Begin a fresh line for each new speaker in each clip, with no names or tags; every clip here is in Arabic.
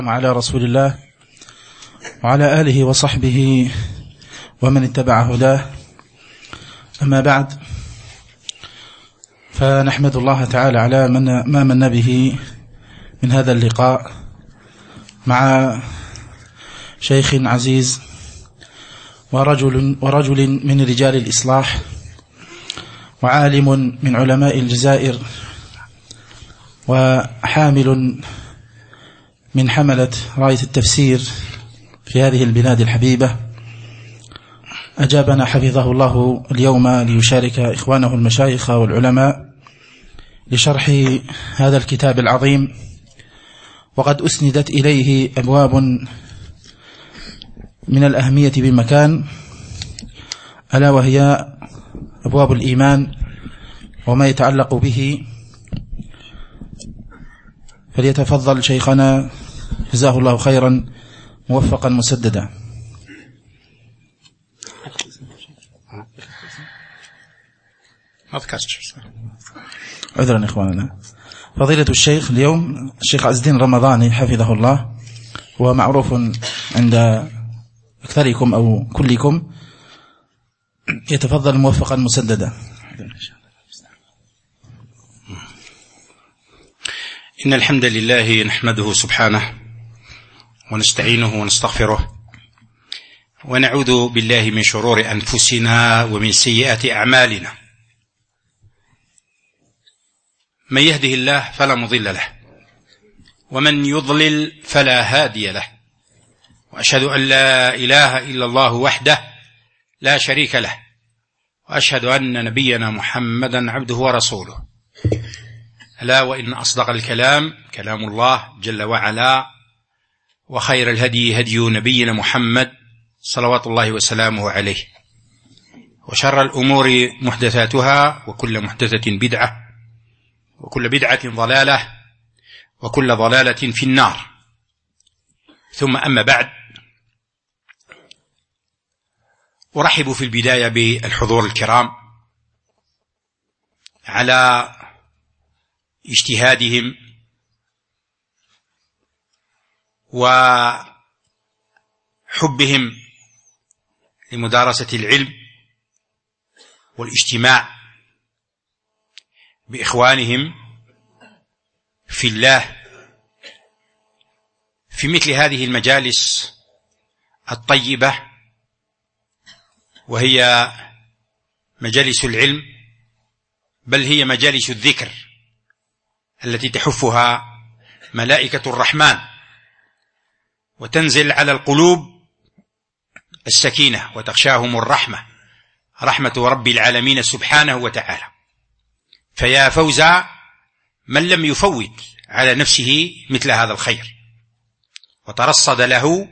على رسول الله وعلى آله وصحبه ومن اتبع هداه. أما بعد، فنحمد الله تعالى على ما من به من هذا اللقاء مع شيخ عزيز ورجل من رجال الإصلاح وعالم من علماء الجزائر وحامل من حملة راية التفسير في هذه البلاد الحبيبة. أجابنا حفظه الله اليوم ليشارك إخوانه المشايخ والعلماء لشرح هذا الكتاب العظيم، وقد أسندت إليه أبواب من الأهمية بمكان، ألا وهي أبواب الإيمان وما يتعلق به. فليتفضل شيخنا جزاه الله خيرا موفقا مسددا. عذرا إخواننا. فضيلة الشيخ اليوم الشيخ عز الدين رمضاني حفظه الله، هو معروف عند أكثركم أو كلكم، يتفضل موفقا مسددا.
إن الحمد لله نحمده سبحانه ونستعينه ونستغفره ونعوذ بالله من شرور أنفسنا ومن سيئات أعمالنا. من يهده الله فلا مضل له ومن يضلل فلا هادي له، وأشهد أن لا إله إلا الله وحده لا شريك له، وأشهد أن نبينا محمدا عبده ورسوله. ألا وإن أصدق الكلام كلام الله جل وعلا، وخير الهدي هدي نبينا محمد صلوات الله وسلامه عليه، وشر الأمور محدثاتها، وكل محدثة بدعة، وكل بدعة ضلالة، وكل ضلالة في النار. ثم أما بعد، أرحب في البداية بالحضور الكرام على اجتهادهم وحبهم لمدارسة العلم والاجتماع بإخوانهم في الله في مثل هذه المجالس الطيبة، وهي مجالس العلم، بل هي مجالس الذكر التي تحفها ملائكة الرحمن، وتنزل على القلوب السكينة وتغشاهم الرحمة، رحمة رب العالمين سبحانه وتعالى. فيا فوز من لم يفوت على نفسه مثل هذا الخير وترصد له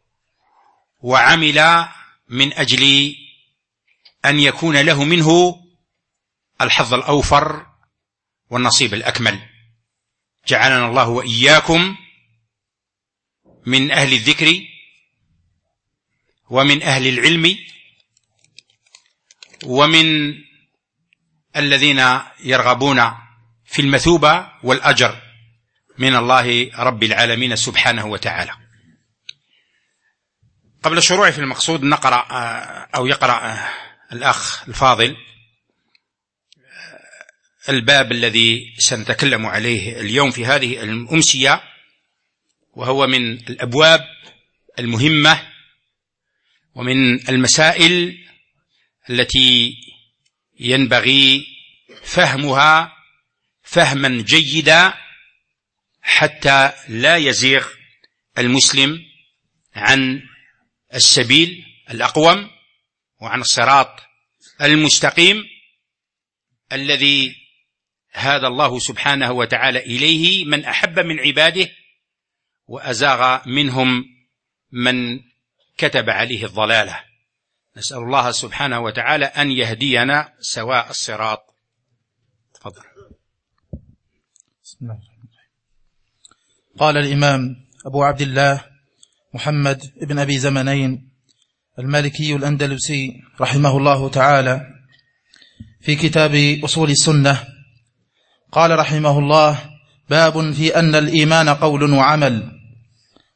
وعمل من أجل أن يكون له منه الحظ الأوفر والنصيب الأكمل. جعلنا الله وإياكم من أهل الذكر ومن أهل العلم ومن الذين يرغبون في المثوبة والأجر من الله رب العالمين سبحانه وتعالى. قبل الشروع في المقصود نقرأ أو يقرأ الأخ الفاضل الباب الذي سنتكلم عليه اليوم في هذه الأمسية، وهو من الأبواب المهمة ومن المسائل التي ينبغي فهمها فهما جيدا حتى لا يزيغ المسلم عن السبيل الأقوم وعن الصراط المستقيم الذي هدى الله سبحانه وتعالى إليه من أحب من عباده، وأزاغ منهم من كتب عليه الضلالة. نسأل الله سبحانه وتعالى أن يهدينا سواء الصراط. تفضل.
بسم الله. قال الإمام أبو عبد الله محمد بن أبي زمنين المالكي الأندلسي رحمه الله تعالى في كتاب أصول السنة، قال رحمه الله: باب في أن الإيمان قول وعمل،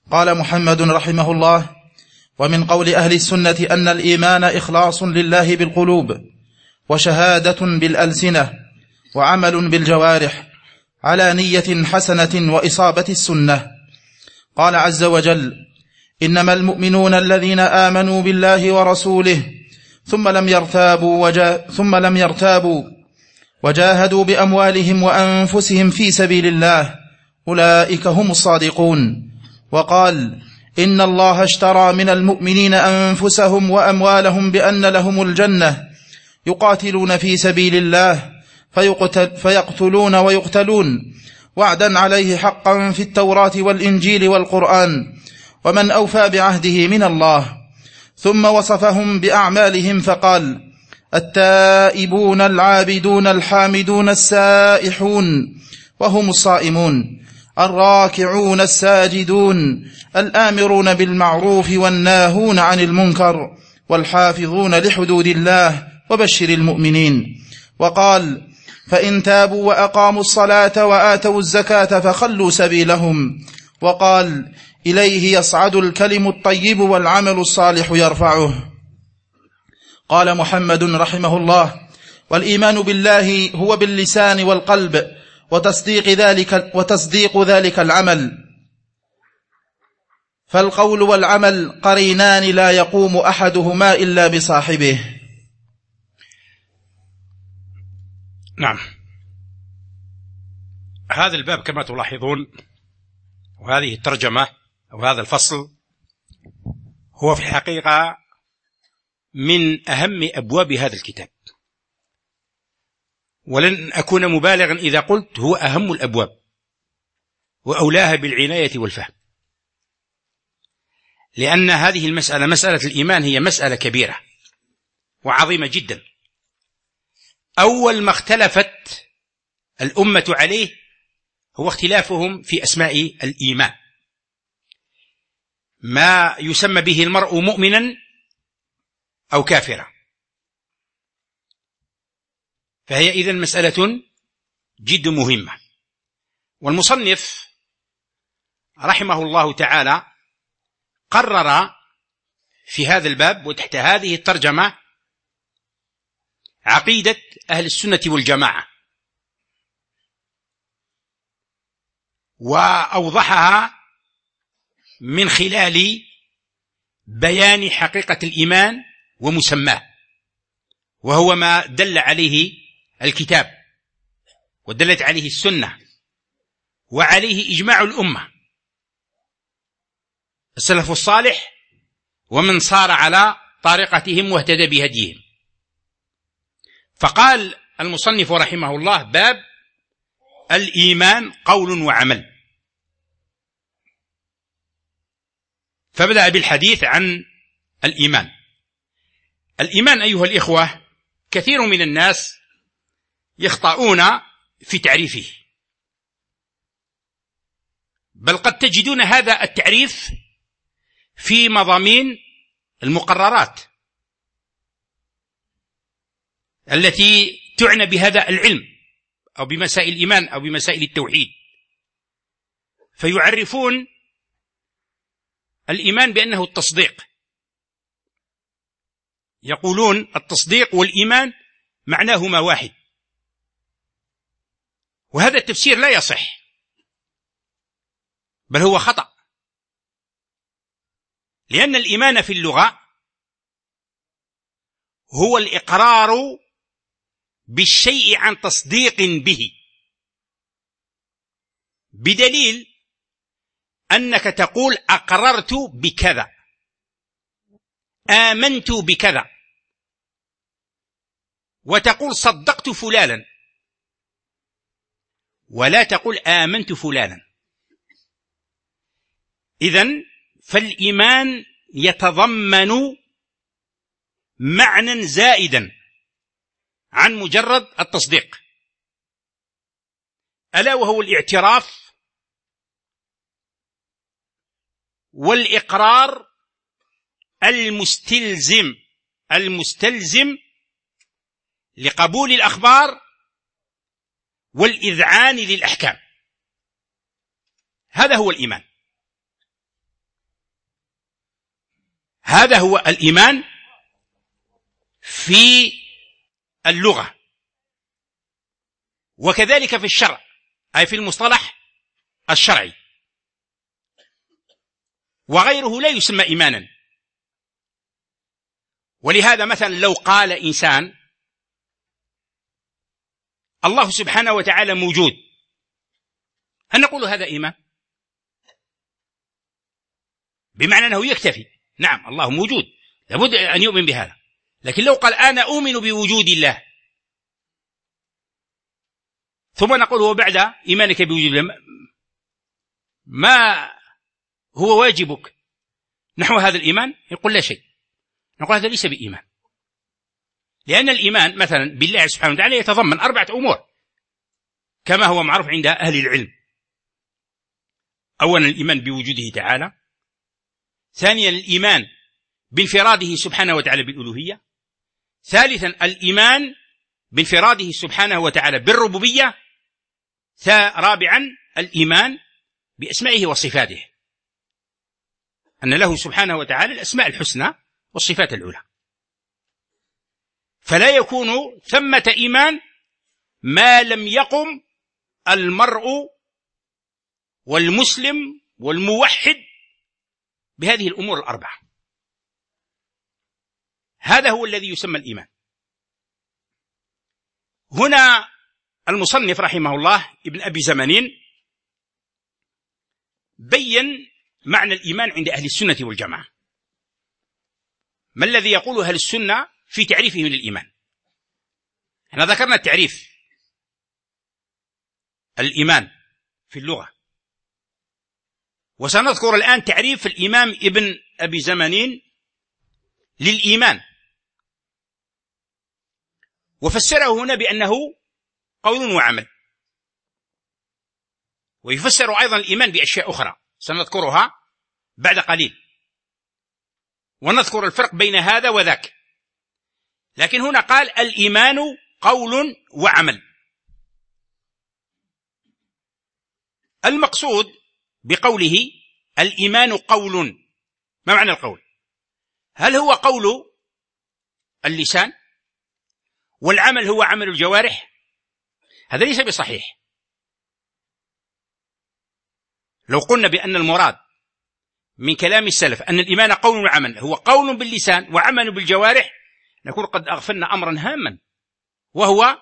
قال محمد رحمه الله: ومن قول أهل السنة أن الإيمان إخلاص لله بالقلوب، وشهادة بالألسنة، وعمل بالجوارح على نية حسنة وإصابة السنة. قال عز وجل: إنما المؤمنون الذين آمنوا بالله ورسوله ثم لم يرتابوا وجاهدوا بأموالهم وأنفسهم في سبيل الله، أولئك هم الصادقون. وقال: إن الله اشترى من المؤمنين أنفسهم وأموالهم بأن لهم الجنة، يقاتلون في سبيل الله فيقتلون ويقتلون، وعدا عليه حقا في التوراة والإنجيل والقرآن، ومن أوفى بعهده من الله. ثم وصفهم بأعمالهم فقال: التائبون العابدون الحامدون السائحون وهم الصائمون، الراكعون الساجدون، الآمرون بالمعروف والناهون عن المنكر، والحافظون لحدود الله، وبشر المؤمنين. وقال: فإن تابوا وأقاموا الصلاة وآتوا الزكاة فخلوا سبيلهم. وقال: إليه يصعد الكلم الطيب والعمل الصالح يرفعه. قال محمد رحمه الله: والإيمان بالله هو باللسان والقلب، وتصديق ذلك العمل، فالقول والعمل قرينان لا يقوم أحدهما إلا بصاحبه.
نعم، هذا الباب كما تلاحظون، وهذه الترجمة أو هذا الفصل، هو في الحقيقة من أهم أبواب هذا الكتاب، ولن أكون مبالغا إذا قلت هو أهم الأبواب وأولاها بالعناية والفهم، لأن هذه المسألة، مسألة الإيمان، هي مسألة كبيرة وعظيمة جدا. أول ما اختلفت الأمة عليه هو اختلافهم في أسماء الإيمان، ما يسمى به المرء مؤمنا أو كافرا. فهي إذن مسألة جد مهمة. والمصنف رحمه الله تعالى قرر في هذا الباب وتحت هذه الترجمة عقيدة أهل السنة والجماعة، وأوضحها من خلال بيان حقيقة الإيمان ومسماه، وهو ما دل عليه الكتاب ودلت عليه السنة وعليه إجماع الأمة، السلف الصالح ومن صار على طريقتهم واهتدى بهديهم. فقال المصنف رحمه الله: باب الإيمان قول وعمل. فبدأ بالحديث عن الإيمان. الإيمان أيها الإخوة كثير من الناس يخطئون في تعريفه، بل قد تجدون هذا التعريف في مضامين المقررات التي تعنى بهذا العلم أو بمسائل الإيمان أو بمسائل التوحيد، فيعرفون الإيمان بأنه التصديق، يقولون التصديق والإيمان معناهما واحد، وهذا التفسير لا يصح، بل هو خطأ، لأن الإيمان في اللغة هو الإقرار بالشيء عن تصديق به، بدليل أنك تقول أقررت بكذا، آمنت بكذا، وتقول صدقت فلانا، ولا تقول آمنت فلانا. إذن فالإيمان يتضمن معنى زائدا عن مجرد التصديق، ألا وهو الاعتراف والإقرار المستلزم لقبول الأخبار والإذعان للأحكام. هذا هو الإيمان. هذا هو الإيمان في اللغة، وكذلك في الشرع، أي في المصطلح الشرعي، وغيره لا يسمى إيمانا. ولهذا مثلا لو قال إنسان الله سبحانه وتعالى موجود، هل نقول هذا إيمان؟ بمعنى أنه يكتفي، نعم الله موجود، لابد أن يؤمن بهذا. لكن لو قال أنا أؤمن بوجود الله، ثم نقول هو بعد إيمانك بوجود الله ما هو واجبك نحو هذا الإيمان؟ يقول لا شيء. نقول هذا ليس بإيمان، لأن الإيمان مثلا بالله سبحانه وتعالى يتضمن 4 أمور كما هو معروف عند أهل العلم. أولا الإيمان بوجوده تعالى، ثانيا الإيمان بانفراده سبحانه وتعالى بالألوهية، ثالثا الإيمان بانفراده سبحانه وتعالى بالربوبية، رابعا الإيمان بأسمائه وصفاته، أن له سبحانه وتعالى الأسماء الحسنى والصفات العلى. فلا يكون ثمة إيمان ما لم يقم المرء والمسلم والموحد بهذه الأمور ال4. هذا هو الذي يسمى الإيمان. هنا المصنف رحمه الله ابن أبي زمانين بين معنى الإيمان عند أهل السنة والجماعة. ما الذي يقوله أهل السنة في تعريفهم للإيمان؟ احنا ذكرنا التعريف الإيمان في اللغة، وسنذكر الآن تعريف الإمام ابن أبي زمانين للإيمان، وفسره هنا بأنه قول وعمل، ويفسر أيضا الإيمان بأشياء أخرى سنذكرها بعد قليل، ونذكر الفرق بين هذا وذاك. لكن هنا قال الإيمان قول وعمل. المقصود بقوله الإيمان قول، ما معنى القول؟ هل هو قول اللسان والعمل هو عمل الجوارح؟ هذا ليس بصحيح. لو قلنا بأن المراد من كلام السلف أن الإيمان قول وعمل، هو قول باللسان وعمل بالجوارح، نكون قد أغفلنا أمرا هاما، وهو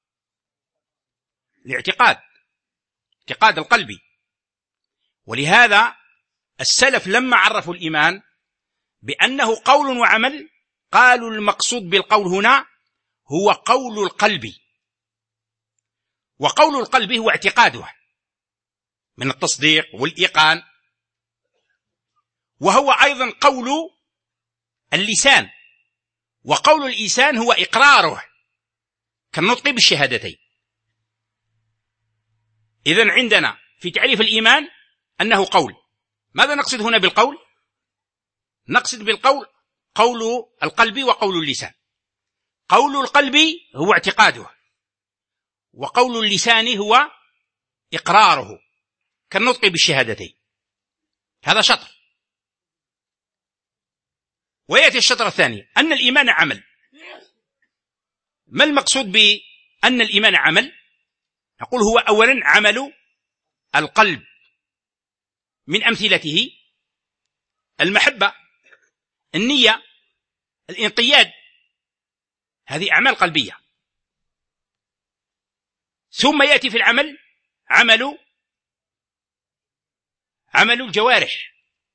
الاعتقاد، اعتقاد القلبي. ولهذا السلف لما عرفوا الإيمان بأنه قول وعمل قالوا المقصود بالقول هنا هو قول القلب، وقول القلب هو اعتقاده من التصديق والإيقان، وهو أيضا قول اللسان، وقول اللسان هو إقراره كالنطق بالشهادتين. إذن عندنا في تعريف الإيمان أنه قول. ماذا نقصد هنا بالقول؟ نقصد بالقول قول القلب وقول اللسان. قول القلب هو اعتقاده، وقول اللسان هو إقراره كالنطق بالشهادتين. هذا شطر. ويأتي الشطر الثاني أن الإيمان عمل. ما المقصود بأن الإيمان عمل؟ نقول هو أولا عمل القلب، من أمثلته المحبة، النية، الانقياد، هذه أعمال قلبية. ثم يأتي في العمل عمل الجوارح.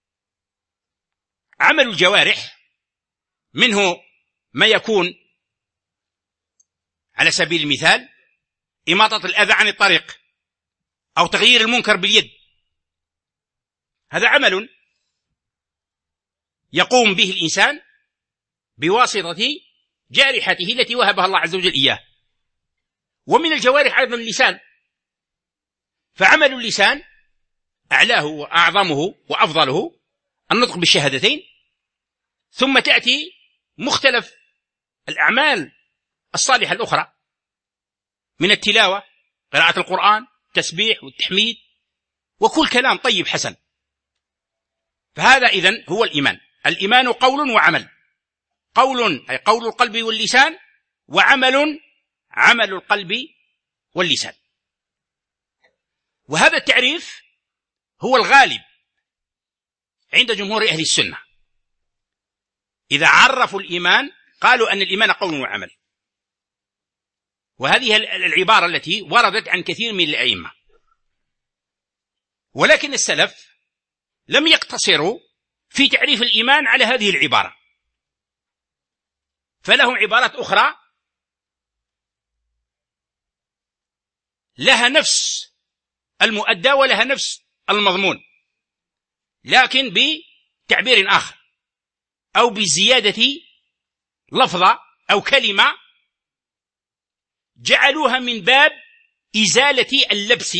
عمل الجوارح منه ما يكون على سبيل المثال إماطة الأذى عن الطريق أو تغيير المنكر باليد، هذا عمل يقوم به الإنسان بواسطة جارحته التي وهبها الله عز وجل إياه. ومن الجوارح أيضا اللسان، فعمل اللسان أعلاه وأعظمه وأفضله النطق بالشهادتين، ثم تأتي مختلف الأعمال الصالحة الأخرى من التلاوة، قراءة القرآن، التسبيح والتحميد، وكل كلام طيب حسن. فهذا إذن هو الإيمان. الإيمان قول وعمل، قول أي قول القلب واللسان، وعمل عمل القلب واللسان. وهذا التعريف هو الغالب عند جمهور أهل السنة. إذا عرفوا الإيمان قالوا أن الإيمان قول وعمل، وهذه العبارة التي وردت عن كثير من الأئمة. ولكن السلف لم يقتصروا في تعريف الإيمان على هذه العبارة، فلهم عبارات أخرى لها نفس المؤدى ولها نفس المضمون، لكن بتعبير آخر أو بزيادة لفظة أو كلمة جعلوها من باب إزالة اللبس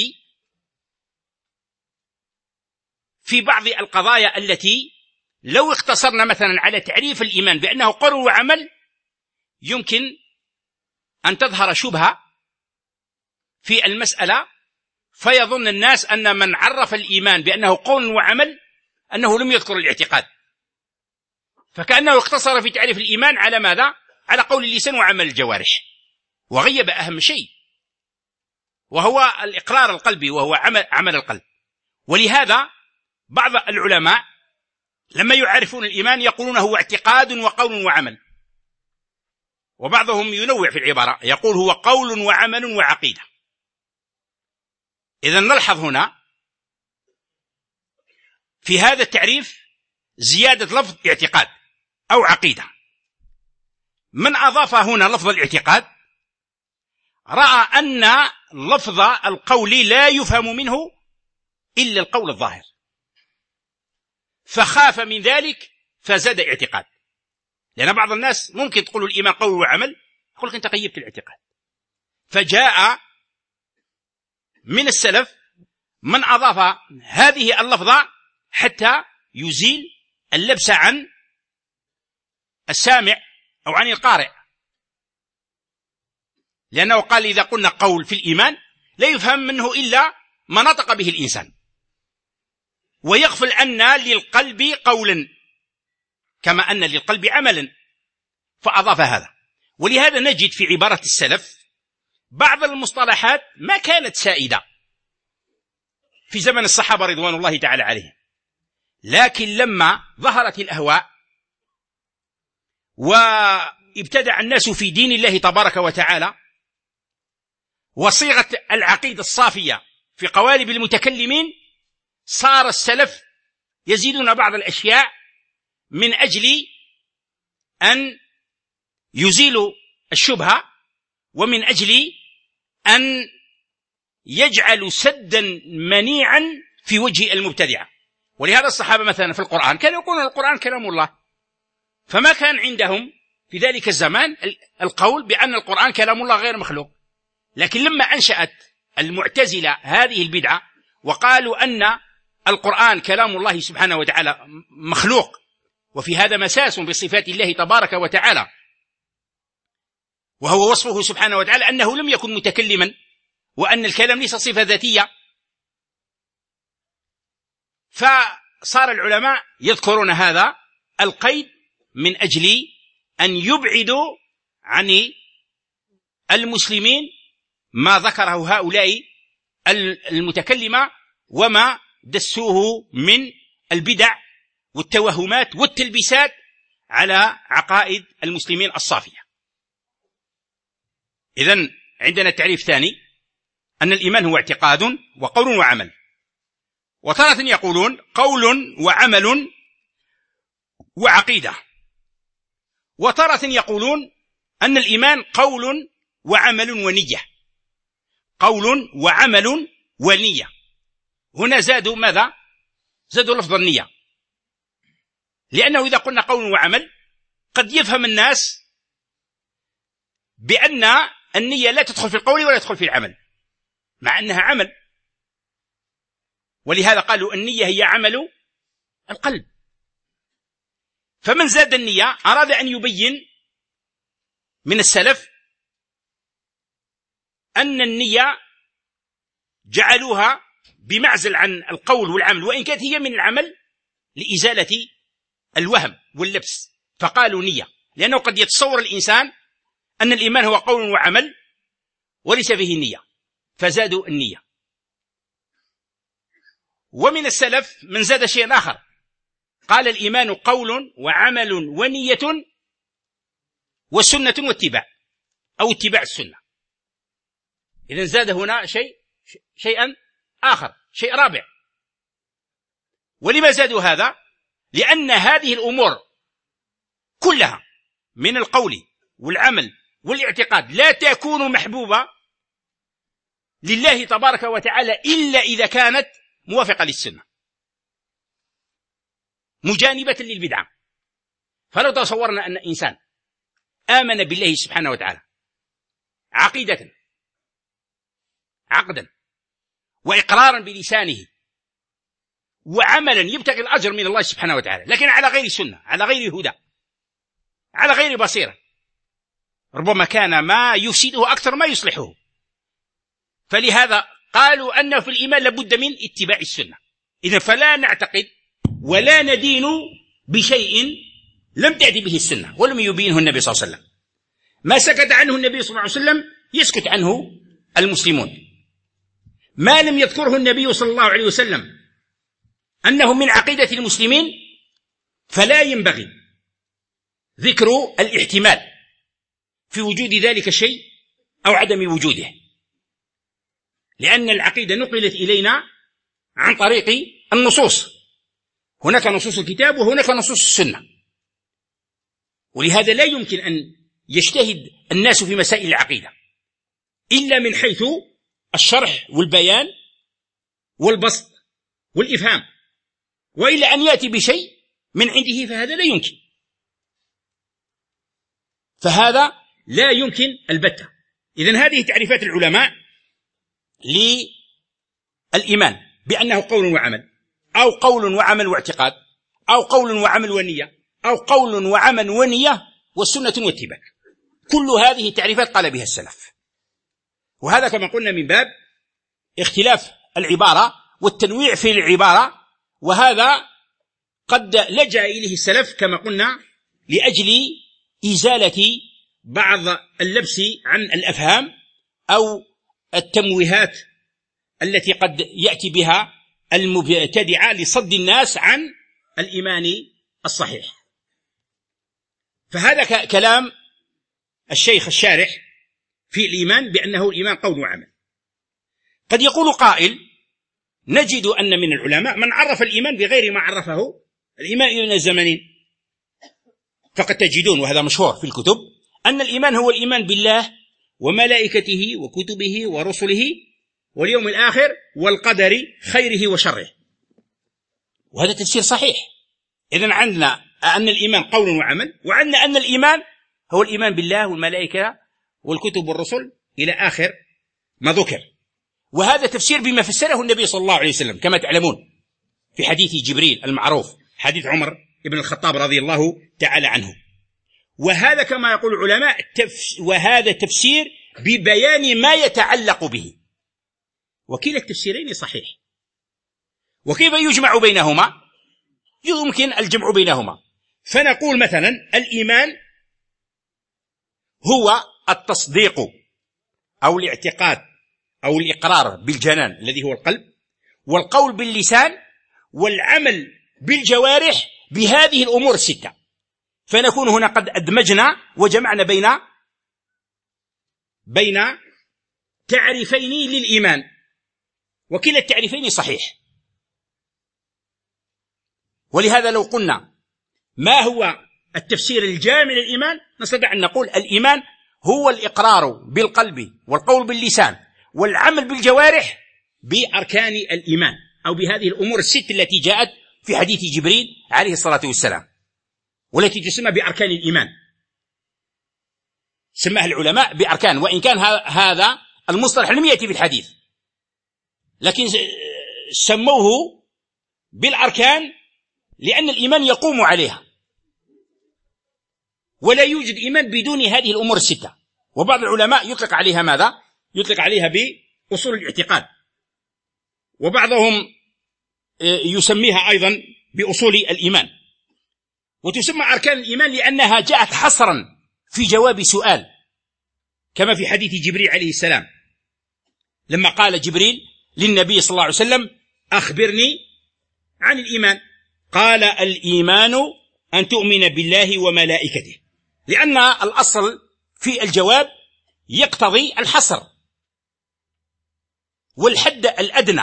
في بعض القضايا التي لو اقتصرنا مثلا على تعريف الإيمان بأنه قول وعمل يمكن أن تظهر شبهة في المسألة، فيظن الناس أن من عرف الإيمان بأنه قول وعمل أنه لم يذكر الاعتقاد، فكأنه اقتصر في تعريف الإيمان على ماذا؟ على قول اللسان وعمل الجوارح، وغيب أهم شيء وهو الإقرار القلبي وهو عمل القلب. ولهذا بعض العلماء لما يعرفون الإيمان يقولون هو اعتقاد وقول وعمل، وبعضهم ينوع في العبارة يقول هو قول وعمل وعقيدة. إذن نلحظ هنا في هذا التعريف زيادة لفظ اعتقاد أو عقيدة. من أضاف هنا لفظ الاعتقاد رأى أن لفظ القول لا يفهم منه إلا القول الظاهر، فخاف من ذلك فزاد اعتقاد. لأن بعض الناس ممكن تقول الإيمان قول وعمل يقول لك أنت غيبت الاعتقاد، فجاء من السلف من أضاف هذه اللفظة حتى يزيل اللبس عن السامع أو عن القارئ، لأنه قال إذا قلنا قول في الإيمان لا يفهم منه إلا ما نطق به الإنسان، ويغفل أن للقلب قولا كما أن للقلب عملا، فأضاف هذا. ولهذا نجد في عبارة السلف بعض المصطلحات ما كانت سائدة في زمن الصحابة رضوان الله تعالى عليهم، لكن لما ظهرت الأهواء وابتدع الناس في دين الله تبارك وتعالى وصيغة العقيدة الصافية في قوالب المتكلمين، صار السلف يزيدون بعض الأشياء من أجل أن يزيلوا الشبهة ومن أجل أن يجعلوا سدا منيعا في وجه المبتدعة. ولهذا الصحابة مثلا في القرآن كانوا يقولون القرآن كلام الله، فما كان عندهم في ذلك الزمان القول بأن القرآن كلام الله غير مخلوق. لكن لما أنشأت المعتزلة هذه البدعة وقالوا أن القرآن كلام الله سبحانه وتعالى مخلوق، وفي هذا مساس بصفات الله تبارك وتعالى، وهو وصفه سبحانه وتعالى أنه لم يكن متكلما وأن الكلام ليس صفة ذاتية، فصار العلماء يذكرون هذا القيد من أجل أن يبعدوا عن المسلمين ما ذكره هؤلاء المتكلمة وما دسوه من البدع والتوهمات والتلبيسات على عقائد المسلمين الصافية. إذن عندنا تعريف ثاني أن الإيمان هو اعتقاد وقول وعمل، وتارة يقولون قول وعمل وعقيدة، وتارة يقولون أن الإيمان قول وعمل ونية، قول وعمل ونية. هنا زادوا ماذا؟ زادوا لفظ النية، لأنه إذا قلنا قول وعمل قد يفهم الناس بأن النية لا تدخل في القول ولا تدخل في العمل، مع أنها عمل. ولهذا قالوا النية هي عمل القلب. فمن زاد النية أراد أن يبين من السلف أن النية جعلوها بمعزل عن القول والعمل، وإن كانت هي من العمل لإزالة الوهم واللبس فقالوا نية، لأنه قد يتصور الإنسان أن الإيمان هو قول وعمل وليس فيه نية، فزادوا النية. ومن السلف من زاد شيئا آخر، قال الإيمان قول وعمل ونية وسنة واتباع، أو اتباع السنة. إذن زاد هنا شيئا آخر، شيء رابع. ولما زادوا هذا؟ لأن هذه الأمور كلها من القول والعمل والاعتقاد لا تكون محبوبة لله تبارك وتعالى إلا إذا كانت موافقة للسنة مجانبة للبدعة. فلو تصورنا أن إنسان آمن بالله سبحانه وتعالى عقيدة عقدا وإقرارا بلسانه وعملا يبتغي الأجر من الله سبحانه وتعالى، لكن على غير سنة، على غير هدى، على غير بصيرة، ربما كان ما يفسده أكثر ما يصلحه. فلهذا قالوا أن في الإيمان لابد من اتباع السنة. إذن فلا نعتقد ولا ندين بشيء لم تأتي به السنة ولم يبينه النبي صلى الله عليه وسلم. ما سكت عنه النبي صلى الله عليه وسلم يسكت عنه المسلمون. ما لم يذكره النبي صلى الله عليه وسلم أنه من عقيدة المسلمين فلا ينبغي ذكر الاحتمال في وجود ذلك الشيء أو عدم وجوده، لأن العقيدة نقلت إلينا عن طريق النصوص، هناك نصوص الكتاب وهناك نصوص السنة. ولهذا لا يمكن أن يجتهد الناس في مسائل العقيدة إلا من حيث الشرح والبيان والبسط والإفهام، وإلا أن يأتي بشيء من عنده فهذا لا يمكن، فهذا لا يمكن البتة. إذن هذه تعريفات العلماء للإيمان بأنه قول وعمل، أو قول وعمل واعتقاد، أو قول وعمل ونية، أو قول وعمل ونية والسنة واتباع. كل هذه تعريفات قال بها السلف، وهذا كما قلنا من باب اختلاف العبارة والتنويع في العبارة، وهذا قد لجأ إليه السلف كما قلنا لأجل إزالة بعض اللبس عن الأفهام أو التمويهات التي قد يأتي بها المبتدعة لصد الناس عن الإيمان الصحيح. فهذا كلام الشيخ الشارح في الإيمان بأنه الإيمان قول وعمل. قد يقول قائل: نجد أن من العلماء من عرف الإيمان بغير ما عرفه الإيمان من الزمنين. فقد تجدون، وهذا مشهور في الكتب، أن الإيمان هو الإيمان بالله وملائكته وكتبه ورسله واليوم الآخر والقدر خيره وشره، وهذا تفسير صحيح. إذن عندنا أن الإيمان قول وعمل، وعندنا أن الإيمان هو الإيمان بالله والملائكة والكتب والرسل إلى آخر ما ذكر. وهذا تفسير بما فسره النبي صلى الله عليه وسلم كما تعلمون في حديث جبريل المعروف، حديث عمر بن الخطاب رضي الله تعالى عنه. وهذا كما يقول العلماء وهذا تفسير ببيان ما يتعلق به، وكلا التفسيرين صحيح. وكيف يجمع بينهما؟ يمكن الجمع بينهما، فنقول مثلا الإيمان هو التصديق أو الاعتقاد أو الإقرار بالجنان الذي هو القلب، والقول باللسان، والعمل بالجوارح بهذه الأمور الستة. فنكون هنا قد أدمجنا وجمعنا بين تعريفين للإيمان، وكلا التعريفين صحيح. ولهذا لو قلنا ما هو التفسير الجامع للإيمان نستطيع أن نقول الإيمان هو الإقرار بالقلب والقول باللسان والعمل بالجوارح بأركان الإيمان، أو بهذه الأمور الست التي جاءت في حديث جبريل عليه الصلاة والسلام، والتي تسمى بأركان الإيمان، سماها العلماء بأركان، وإن كان هذا المصطلح لم يأتي في الحديث، لكن سموه بالأركان لأن الإيمان يقوم عليها، ولا يوجد إيمان بدون هذه الأمور الستة. وبعض العلماء يطلق عليها ماذا؟ يطلق عليها بأصول الاعتقاد، وبعضهم يسميها أيضا بأصول الإيمان. وتسمى أركان الإيمان لأنها جاءت حصرا في جواب سؤال، كما في حديث جبريل عليه السلام لما قال جبريل للنبي صلى الله عليه وسلم: أخبرني عن الإيمان. قال: الإيمان أن تؤمن بالله وملائكته، لأن الأصل في الجواب يقتضي الحصر والحد الأدنى،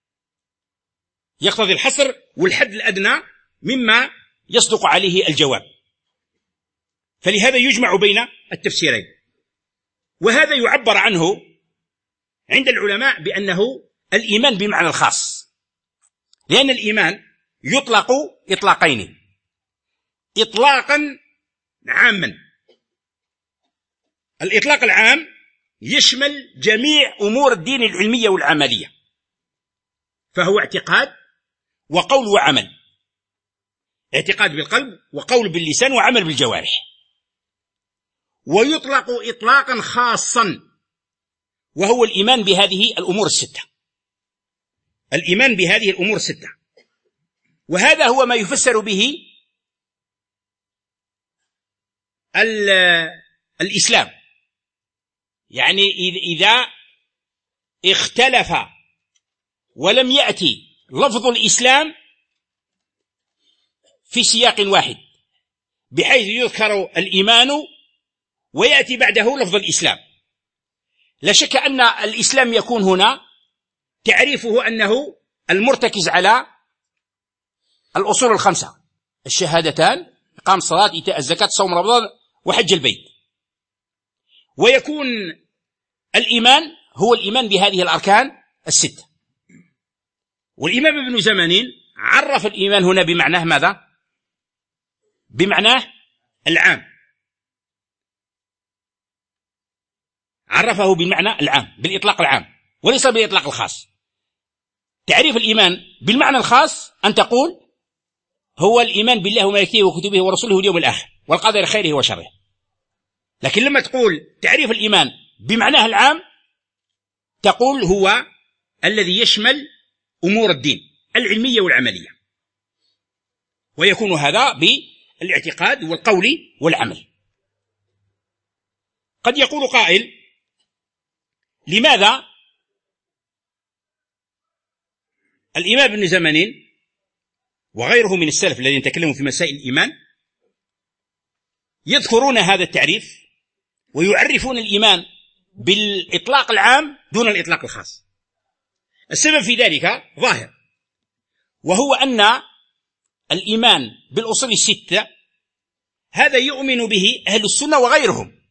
يقتضي الحصر والحد الأدنى مما يصدق عليه الجواب، فلهذا يجمع بين التفسيرين. وهذا يعبر عنه عند العلماء بأنه الإيمان بمعنى الخاص، لأن الإيمان يطلق إطلاقين: إطلاقا عاما، الإطلاق العام يشمل جميع أمور الدين العلمية والعملية، فهو اعتقاد وقول وعمل، اعتقاد بالقلب وقول باللسان وعمل بالجوارح. ويطلق إطلاقا خاصا وهو الإيمان بهذه الأمور الستة، الإيمان بهذه الأمور الستة. وهذا هو ما يفسر به الإسلام، يعني إذا اختلف ولم يأتي لفظ الإسلام في سياق واحد بحيث يذكر الإيمان ويأتي بعده لفظ الإسلام، لا شك أن الإسلام يكون هنا تعريفه أنه المرتكز على الأصول الخمسة: الشهادتان، إقام الصلاة، إيتاء الزكاة، صوم رمضان، وحج البيت. ويكون الإيمان هو الإيمان بهذه الأركان الستة. والإمام ابن زمانين عرف الإيمان هنا بمعناه ماذا؟ بمعناه العام، عرفه بالمعنى العام، بالإطلاق العام، وليس بالإطلاق الخاص. تعريف الإيمان بالمعنى الخاص أن تقول هو الإيمان بالله وملائكته وكتبه ورسله واليوم الآخر والقدر خيره وشره. لكن لما تقول تعريف الإيمان بمعناه العام تقول هو الذي يشمل أمور الدين العلمية والعملية، ويكون هذا بالاعتقاد والقول والعمل. قد يقول قائل: لماذا الإمام ابن زمانين وغيره من السلف الذين تكلموا في مسائل الإيمان يذكرون هذا التعريف ويعرفون الإيمان بالإطلاق العام دون الإطلاق الخاص؟ السبب في ذلك ظاهر، وهو أن الإيمان بالأصول الستة هذا يؤمن به أهل السنة وغيرهم،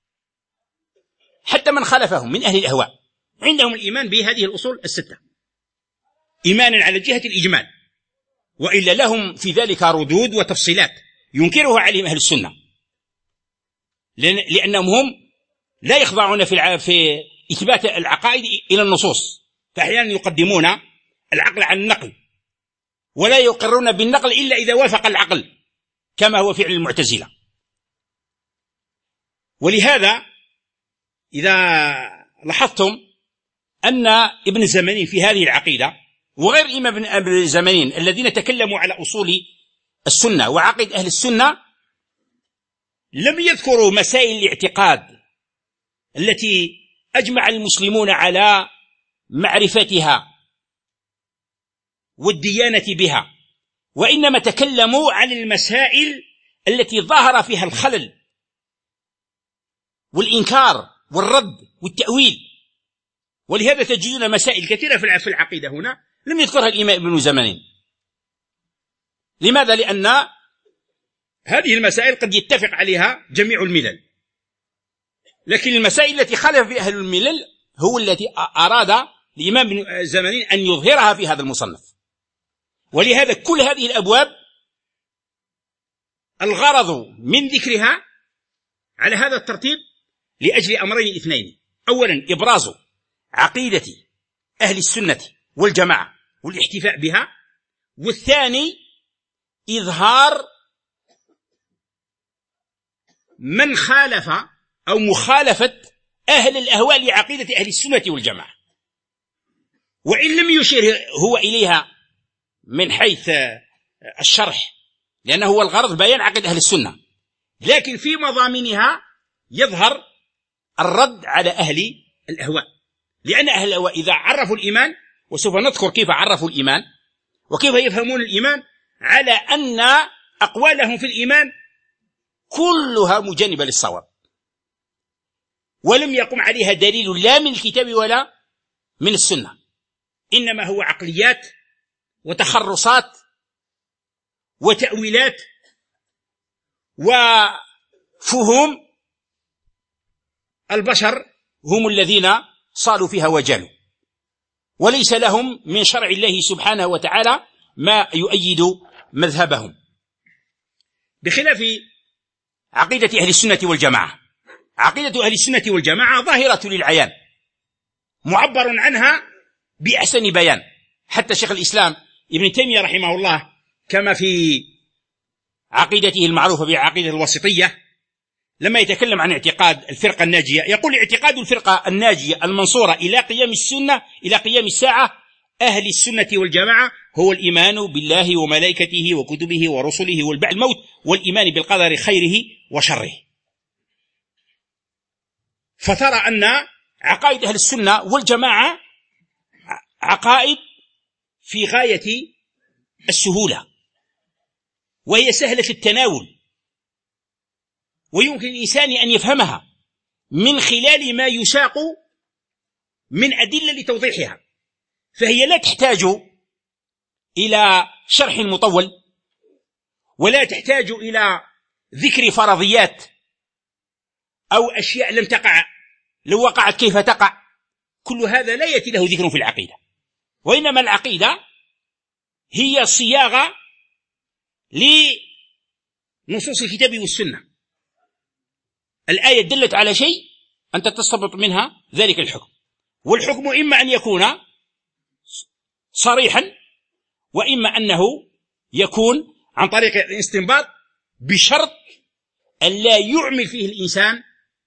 حتى من خالفهم من أهل الأهواء عندهم الإيمان بهذه الأصول الستة إيمانا على جهة الإجمال، وإلا لهم في ذلك ردود وتفصيلات ينكرها عليهم أهل السنة، لأنهم هم لا يخضعون في إثبات العقائد إلى النصوص، فأحيانا يقدمون العقل عن النقل، ولا يقرون بالنقل إلا إذا وافق العقل كما هو فعل المعتزلة. ولهذا إذا لاحظتم أن ابن زمانين في هذه العقيدة وغير الإمام ابن زمانين الذين تكلموا على أصول السنة وعقيدة أهل السنة لم يذكروا مسائل الاعتقاد التي أجمع المسلمون على معرفتها والديانة بها، وإنما تكلموا عن المسائل التي ظهر فيها الخلل والإنكار والرد والتأويل. ولهذا تجدون مسائل كثيرة في العقيدة هنا لم يذكرها الإمام ابن زمانين. لماذا؟ لأن هذه المسائل قد يتفق عليها جميع الملل، لكن المسائل التي خالف فيها أهل الملل هو التي أراد الإمام ابن زمانين أن يظهرها في هذا المصنف. ولهذا كل هذه الأبواب الغرض من ذكرها على هذا الترتيب لأجل أمرين اثنين: أولا إبراز عقيدة أهل السنة والجماعة والاحتفاء بها، والثاني إظهار من خالف أو مخالفة أهل الأهواء لعقيدة أهل السنة والجماعة، وإن لم يشير هو إليها من حيث الشرح لأنه هو الغرض بيان عقيدة أهل السنة، لكن في مضامينها يظهر الرد على أهل الأهواء، لأن أهل الأهواء إذا عرفوا الإيمان، وسوف نذكر كيف عرفوا الإيمان وكيف يفهمون الإيمان، على أن أقوالهم في الإيمان كلها مجانبة للصواب، ولم يقم عليها دليل لا من الكتاب ولا من السنة، إنما هو عقليات وتخرصات وتأويلات وفهم البشر هم الذين صالوا فيها وجالوا، وليس لهم من شرع الله سبحانه وتعالى ما يؤيد مذهبهم، بخلاف عقيدة أهل السنة والجماعة. عقيدة أهل السنة والجماعة ظاهرة للعيان، معبر عنها بأحسن بيان. حتى شيخ الإسلام ابن تيمية رحمه الله كما في عقيدته المعروفة بعقيدة الوسطية، لما يتكلم عن اعتقاد الفرقة الناجية يقول: اعتقاد الفرقة الناجية المنصورة إلى قيام السنة إلى قيام الساعة أهل السنة والجماعة هو الإيمان بالله وملائكته وكتبه ورسله والبعث الموت والإيمان بالقدر خيره وشره. فترى أن عقائد أهل السنة والجماعة عقائد في غاية السهولة، وهي سهلة التناول، ويمكن الإنسان أن يفهمها من خلال ما يساق من أدلة لتوضيحها، فهي لا تحتاج إلى شرح مطول، ولا تحتاج إلى ذكر فرضيات أو أشياء لم تقع لو وقعت كيف تقع. كل هذا لا يأتي له ذكر في العقيدة، وإنما العقيدة هي صياغة لنصوص الكتاب والسنة. الآية دلت على شيء أنت تستنبط منها ذلك الحكم، والحكم إما أن يكون صريحا، وإما أنه يكون عن طريق الاستنباط، بشرط أن لا يعمل فيه الإنسان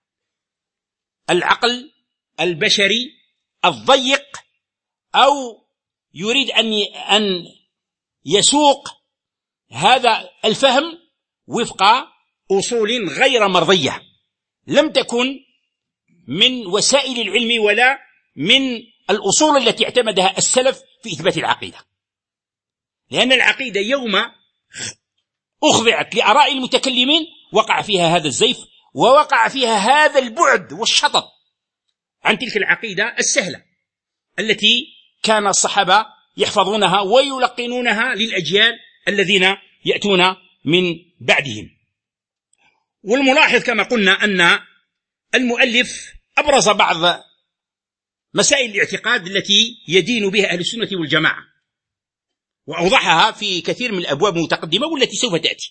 العقل البشري الضيق، أو يريد أن يسوق هذا الفهم وفق أصول غير مرضية لم تكن من وسائل العلم ولا من الأصول التي اعتمدها السلف في إثبات العقيدة. لأن العقيدة يوم أخضعت لآراء المتكلمين وقع فيها هذا الزيف، ووقع فيها هذا البعد والشطط عن تلك العقيدة السهلة التي كان الصحابة يحفظونها ويلقنونها للأجيال الذين يأتون من بعدهم. والملاحظ كما قلنا أن المؤلف أبرز بعض مسائل الاعتقاد التي يدين بها أهل السنة والجماعة، وأوضحها في كثير من الأبواب المتقدمة والتي سوف تأتي.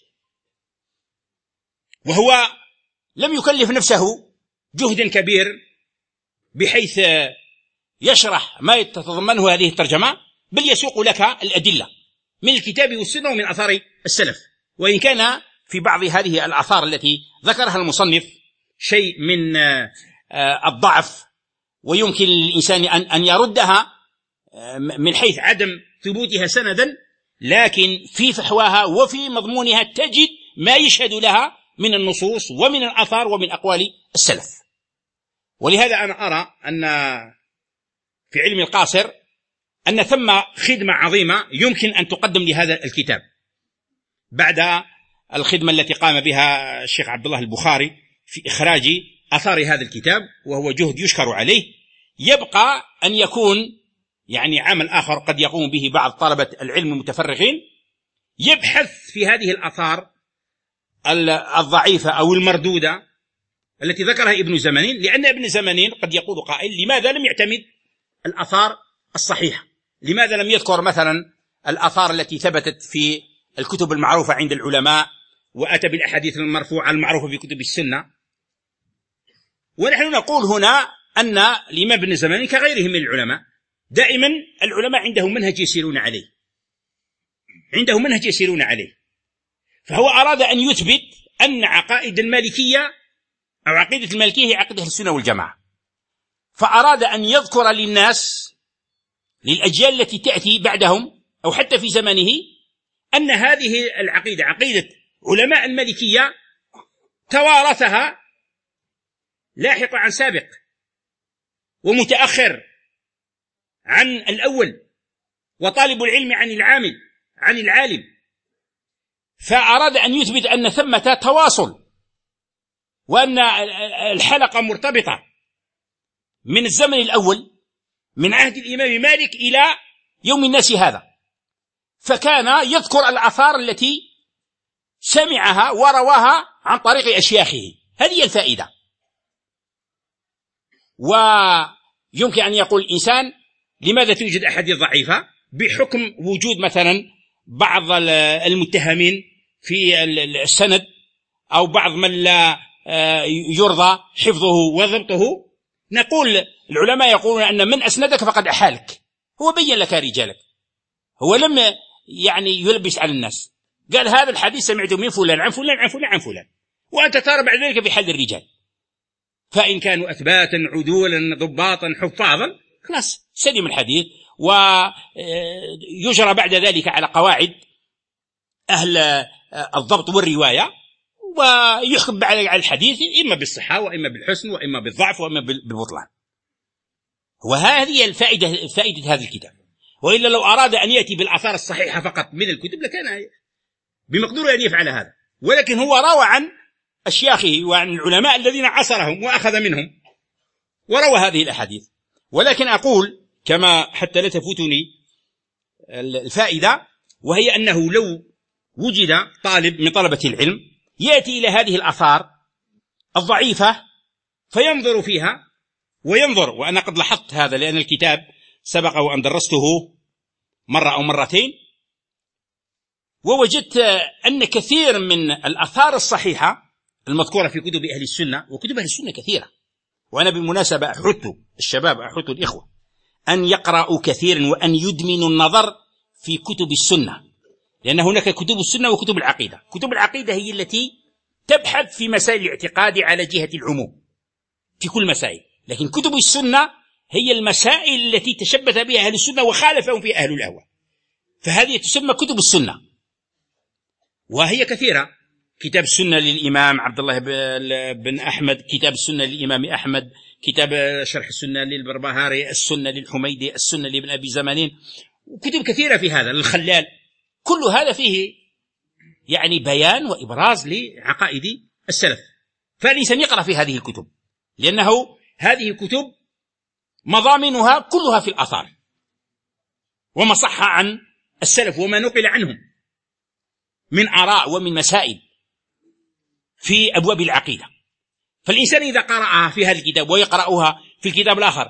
وهو لم يكلف نفسه جهدا كبير بحيث يشرح ما تتضمنه هذه الترجمة، بل يسوق لك الأدلة من الكتاب والسنة ومن أثار السلف، وإن كان في بعض هذه الآثار التي ذكرها المصنف شيء من الضعف، ويمكن للإنسان أن يردها من حيث عدم ثبوتها سندا، لكن في فحواها وفي مضمونها تجد ما يشهد لها من النصوص ومن الآثار ومن أقوال السلف. ولهذا أنا أرى أن في علم القاصر أن ثم خدمة عظيمة يمكن أن تقدم لهذا الكتاب بعد الخدمة التي قام بها الشيخ عبد الله البخاري في إخراج آثار هذا الكتاب، وهو جهد يشكر عليه. يبقى أن يكون يعني عمل آخر قد يقوم به بعض طلبة العلم المتفرغين، يبحث في هذه الآثار الضعيفة أو المردودة التي ذكرها ابن زمانين، لأن ابن زمانين قد يقول قائل: لماذا لم يعتمد الآثار الصحيحة؟ لماذا لم يذكر مثلا الآثار التي ثبتت في الكتب المعروفة عند العلماء، وأتى بالأحاديث المرفوعة المعروفة في كتب السنة؟ ونحن نقول هنا أن الإمام ابن زمانين كغيرهم من العلماء دائما العلماء عندهم منهج يسيرون عليه، فهو أراد أن يثبت أن عقائد المالكية أو عقيدة المالكية هي عقيدة السنة والجماعة، فأراد أن يذكر للناس للأجيال التي تأتي بعدهم أو حتى في زمانه أن هذه العقيدة عقيدة علماء المالكية توارثها لاحق عن سابق ومتأخر عن الأول، وطالب العلم عن العالم، فأراد أن يثبت أن ثمة تواصل، وأن الحلقة مرتبطة من الزمن الأول من عهد الإمام مالك إلى يوم الناس هذا. فكان يذكر الآثار التي سمعها ورواها عن طريق أشياخه. هذه الفائدة. ويمكن أن يقول الإنسان لماذا توجد أحاديث ضعيفة؟ بحكم وجود مثلا بعض المتهمين في السند، أو بعض من لا يرضى حفظه وضبطه. نقول العلماء يقولون أن من أسندك فقد أحالك، هو بين لك رجالك، هو لم يعني يلبس على الناس، قال هذا الحديث سمعته من فلان عن فلان عن فلان عن فلان، وأنت ترى بعد ذلك في حال الرجال، فإن كانوا أثباتا عدولا ضباطا حفاظا خلاص سلم الحديث، ويجرى بعد ذلك على قواعد أهل الضبط والرواية، ويحكم بعد على الحديث إما بالصحة وإما بالحسن وإما بالضعف وإما بالبطلان. وهذه فائدة هذا الكتاب. وإلا لو أراد أن يأتي بالآثار الصحيحة فقط من الكتب لكان بمقدوره أن يفعل هذا، ولكن هو روى عن أشياخه وعن العلماء الذين عصرهم وأخذ منهم وروى هذه الأحاديث. ولكن أقول كما حتى لا تفوتني الفائدة، وهي أنه لو وجد طالب من طلبة العلم يأتي إلى هذه الآثار الضعيفة فينظر فيها وينظر، وأنا قد لاحظت هذا لأن الكتاب سبق وأن درسته مرة أو مرتين، ووجدت أن كثير من الآثار الصحيحة المذكورة في كتب أهل السنة، وكتب أهل السنة كثيرة، وأنا بالمناسبة أحث الشباب أحث الإخوة أن يقرأوا كثيرا وأن يدمنوا النظر في كتب السنة، لأن هناك كتب السنة وكتب العقيدة. كتب العقيدة هي التي تبحث في مسائل الاعتقاد على جهة العموم في كل مسائل، لكن كتب السنة هي المسائل التي تشبث بها أهل السنة وخالفهم فيها أهل الأهواء، فهذه تسمى كتب السنة، وهي كثيرة. كتاب السنة للإمام عبد الله بن أحمد، كتاب السنة للإمام أحمد، كتاب شرح السنة للبربهاري، السنة للحميدي، السنة لابن أبي زمانين، وكتب كثيرة في هذا للخلال. كل هذا فيه يعني بيان وإبراز لعقائد السلف، فالإنسان يقرأ في هذه الكتب، لأنه هذه الكتب مضامنها كلها في الآثار وما صح عن السلف وما نقل عنهم من آراء ومن مسائل في أبواب العقيدة. فالإنسان إذا قرأها في هذا الكتاب ويقرأها في الكتاب الآخر،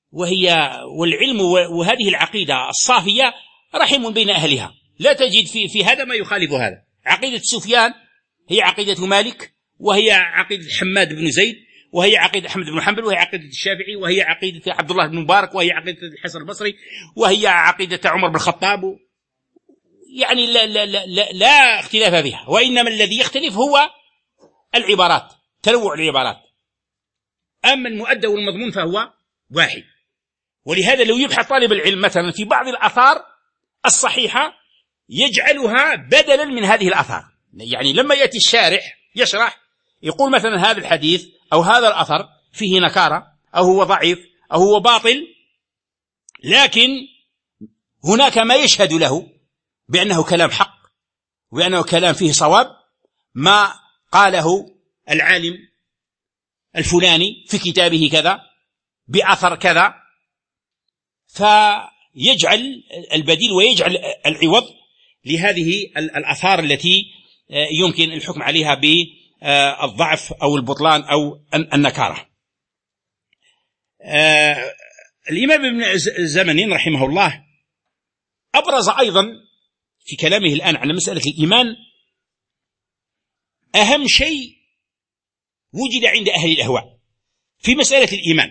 والعلم وهذه العقيدة الصافية رحم بين أهلها، لا تجد في هذا ما يخالف هذا. عقيدة سفيان هي عقيدة مالك، وهي عقيدة حماد بن زيد، وهي عقيدة أحمد بن حنبل، وهي عقيدة الشافعي، وهي عقيدة عبد الله بن مبارك، وهي عقيدة الحسن البصري، وهي عقيدة عمر بن الخطاب. يعني لا اختلاف فيها، وإنما الذي يختلف هو العبارات، تنوع العبارات، أما المؤدى والمضمون فهو واحد. ولهذا لو يبحث طالب العلم مثلا في بعض الآثار الصحيحة يجعلها بدلا من هذه الآثار، يعني لما يأتي الشارح يشرح يقول مثلا هذا الحديث أو هذا الأثر فيه نكارة أو هو ضعيف أو هو باطل، لكن هناك ما يشهد له بأنه كلام حق وبأنه كلام فيه صواب، ما قاله العالم الفلاني في كتابه كذا بأثر كذا، فيجعل البديل ويجعل العوض لهذه الآثار التي يمكن الحكم عليها بالضعف أو البطلان أو النكارة. الإمام ابن الزمنين رحمه الله أبرز أيضا في كلامه الآن على مسألة الإيمان أهم شيء وجد عند أهل الأهواء في مسألة الإيمان،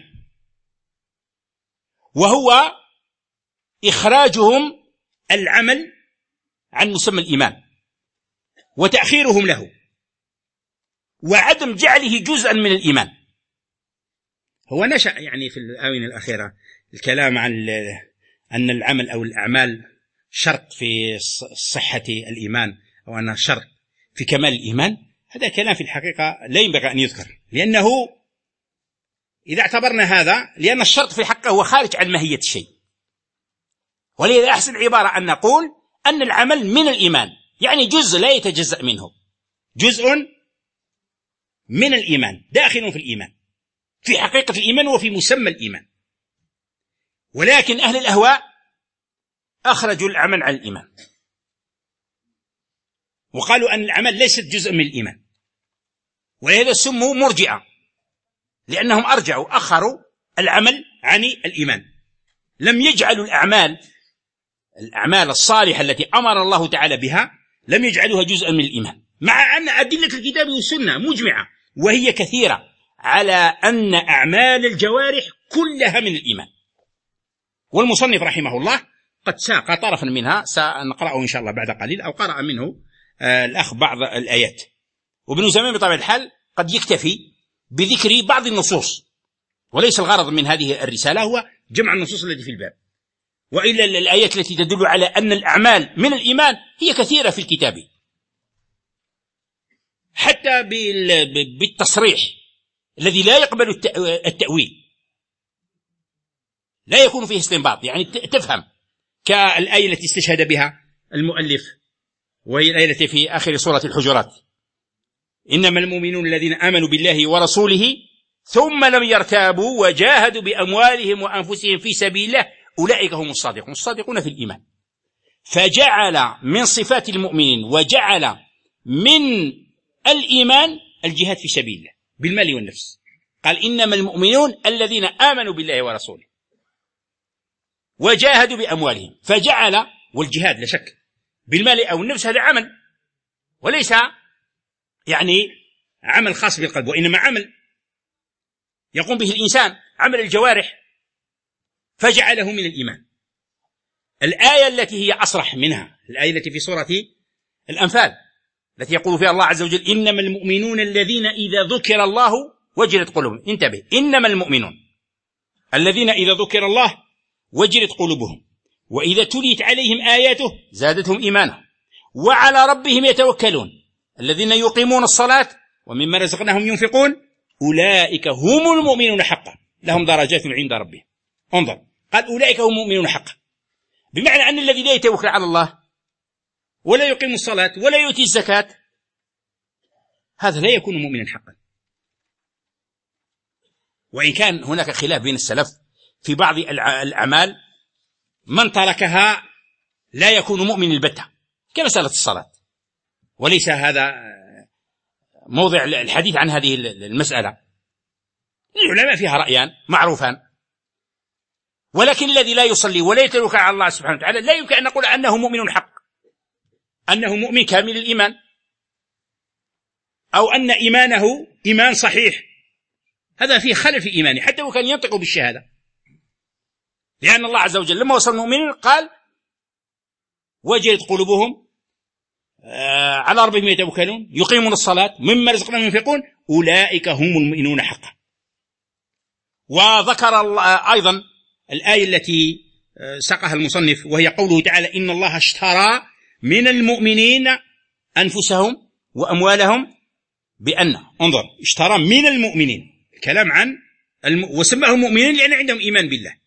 وهو إخراجهم العمل عن مسمى الإيمان وتأخيرهم له وعدم جعله جزءا من الإيمان. هو نشأ يعني في الآونة الأخيرة الكلام عن أن العمل أو الأعمال شرط في صحة الإيمان أو أنها شرط في كمال الإيمان، هذا كلام في الحقيقة لا ينبغي أن يذكر، لأنه إذا اعتبرنا هذا، لأن الشرط في الحقيقة هو خارج عن ماهية الشيء. ولذا أحسن عبارة أن نقول أن العمل من الإيمان، يعني جزء لا يتجزأ منه، جزء من الإيمان داخل في الإيمان، في حقيقة الإيمان وفي مسمى الإيمان. ولكن أهل الأهواء أخرجوا العمل عن الإيمان، وقالوا أن العمل ليست جزء من الإيمان، ولهذا سموا مرجئة، لأنهم أرجعوا أخروا العمل عن الإيمان، لم يجعلوا الأعمال الصالحة التي أمر الله تعالى بها لم يجعلوها جزءا من الإيمان، مع أن أدلة الكتاب والسنة مجمعة وهي كثيرة على أن أعمال الجوارح كلها من الإيمان. والمصنف رحمه الله قد ساق طرفا منها، سنقرأه إن شاء الله بعد قليل، أو قرأ منه الأخ بعض الآيات. وابن زمان بطبيعة الحال قد يكتفي بذكر بعض النصوص، وليس الغرض من هذه الرسالة هو جمع النصوص التي في الباب، وإلا الآيات التي تدل على أن الأعمال من الإيمان هي كثيرة في الكتاب، حتى بالتصريح الذي لا يقبل التأويل، لا يكون فيه استنباط، يعني تفهم، كالآية التي استشهد بها المؤلف، وهي الآية التي في آخر سورة الحجرات: إنما المؤمنون الذين آمنوا بالله ورسوله ثم لم يرتابوا وجاهدوا بأموالهم وأنفسهم في سبيل الله أولئك هم الصادقون، الصادقون في الإيمان. فجعل من صفات المؤمنين وجعل من الإيمان الجهاد في سبيل الله بالمال والنفس، قال إنما المؤمنون الذين آمنوا بالله ورسوله وجاهدوا بأموالهم، فجعل، والجهاد لا شك بالمال أو النفس هذا عمل، وليس يعني عمل خاص بالقلب، وإنما عمل يقوم به الإنسان، عمل الجوارح، فجعله من الإيمان. الآية التي هي أصرح منها الآية التي في سورة الأنفال التي يقول فيها الله عز وجل: إنما المؤمنون الذين إذا ذكر الله وجلت قلوبهم. انتبه، إنما المؤمنون الذين إذا ذكر الله وجلت قلوبهم وإذا تليت عليهم آياته زادتهم إيمانا وعلى ربهم يتوكلون الذين يقيمون الصلاة ومما رزقناهم ينفقون أولئك هم المؤمنون حقا لهم درجات عند ربهم. انظر، قال أولئك هم المؤمنون حقا، بمعنى أن الذي لا يتوكل على الله ولا يقيم الصلاة ولا يؤتي الزكاة هذا لا يكون مؤمنا حقا. وإن كان هناك خلاف بين السلف في بعض الأعمال، من تركها لا يكون مؤمن البتة، كمسألة الصلاة، وليس هذا موضع الحديث عن هذه المسألة، العلماء فيها رأيان معروفان، ولكن الذي لا يصلي ولا يتوكل على الله سبحانه وتعالى لا يمكن أن نقول أنه مؤمن حق، أنه مؤمن كامل الإيمان، أو أن إيمانه إيمان صحيح، هذا فيه خلل في إيمانه حتى وكان ينطق بالشهادة، لأن الله عز وجل لما وصل المؤمنين قال: وجلت قلوبهم على ربهم يتوكلون يقيمون الصلاة مما رزقناهم ينفقون أولئك هم المؤمنون حقا. وذكر أيضا الآية التي ساقها المصنف، وهي قوله تعالى: إن الله اشترى من المؤمنين أنفسهم وأموالهم بأن، انظر، اشترى من المؤمنين، الكلام عن وسماه المؤمنين لأن عندهم إيمان بالله،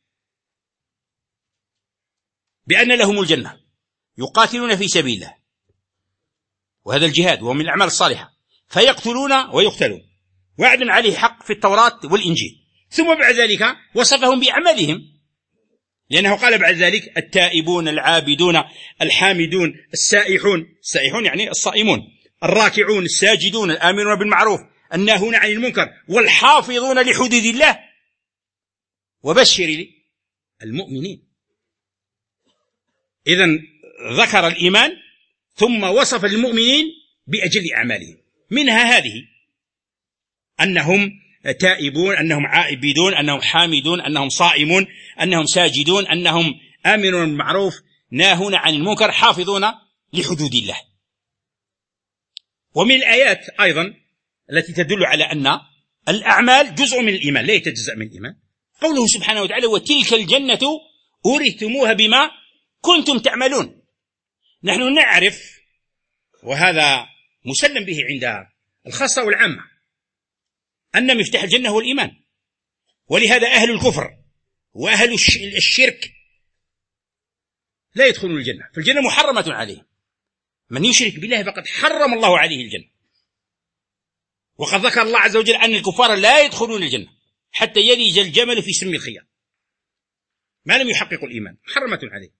بأن لهم الجنة يقاتلون في سبيل الله، وهذا الجهاد وهو من الأعمال الصالحة، فيقتلون ويقتلون، وعد عليه حق في التوراة والإنجيل. ثم بعد ذلك وصفهم بأعمالهم، لأنه قال بعد ذلك: التائبون العابدون الحامدون السائحون يعني الصائمون، الراكعون الساجدون الآمرون بالمعروف الناهون عن المنكر والحافظون لحدود الله وبشر المؤمنين. إذن ذكر الإيمان ثم وصف المؤمنين بأجل أعمالهم، منها هذه: أنهم تائبون، أنهم عائبدون، أنهم حامدون، أنهم صائمون، أنهم ساجدون، أنهم آمنون بالمعروف ناهون عن المنكر حافظون لحدود الله. ومن الآيات أيضا التي تدل على أن الأعمال جزء من الإيمان لا يتجزأ من الإيمان قوله سبحانه وتعالى: وتلك الجنة أورثتموها بما كنتم تعملون. نحن نعرف، وهذا مسلم به عند الخاصة والعامة، أن مفتاح الجنة هو الإيمان. ولهذا أهل الكفر وأهل الشرك لا يدخلون الجنة، فالجنة محرمة عليهم. من يشرك بالله فقد حرم الله عليه الجنة. وقد ذكر الله عز وجل أن الكفار لا يدخلون الجنة حتى يلج الجمل في سم الخياط، ما لم يحققوا الإيمان، محرمة عليه.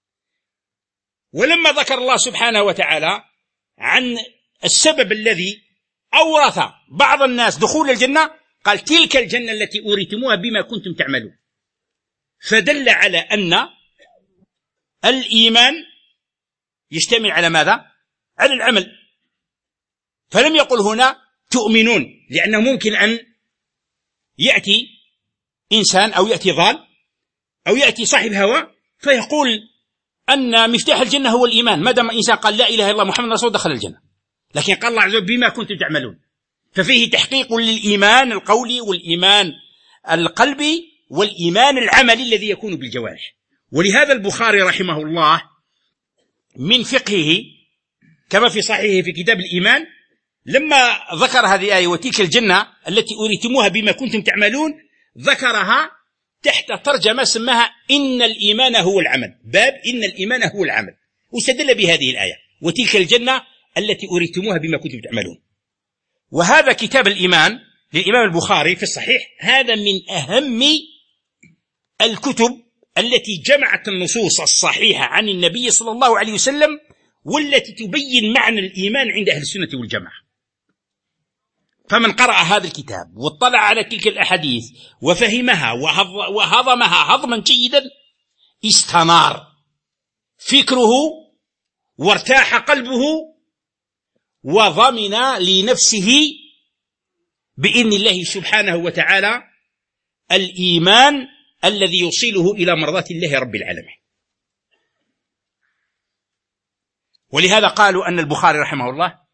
ولما ذكر الله سبحانه وتعالى عن السبب الذي أورث بعض الناس دخول الجنة، قال تلك الجنة التي أورثتموها بما كنتم تعملون، فدل على أن الإيمان يشتمل على ماذا؟ على العمل. فلم يقل هنا تؤمنون، لأنه ممكن أن يأتي إنسان أو يأتي ضال أو يأتي صاحب هوى فيقول أن مفتاح الجنة هو الإيمان، ما دام إنسان قال لا إله إلا الله محمد رسول دخل الجنة. لكن قال الله عز وجل بما كنتم تعملون، ففيه تحقيق للإيمان القولي والإيمان القلبي والإيمان العملي الذي يكون بالجوارح. ولهذا البخاري رحمه الله من فقهه كما في صحيحه في كتاب الإيمان لما ذكر هذه الآية وتلك الجنة التي أورثتموها بما كنتم تعملون، ذكرها تحت ترجمة سماها إن الإيمان هو العمل، باب إن الإيمان هو العمل، واستدل بهذه الآية وتلك الجنة التي أورثتموها بما كنتم تعملون. وهذا كتاب الإيمان للإمام البخاري في الصحيح، هذا من أهم الكتب التي جمعت النصوص الصحيحة عن النبي صلى الله عليه وسلم والتي تبين معنى الإيمان عند أهل السنة والجماعة. فمن قرأ هذا الكتاب واطلع على تلك الأحاديث وفهمها وهضمها هضما جيدا استنار فكره وارتاح قلبه وضمن لنفسه بإذن الله سبحانه وتعالى الإيمان الذي يوصله إلى مرضاة الله رب العالمين. ولهذا قالوا أن البخاري رحمه الله،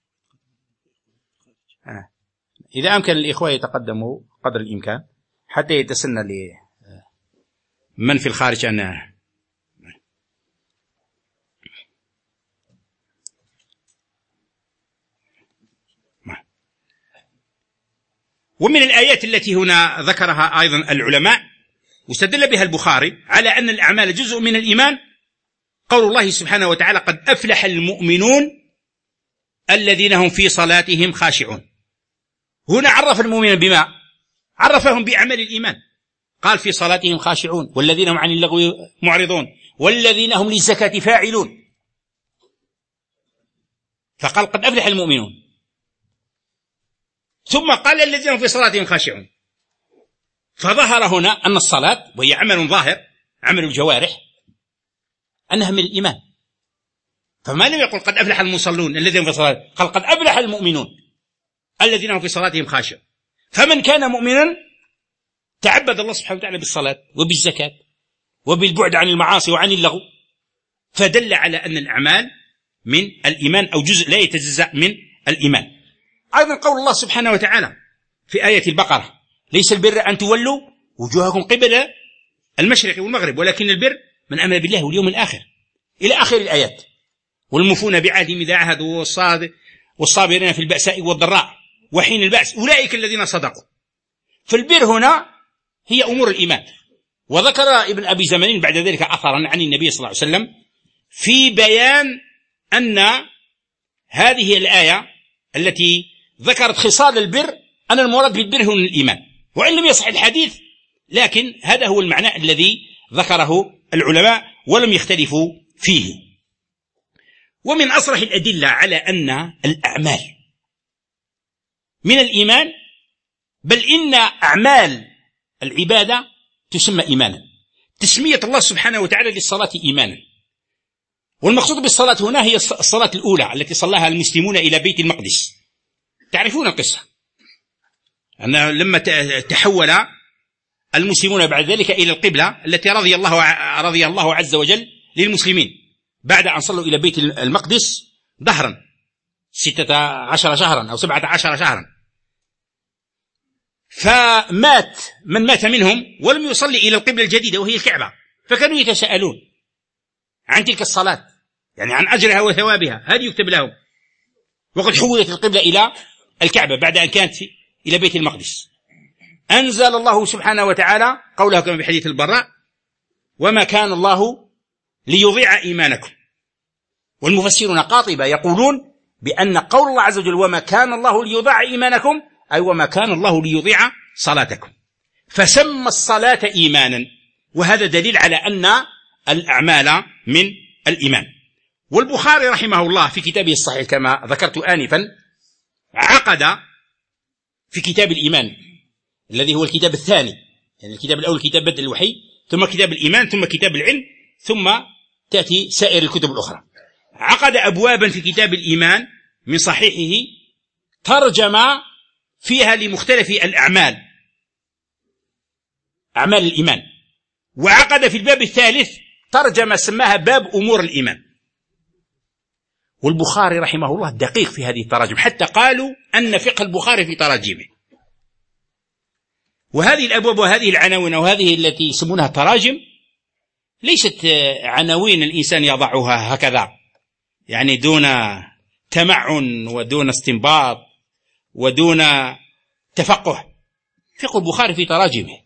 إذا أمكن الإخوة يتقدموا قدر الإمكان حتى يتسنى لمن في الخارج أن ومن الآيات التي هنا ذكرها أيضا العلماء واستدل بها البخاري على أن الأعمال جزء من الإيمان قول الله سبحانه وتعالى قد أفلح المؤمنون الذين هم في صلاتهم خاشعون. هنا عرف المؤمنين بما عرفهم بأعمال الإيمان، قال في صلاتهم خاشعون والذين هم عن اللغو معرضون والذين هم للزكاة فاعلون، فقال قد أفلح المؤمنون، ثم قال الذين هم في صلاتهم خاشعون. فظهر هنا أن الصلاة وهي عمل ظاهر عمل الجوارح أنها من الإيمان، فما لم يقل قد أفلح المصلون الذين هم في صلاتهم، قال قد أفلح المؤمنون الذين هم في صلاتهم خاشعون. فمن كان مؤمنا تعبد الله سبحانه وتعالى بالصلاة وبالزكاة وبالبعد عن المعاصي وعن اللغو، فدل على أن الأعمال من الإيمان أو جزء لا يتجزأ من الإيمان. أيضا قول الله سبحانه وتعالى في آية البقرة ليس البر أن تولوا وجوهكم قبل المشرق والمغرب ولكن البر من آمن بالله واليوم الآخر إلى آخر الآيات. والموفون بعهدهم إذا عاهدوا والصابرين في البأساء والضراء وحين البأس أولئك الذين صدقوا. فالبر هنا هي أمور الإيمان. وذكر ابن أبي زمانين بعد ذلك أثرا عن النبي صلى الله عليه وسلم في بيان أن هذه الآية التي ذكرت خصال البر أن المراد بالبر هو الإيمان، وإن لم يصح الحديث لكن هذا هو المعنى الذي ذكره العلماء ولم يختلفوا فيه. ومن أصرح الأدلة على أن الأعمال من الإيمان، بل إن أعمال العبادة تسمى إيمانا، تسمية الله سبحانه وتعالى للصلاة إيمانا. والمقصود بالصلاة هنا هي الصلاة الأولى التي صلاها المسلمون إلى بيت المقدس. تعرفون القصة أن لما تحول المسلمون بعد ذلك إلى القبلة التي رضي الله عز وجل للمسلمين بعد أن صلوا إلى بيت المقدس دهرا 16 شهرا أو 17 شهرا، فمات من مات منهم ولم يصلي إلى القبلة الجديدة وهي الكعبة، فكانوا يتساءلون عن تلك الصلاة يعني عن أجرها وثوابها، هذه يكتب لهم. وقد حولت القبلة إلى الكعبة بعد أن كانت إلى بيت المقدس. أنزل الله سبحانه وتعالى قوله كما في حديث البراء: وما كان الله ليضيع إيمانكم. والمفسرون قاطبة يقولون بأن قول الله عز وجل وما كان الله ليضيع إيمانكم أي وما كان الله ليضيع صلاتكم، فسمى الصلاة إيمانا، وهذا دليل على أن الأعمال من الإيمان. والبخاري رحمه الله في كتابه الصحيح كما ذكرت آنفا عقد في كتاب الإيمان الذي هو الكتاب الثاني، يعني الكتاب الأول كتاب بدء الوحي، ثم كتاب الإيمان، ثم كتاب العلم، ثم تأتي سائر الكتب الأخرى. عقد أبوابا في كتاب الإيمان من صحيحه ترجم فيها لمختلف الأعمال، أعمال الإيمان. وعقد في الباب الثالث ترجمة سماها باب أمور الإيمان. والبخاري رحمه الله دقيق في هذه التراجم، حتى قالوا أن فقه البخاري في تراجمه. وهذه الأبواب وهذه العناوين وهذه التي يسمونها تراجم ليست عناوين الإنسان يضعها هكذا يعني دون تمعن ودون استنباط ودون تفقه. فقه البخاري في تراجمه.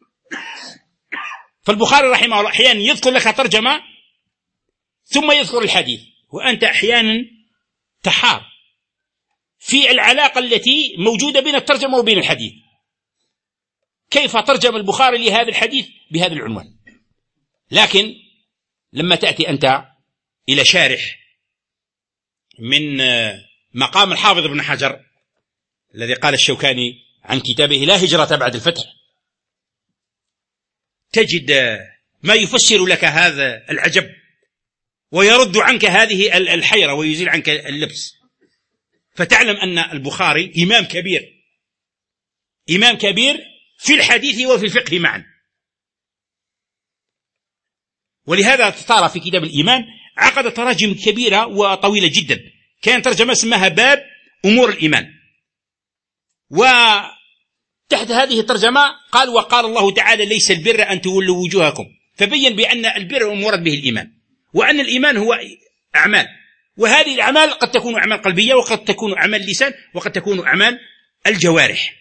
فالبخاري رحمه الله أحيانا يذكر لك ترجمة ثم يذكر الحديث، وأنت أحيانا تحار في العلاقة التي موجودة بين الترجمة وبين الحديث. كيف ترجم البخاري لهذا الحديث بهذا العنوان؟ لكن لما تأتي أنت إلى شارح من مقام الحافظ ابن حجر الذي قال الشوكاني عن كتابه لا هجرة بعد الفتح، تجد ما يفسر لك هذا العجب ويرد عنك هذه الحيرة ويزيل عنك اللبس، فتعلم أن البخاري إمام كبير في الحديث وفي الفقه معا. ولهذا ترى في كتاب الإيمان عقد تراجم كبيرة وطويلة جدا، كان ترجمة اسمها باب أمور الإيمان. وتحت هذه الترجمة قال وقال الله تعالى ليس البر أن تولوا وجوهكم، فبين بأن البر مراد به الإيمان، وأن الإيمان هو أعمال، وهذه الأعمال قد تكون أعمال قلبية وقد تكون أعمال لسان وقد تكون أعمال الجوارح.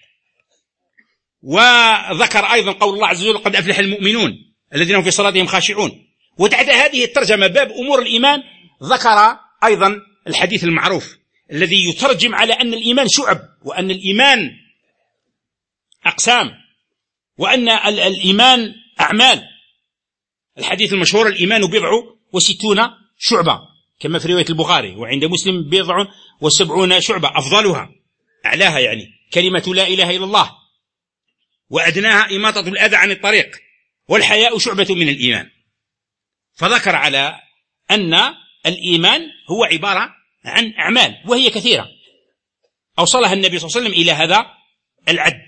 وذكر أيضا قول الله عز وجل قد أفلح المؤمنون الذين هم في صلاتهم خاشعون. وتحت هذه الترجمة باب أمور الإيمان ذكر أيضا الحديث المعروف الذي يترجم على أن الإيمان شعب، وأن الإيمان أقسام، وأن الإيمان أعمال. الحديث المشهور الإيمان 67 شعبة كما في رواية البخاري، وعند مسلم 70 شعبة أفضلها أعلاها يعني كلمة لا إله إلا الله، وأدناها إماطة الأذى عن الطريق، والحياء شعبة من الإيمان. فذكر على أن الإيمان هو عبارة عن أعمال وهي كثيرة أوصلها النبي صلى الله عليه وسلم إلى هذا العد.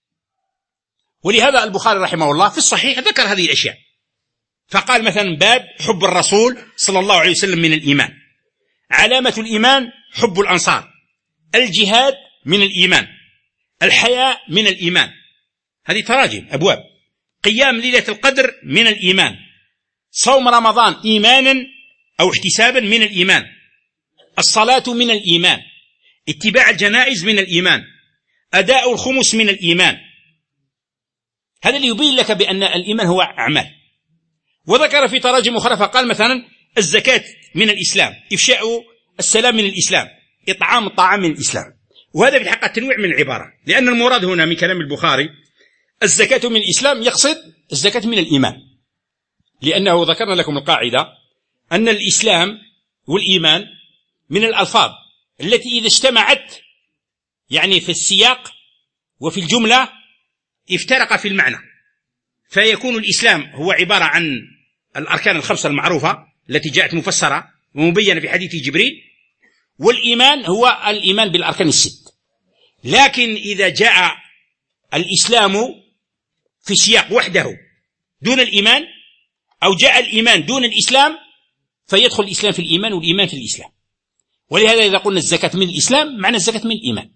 ولهذا البخاري رحمه الله في الصحيح ذكر هذه الأشياء، فقال مثلا باب حب الرسول صلى الله عليه وسلم من الإيمان، علامة الإيمان حب الأنصار، الجهاد من الإيمان، الحياء من الإيمان. هذه تراجم أبواب. قيام ليلة القدر من الإيمان، صوم رمضان إيمانا أو احتسابا من الإيمان، الصلاة من الإيمان، اتباع الجنائز من الإيمان، أداء الخمس من الإيمان. هذا اللي يبين لك بأن الإيمان هو أعمال. وذكر في تراجم أخرى فقال مثلا الزكاة من الإسلام، إفشاء السلام من الإسلام، إطعام الطعام من الإسلام. وهذا بالحق التنويع من العبارة، لأن المراد هنا من كلام البخاري الزكاة من الإسلام يقصد الزكاة من الإيمان، لأنه ذكرنا لكم القاعدة أن الإسلام والإيمان من الألفاظ التي إذا اجتمعت يعني في السياق وفي الجملة افترق في المعنى، فيكون الإسلام هو عبارة عن الأركان الخمسة المعروفة التي جاءت مفسرة ومبينة في حديث جبريل، والإيمان هو الإيمان بالأركان الست. لكن إذا جاء الإسلام في سياق وحده دون الإيمان، أو جاء الإيمان دون الإسلام، فيدخل الإسلام في الإيمان والإيمان في الإسلام. ولهذا إذا قلنا الزكاة من الإسلام معنى الزكاة من الإيمان.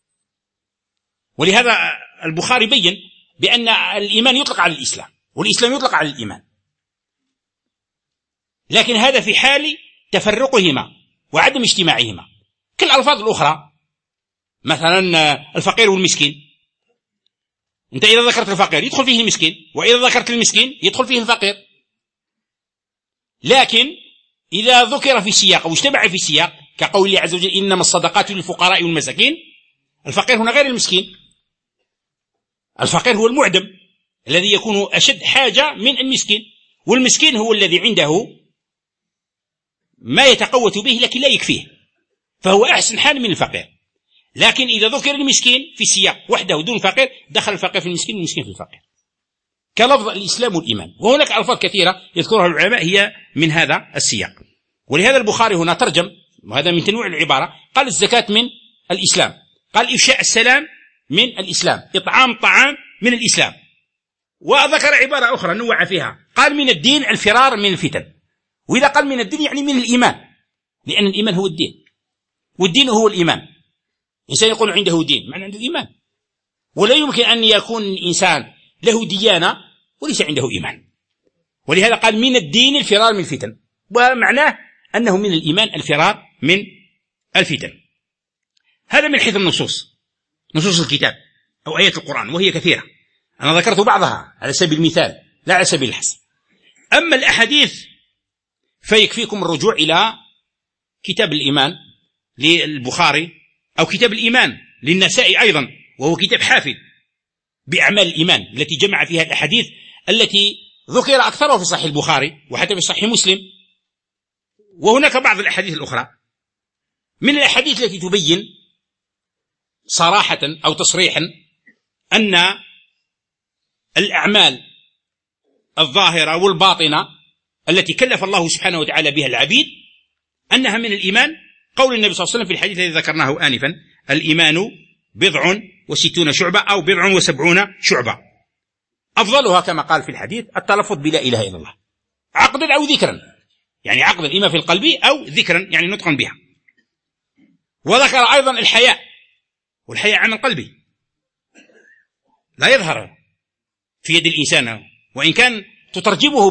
ولهذا البخاري بين بأن الإيمان يطلق على الإسلام والإسلام يطلق على الإيمان، لكن هذا في حال تفرقهما وعدم اجتماعهما. كالألفاظ الأخرى مثلا الفقير والمسكين، أنت إذا ذكرت الفقير يدخل فيه المسكين، وإذا ذكرت المسكين يدخل فيه الفقير. لكن إذا ذكر في السياق أو اجتمع في السياق كقول الله عز وجل إنما الصدقات للفقراء والمساكين، الفقير هنا غير المسكين. الفقير هو المعدم الذي يكون أشد حاجة من المسكين، والمسكين هو الذي عنده ما يتقوت به لكن لا يكفيه، فهو أحسن حال من الفقير. لكن إذا ذكر المسكين في السياق وحده دون فقير دخل الفقير في المسكين والمسكين في الفقير، كلفظ الإسلام والإيمان. وهناك ألفاظ كثيرة يذكرها العلماء هي من هذا السياق. ولهذا البخاري هنا ترجم، وهذا من تنوع العبارة، قال الزكاة من الإسلام، قال إفشاء السلام من الإسلام، إطعام طعام من الإسلام. وذكر عبارة أخرى نوع فيها، قال من الدين الفرار من الفتن. وإذا قال من الدين يعني من الإيمان، لأن الإيمان هو الدين والدين هو الإيمان. إنسان يقول عنده دين معنى عنده إيمان، ولا يمكن أن يكون الإنسان له ديانة وليس عنده إيمان. ولهذا قال من الدين الفرار من الفتن، ومعناه أنه من الإيمان الفرار من الفتن. هذا من حيث النصوص، نصوص الكتاب أو آيات القرآن، وهي كثيرة، أنا ذكرت بعضها على سبيل المثال لا على سبيل الحصر. أما الأحاديث فيكفيكم الرجوع إلى كتاب الإيمان للبخاري أو كتاب الإيمان للنسائي أيضا، وهو كتاب حافل بأعمال الإيمان التي جمع فيها الأحاديث التي ذكر أكثرها في صحيح البخاري وحتى في صحيح مسلم. وهناك بعض الأحاديث الأخرى من الأحاديث التي تبين صراحة أو تصريحا أن الأعمال الظاهرة والباطنة التي كلف الله سبحانه وتعالى بها العبيد أنها من الإيمان. قول النبي صلى الله عليه وسلم في الحديث الذي ذكرناه آنفا: الإيمان 60 شعبة أو 70 شعبة، أفضلها كما قال في الحديث التلفظ بلا إله إلا الله، عقدا أو ذكرا، يعني عقدا إما في القلب أو ذكرا يعني نطقا بها. وذكر أيضا الحياء، والحياء عمل قلبي لا يظهر في يد الإنسان، وإن كان تترجبه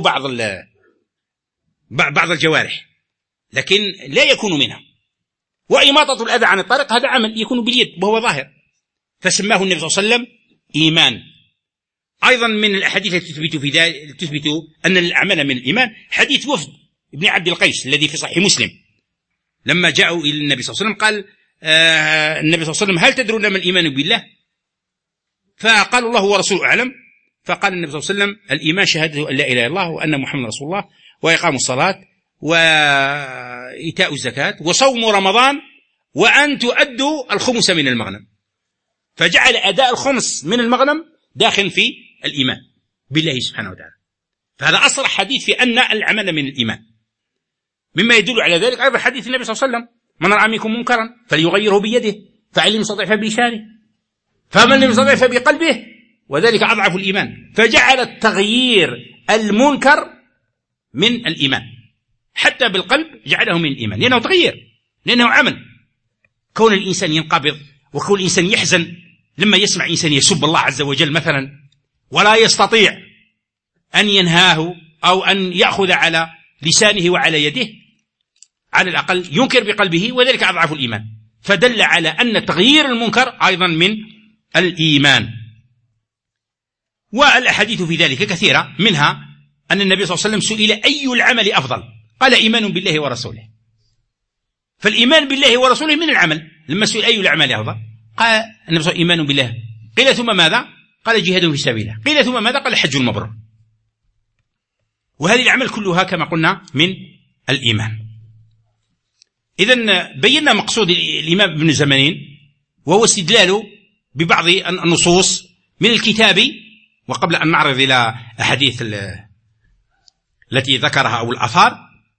بعض الجوارح لكن لا يكون منها. وإماطة الأذى عن الطريق هذا عمل يكون باليد وهو ظاهر، فسماه النبي صلى الله عليه وسلم إيمان. أيضا من الأحاديث التي تثبت أن الأعمال من الإيمان حديث وفد ابن عبد القيس الذي في صحيح مسلم، لما جاءوا إلى النبي صلى الله عليه وسلم قال النبي صلى الله عليه وسلم: هل تدرون ما الإيمان بالله؟ فقال: الله ورسوله أعلم. فقال النبي صلى الله عليه وسلم: الإيمان شهادة أن لا إله إلا الله وأن محمد رسول الله، وإقام الصلاة، وإيتاء الزكاة، وصوم رمضان، وأن تؤدوا الخمس من المغنم. فجعل أداء الخمس من المغنم داخل في الإيمان بالله سبحانه وتعالى. فهذا أصرح حديث في أن العمل من الإيمان. مما يدل على ذلك أيضا حديث النبي صلى الله عليه وسلم: من رأى منكم منكرا فليغيره بيده، فإن لم يستطع فبلسانه، فمن لم يستطع فبقلبه، وذلك أضعف الإيمان. فجعل التغيير المنكر من الإيمان، حتى بالقلب جعله من الإيمان، لأنه تغيير، لأنه عمل. كون الإنسان ينقبض، وكون الإنسان يحزن لما يسمع إنسان يسب الله عز وجل مثلا، ولا يستطيع أن ينهاه أو أن يأخذ على لسانه وعلى يده، على الأقل ينكر بقلبه، وذلك أضعف الإيمان. فدل على أن تغيير المنكر أيضا من الإيمان. والأحاديث في ذلك كثيرة، منها أن النبي صلى الله عليه وسلم سئل: أي العمل أفضل؟ قال: إيمان بالله ورسوله. فالإيمان بالله ورسوله من العمل. لما سئل أي العمل أفضل قال النبي صلى الله عليه وسلم: إيمان بالله. قيل: ثم ماذا؟ قال: جهاد في سبيله. قيل: ثم ماذا؟ قال: حج مبرور. وهذه الأعمال كلها كما قلنا من الإيمان. إذن بينا مقصود الإمام ابن زمانين، وهو استدلاله ببعض النصوص من الكتاب. وقبل أن نعرض إلى أحاديث التي ذكرها أو الآثار،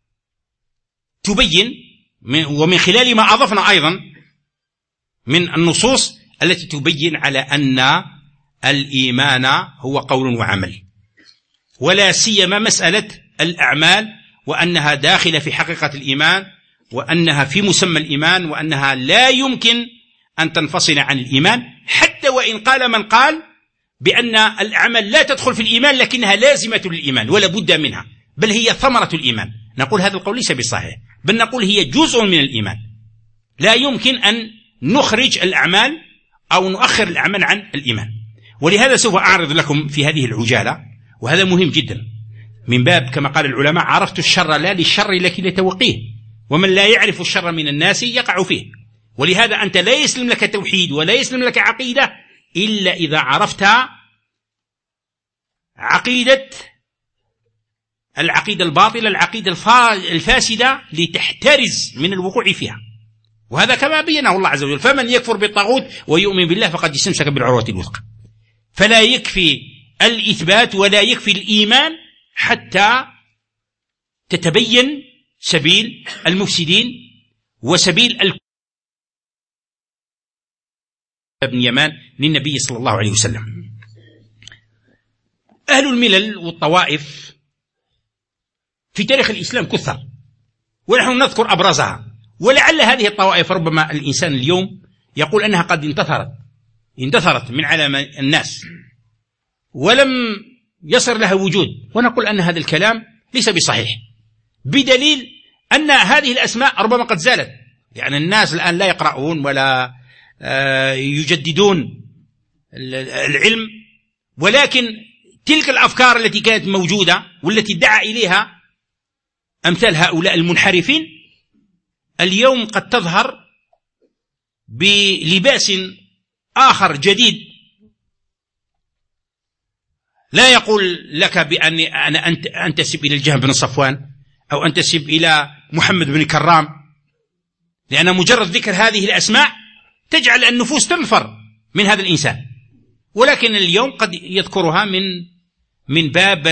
تبين ومن خلال ما أضفنا أيضا من النصوص التي تبين على أن الإيمان هو قول وعمل، ولا سيما مسألة الأعمال، وأنها داخلة في حقيقة الإيمان، وأنها في مسمى الإيمان، وأنها لا يمكن أن تنفصل عن الإيمان، حتى وإن قال من قال بأن الأعمال لا تدخل في الإيمان لكنها لازمة للإيمان ولا بد منها، بل هي ثمرة الإيمان. نقول هذا القول ليس بصحيح، بل نقول هي جزء من الإيمان. لا يمكن أن نخرج الأعمال أو نؤخر الأعمال عن الإيمان. ولهذا سوف أعرض لكم في هذه العجالة، وهذا مهم جدا، من باب كما قال العلماء: عرفت الشر لا للشر لكن لتوقيه، ومن لا يعرف الشر من الناس يقع فيه. ولهذا أنت لا يسلم لك توحيد ولا يسلم لك عقيدة إلا إذا عرفت العقيدة الباطلة، العقيدة الفاسدة، لتحترز من الوقوع فيها. وهذا كما بينه الله عز وجل: فمن يكفر بالطاغوت ويؤمن بالله فقد استمسك بالعروة الوثقى. فلا يكفي الإثبات ولا يكفي الإيمان حتى تتبين سبيل المفسدين وسبيل ابن يمان للنبي صلى الله عليه وسلم. أهل الملل والطوائف في تاريخ الإسلام كثر، ونحن نذكر أبرزها. ولعل هذه الطوائف ربما الإنسان اليوم يقول أنها قد اندثرت من على الناس ولم يصر لها وجود، ونقول أن هذا الكلام ليس بصحيح، بدليل أن هذه الأسماء ربما قد زالت. يعني الناس الآن لا يقرؤون ولا يجددون العلم، ولكن تلك الأفكار التي كانت موجودة والتي دعا إليها أمثال هؤلاء المنحرفين اليوم قد تظهر بلباس آخر جديد. لا يقول لك بأني أنا أنتسب إلى الجهم بن صفوان أو أنتسب إلى محمد بن كرام، لأن مجرد ذكر هذه الأسماء تجعل النفوس تنفر من هذا الإنسان. ولكن اليوم قد يذكرها من باب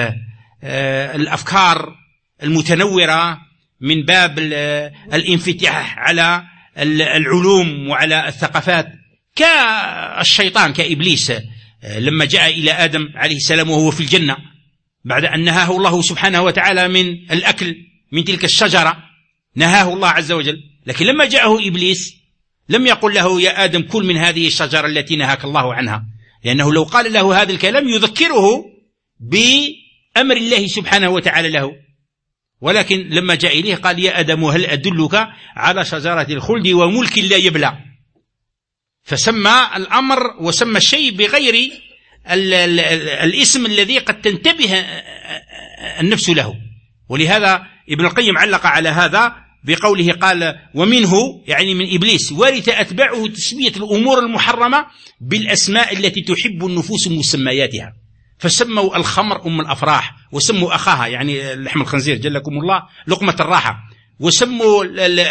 الأفكار المتنورة، من باب الانفتاح على العلوم وعلى الثقافات، كالشيطان كإبليس لما جاء إلى آدم عليه السلام وهو في الجنة بعد أن نهاه الله سبحانه وتعالى من الأكل من تلك الشجرة، نهاه الله عز وجل. لكن لما جاءه إبليس لم يقل له: يا آدم كل من هذه الشجرة التي نهاك الله عنها، لأنه لو قال له هذا الكلام يذكره بأمر الله سبحانه وتعالى له. ولكن لما جاء إليه قال: يا آدم هل أدلك على شجرة الخلد وملك لا يبلى. فسمى الأمر وسمى الشيء بغير الاسم الذي قد تنتبه النفس له. ولهذا ابن القيم علق على هذا بقوله قال: ومنه يعني من إبليس ورث أتباعه تسمية الأمور المحرمة بالأسماء التي تحب النفوس مسمياتها، فسموا الخمر أم الأفراح، وسموا أخاها يعني لحم الخنزير جلكم الله لقمة الراحة، وسموا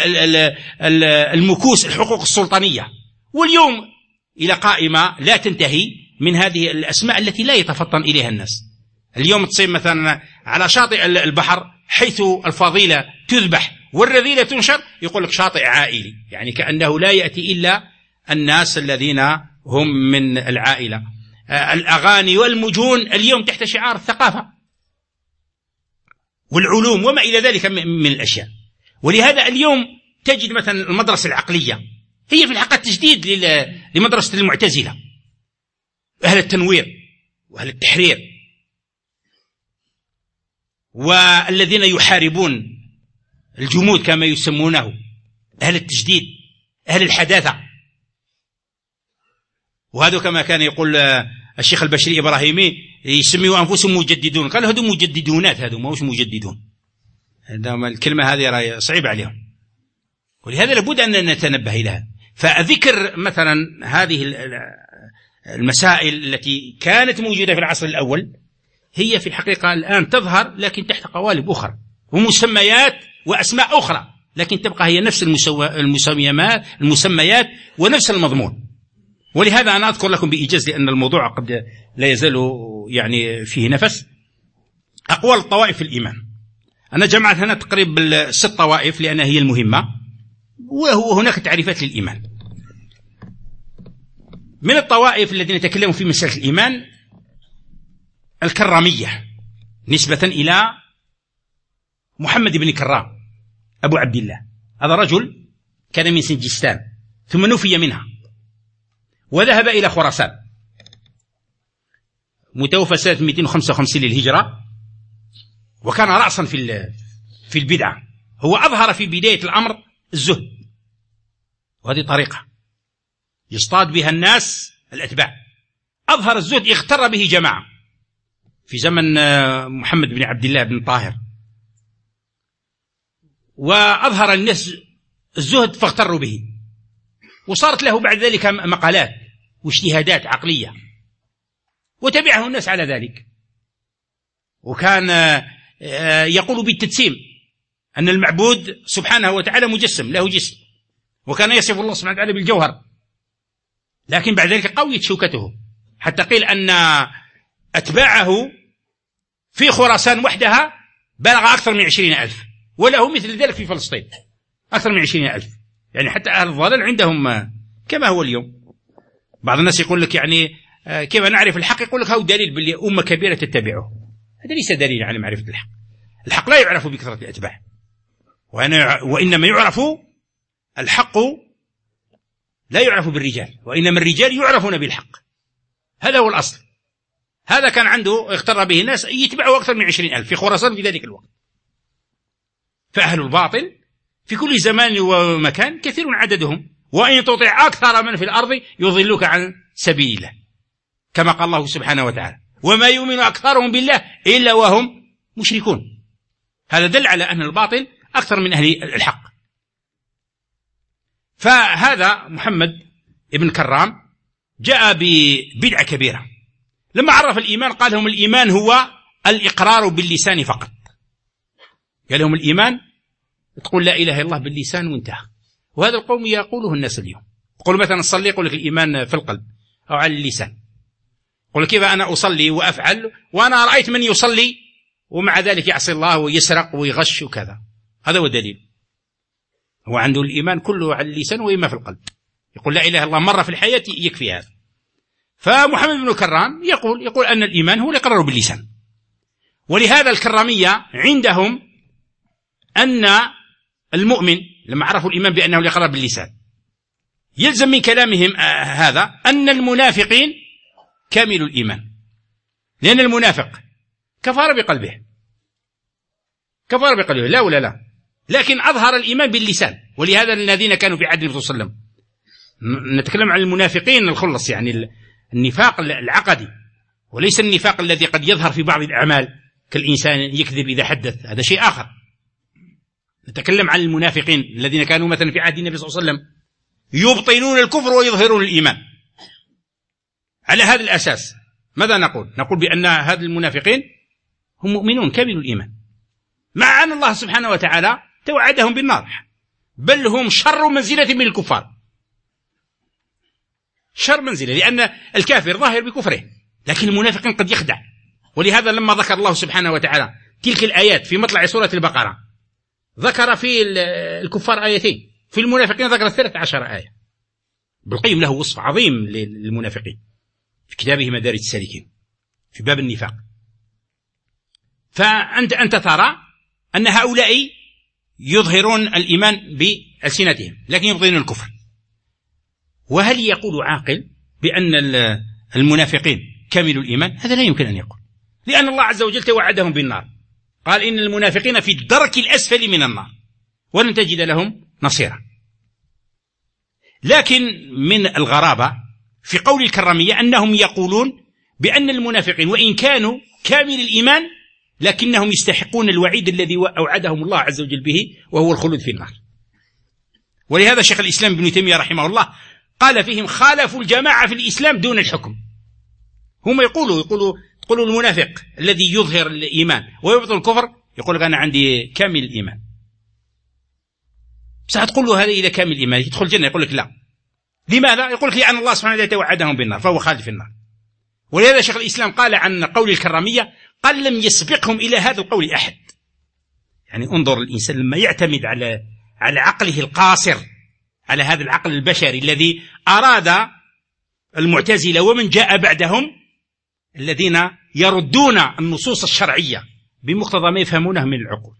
المكوس الحقوق السلطانية. واليوم إلى قائمة لا تنتهي من هذه الأسماء التي لا يتفطن إليها الناس. اليوم تصير مثلا على شاطئ البحر حيث الفضيلة تذبح والرذيلة تنشر يقول لك شاطئ عائلي، يعني كأنه لا يأتي إلا الناس الذين هم من العائلة. الأغاني والمجون اليوم تحت شعار الثقافة والعلوم وما إلى ذلك من الأشياء. ولهذا اليوم تجد مثلا المدرسة العقلية هي في الحقيقة تجديد لمدرسة المعتزلة، أهل التنوير وأهل التحرير والذين يحاربون الجمود كما يسمونه، أهل التجديد، أهل الحداثة. وهذا كما كان يقول الشيخ البشري إبراهيمي يسميوا أنفسهم مجددون، قال هذو مجددونات، هذو ما هوش مجددون. الكلمة هذه صعيبة عليهم، ولهذا لابد أن نتنبه إليها. فذكر مثلا هذه المسائل التي كانت موجودة في العصر الأول هي في الحقيقة الآن تظهر لكن تحت قوالب أخرى ومسميات وأسماء أخرى، لكن تبقى هي نفس المسميات ونفس المضمون. ولهذا أنا أذكر لكم بإيجاز لأن الموضوع قد لا يزال يعني فيه نفس. أقوال الطوائف في الإيمان، أنا جمعت هنا تقريبا 6 طوائف لأنها هي المهمة، وهناك تعريفات للإيمان. من الطوائف الذين يتكلمون في مسألة الإيمان الكرامية نسبة إلى محمد بن كرام أبو عبد الله. هذا رجل كان من سنجستان ثم نفي منها وذهب إلى خراسان، متوفى سنة 255 للهجرة، وكان رأسا في البدعة. هو أظهر في بداية الأمر الزهد، وهذه طريقة يصطاد بها الناس الأتباع. أظهر الزهد، اغتر به جماعة في زمن محمد بن عبد الله بن طاهر، وأظهر الناس الزهد فاغتروا به، وصارت له بعد ذلك مقالات واجتهادات عقلية، وتبعه الناس على ذلك. وكان يقول بالتجسيم أن المعبود سبحانه وتعالى مجسم له جسم، وكان يصف الله سبحانه وتعالى بالجوهر، لكن بعد ذلك قويت شوكته حتى قيل أن أتباعه في خراسان وحدها بلغ أكثر من 20,000، وله مثل ذلك في فلسطين أكثر من 20,000. يعني حتى أهل الضلال عندهم كما هو اليوم. بعض الناس يقول لك يعني كيف نعرف الحق؟ يقول لك هو دليل باللي أمة كبيرة تتبعه. هذا ليس دليل على معرفة الحق. الحق لا يعرف بكثرة الأتباع، وإنما يعرف الحق لا يعرف بالرجال، وإنما الرجال يعرفون بالحق. هذا هو الأصل. هذا كان عنده اغتر به الناس يتبعه أكثر من 20,000 في خراسان في ذلك الوقت. فأهل الباطل في كل زمان ومكان كثير عددهم، وإن تطع أكثر من في الأرض يضلوك عن سبيل الله، كما قال الله سبحانه وتعالى: وما يؤمن أكثرهم بالله إلا وهم مشركون. هذا دل على أن الباطل أكثر من أهل الحق. فهذا محمد ابن كرام جاء ببدعة كبيرة. لما عرف الإيمان قال لهم الإيمان هو الإقرار باللسان فقط. قال لهم الإيمان تقول لا إله إلا الله باللسان وانتهى. وهذا القوم يقوله الناس اليوم. يقول مثلا صلي، يقول لك الإيمان في القلب أو على اللسان. يقول كيف أنا أصلي وأفعل وأنا رأيت من يصلي ومع ذلك يعصي الله ويسرق ويغش وكذا. هذا هو الدليل. هو عنده الإيمان كله على اللسان وإما في القلب. يقول لا إله إلا الله مرة في الحياة يكفي هذا. فمحمد بن كرام يقول أن الإيمان هو الإقرار باللسان. ولهذا الكرامية عندهم أن المؤمن لما عرفوا الإيمان بأنه الإقرار باللسان يلزم من كلامهم هذا أن المنافقين كامل الإيمان، لأن المنافق كفر بقلبه لا ولا لا، لكن أظهر الإيمان باللسان. ولهذا الذين كانوا في عهد النبي صلى الله عليه وسلم، نتكلم عن المنافقين الخلص، يعني النفاق العقدي، وليس النفاق الذي قد يظهر في بعض الأعمال كالإنسان يكذب إذا حدث، هذا شيء آخر. نتكلم عن المنافقين الذين كانوا مثلا في عهد النبي صلى الله عليه وسلم يبطنون الكفر ويظهرون الإيمان. على هذا الأساس ماذا نقول بأن هذا المنافقين هم مؤمنون كامل الإيمان، مع أن الله سبحانه وتعالى توعدهم بالنار، بل هم شر منزلة من الكفار، شر منزلة، لأن الكافر ظاهر بكفره، لكن المنافقين قد يخدع. ولهذا لما ذكر الله سبحانه وتعالى تلك الآيات في مطلع سورة البقرة ذكر في الكفار آيتين، في المنافقين ذكر 13 آية. ابن القيم له وصف عظيم للمنافقين في كتابه مدارج السالكين في باب النفاق. فأنت ترى أن هؤلاء يظهرون الإيمان بألسنتهم لكن يبطنون الكفر. وهل يقول عاقل بأن المنافقين كامل الإيمان؟ هذا لا يمكن أن يقول، لأن الله عز وجل توعدهم بالنار، قال إن المنافقين في الدرك الأسفل من النار ولن تجد لهم نصيرا. لكن من الغرابة في قول الكرامية أنهم يقولون بأن المنافقين وإن كانوا كامل الإيمان لكنهم يستحقون الوعيد الذي أوعدهم الله عز وجل به، وهو الخلود في النار. ولهذا شيخ الإسلام ابن تيمية رحمه الله قال فيهم خالفوا الجماعة في الإسلام دون الحكم. هم يقولوا المنافق الذي يظهر الإيمان ويبطل الكفر يقول لك أنا عندي كامل الإيمان. ستقول له هذا إذا كامل الإيمان يدخل الجنة، يقول لك لا. لماذا؟ يقول لك لأن الله سبحانه وتعالى توعدهم بالنار فهو خالد في النار. ولهذا شيخ الإسلام قال عن قول الكرامية قال لم يسبقهم إلى هذا القول أحد. يعني انظر الإنسان لما يعتمد على عقله القاصر، على هذا العقل البشري الذي أراد المعتزلة ومن جاء بعدهم الذين يردون النصوص الشرعية بمقتضى ما يفهمونه من العقول.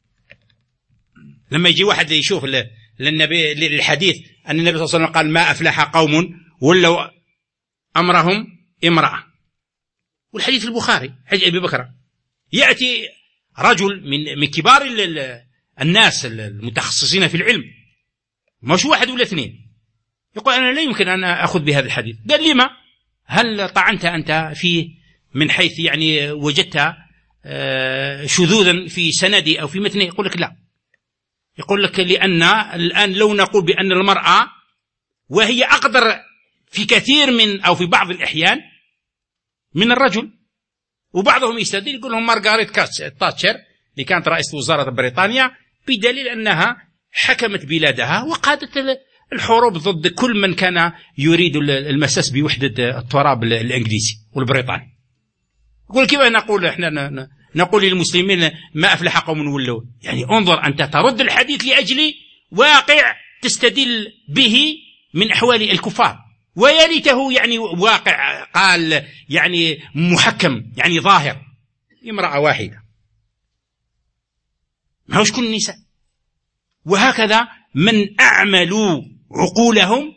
لما يجي واحد يشوف للحديث أن النبي صلى الله عليه وسلم قال ما أفلح قوم ولوا أمرهم امرأة، والحديث البخاري حديث أبي بكر، يأتي رجل من كبار الناس المتخصصين في العلم، مش واحد ولا اثنين، يقول أنا لا يمكن أن أخذ بهذا الحديث. قال لما؟ هل طعنت أنت فيه من حيث يعني وجدت شذوذا في سندي أو في متنه؟ يقول لك لا. يقول لك لأن الآن لو نقول بأن المرأة وهي أقدر في كثير من أو في بعض الأحيان من الرجل، وبعضهم يستدل يقول لهم مارغاريت تاتشر اللي كانت رئيسة وزارة بريطانيا بدليل أنها حكمت بلادها وقادت الحروب ضد كل من كان يريد المساس بوحدة التراب الإنجليزي والبريطاني. يقول كيف نقول إحنا نقول للمسلمين ما أفلح قوم ولوا؟ يعني انظر أنت ترد الحديث لأجل واقع تستدل به من أحوال الكفار، ويا ليته يعني واقع قال يعني محكم يعني ظاهر. امرأة واحدة ما هوش كل النساء. وهكذا من أعملوا عقولهم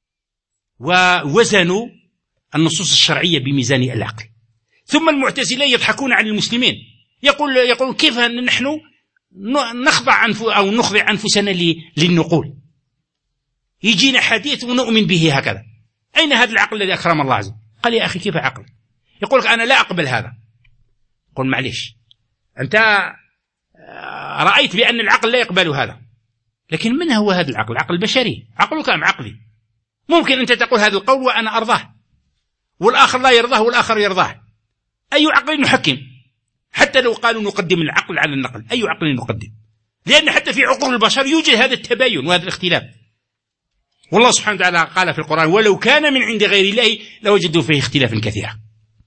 ووزنوا النصوص الشرعية بميزان العقل. ثم المعتزلة يضحكون على المسلمين، يقول كيف نحن نخضع أو نخضع أنفسنا للنقول، يجينا حديث ونؤمن به هكذا. أين هذا العقل الذي أكرم الله عز وجل؟ قال يا أخي كيف عقل؟ يقول لك أنا لا أقبل هذا. قل معليش، أنت رأيت بأن العقل لا يقبل هذا، لكن من هو هذا العقل؟ العقل البشري، عقلك أم عقلي؟ ممكن أنت تقول هذا القول وأنا أرضاه والآخر لا يرضاه والآخر يرضاه. أي عقل نحكم؟ حتى لو قالوا نقدم العقل على النقل، أي عقل نقدم؟ لأن حتى في عقول البشر يوجد هذا التباين وهذا الاختلاف. والله سبحانه وتعالى قال في القرآن ولو كان من عند غير الله لوجدوا فيه اختلافا كثيرا.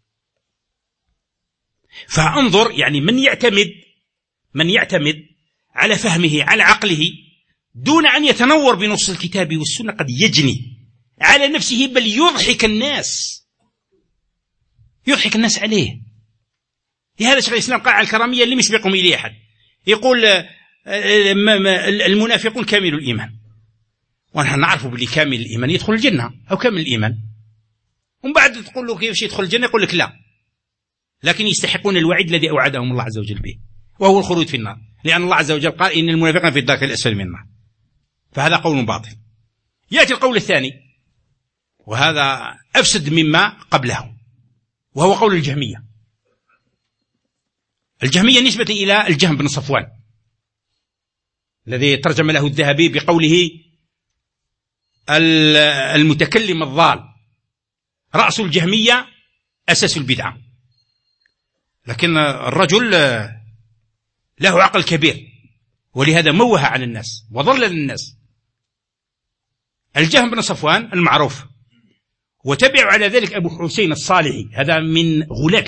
فانظر يعني من يعتمد على فهمه على عقله دون أن يتنور بنص الكتاب والسنة قد يجني على نفسه، بل يضحك الناس عليه. لهذا شيخ الإسلام قال على الكرامية اللي يسبقهم إليه أحد، يقول المنافقون كامل الإيمان، ونحن نعرف باللي كامل الإيمان يدخل الجنة أو كامل الإيمان، ومن بعد تقول له كيف يدخل الجنة يقول لك لا، لكن يستحقون الوعيد الذي أوعدهم الله عز وجل به، وهو الخلود في النار، لأن الله عز وجل قال إن المنافقين في الدرك الأسفل من النار. فهذا قول باطل. يأتي القول الثاني وهذا أفسد مما قبله، وهو قول الجهمية. الجهمية نسبة إلى الجهم بن صفوان الذي ترجم له الذهبي بقوله المتكلم الضال رأس الجهمية أساس البدعة. لكن الرجل له عقل كبير، ولهذا موه على الناس وضلل الناس. الجهم بن صفوان المعروف، وتبع على ذلك أبو حسين الصالحي، هذا من غلاة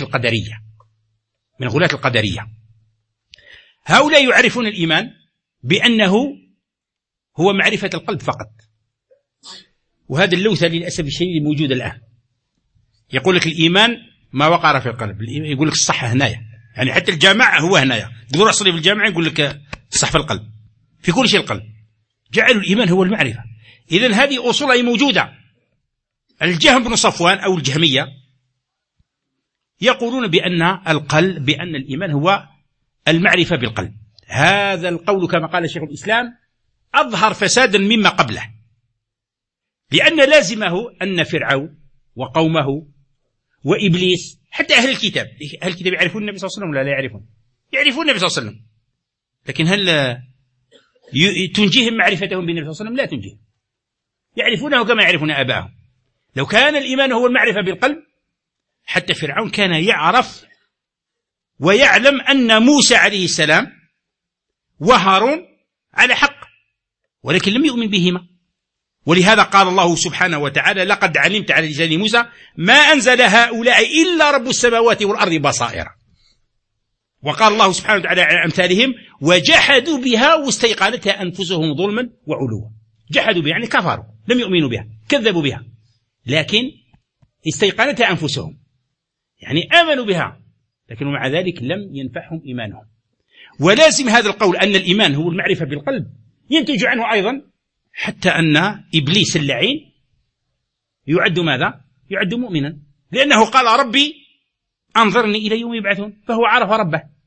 القدرية. هؤلاء يعرفون الإيمان بأنه هو معرفة القلب فقط، وهذا اللوثة للأسف الشديد موجود الآن. يقول لك الإيمان ما وقر في القلب، يقول لك الصحة هنايا، يعني حتى الجامع هو هنايا، تقول أصلي في الجامع يقول لك الصح في القلب، في كل شيء القلب، جعلوا الإيمان هو المعرفة. إذن هذه أصولها موجودة. الجهم بن صفوان أو الجهمية يقولون بأن القلب، بأن الإيمان هو المعرفة بالقلب. هذا القول كما قال شيخ الإسلام أظهر فسادا مما قبله، لأن لازمه أن فرعون وقومه وإبليس حتى أهل الكتاب يعرفون النبي صلى الله عليه وسلم ولا لا يعرفون؟ يعرفون النبي صلى الله عليه وسلم، لكن هل تنجيهم معرفتهم بالنبي صلى الله عليه وسلم؟ لا تنجيهم، يعرفونه كما يعرفون آباءهم. لو كان الإيمان هو المعرفة بالقلب حتى فرعون كان يعرف ويعلم أن موسى عليه السلام وهارون على حق، ولكن لم يؤمن بهما. ولهذا قال الله سبحانه وتعالى لقد علمت على لسان موسى ما أنزل هؤلاء إلا رب السماوات والأرض بصائر. وقال الله سبحانه وتعالى على أمثالهم وجحدوا بها واستيقنتها أنفسهم ظلما وعلوا. جحدوا بها يعني كفروا، لم يؤمنوا بها، كذبوا بها، لكن استيقنتها أنفسهم يعني آمنوا بها، لكن مع ذلك لم ينفعهم إيمانهم. ولازم هذا القول أن الإيمان هو المعرفة بالقلب ينتج عنه أيضا حتى أن إبليس اللعين يعد ماذا؟ يعد مؤمنا، لأنه قال ربي أنظرني إلى يوم يبعثون، فهو عرف ربه.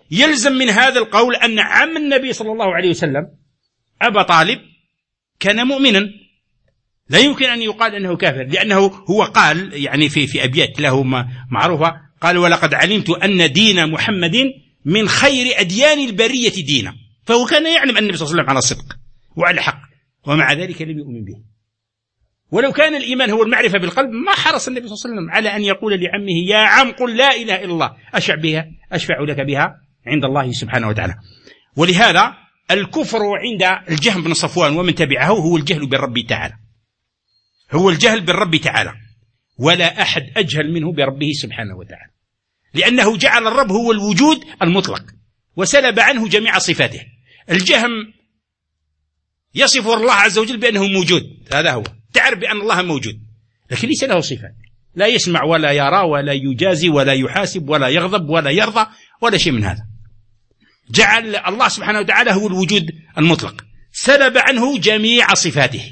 يلزم من هذا القول أن عم النبي صلى الله عليه وسلم أبا طالب كان مؤمنا، لا يمكن أن يقال أنه كافر، لأنه هو قال يعني في أبيات له معروفة، قال: ولقد علمت أن دين محمد من خير أديان البرية دينا. فهو كان يعلم أن النبي صلى الله عليه وسلم على صدق وعلى حق، ومع ذلك لم يؤمن به. ولو كان الإيمان هو المعرفة بالقلب ما حرص النبي صلى الله عليه وسلم على أن يقول لعمه: يا عم قل لا إله إلا الله أشفع لك بها عند الله سبحانه وتعالى. ولهذا الكفر عند الجهم بن صفوان ومن تبعه هو الجهل بالرب تعالى، هو الجهل بالرب تعالى، ولا أحد أجهل منه بربه سبحانه وتعالى، لأنه جعل الرب هو الوجود المطلق وسلب عنه جميع صفاته. الجهم يصف الله عز وجل بأنه موجود، هذا هو، تعرف بأن الله موجود، لكن ليس له صفات، لا يسمع ولا يرى ولا يجازي ولا يحاسب ولا يغضب ولا يرضى ولا شيء من هذا. جعل الله سبحانه وتعالى هو الوجود المطلق، سلب عنه جميع صفاته،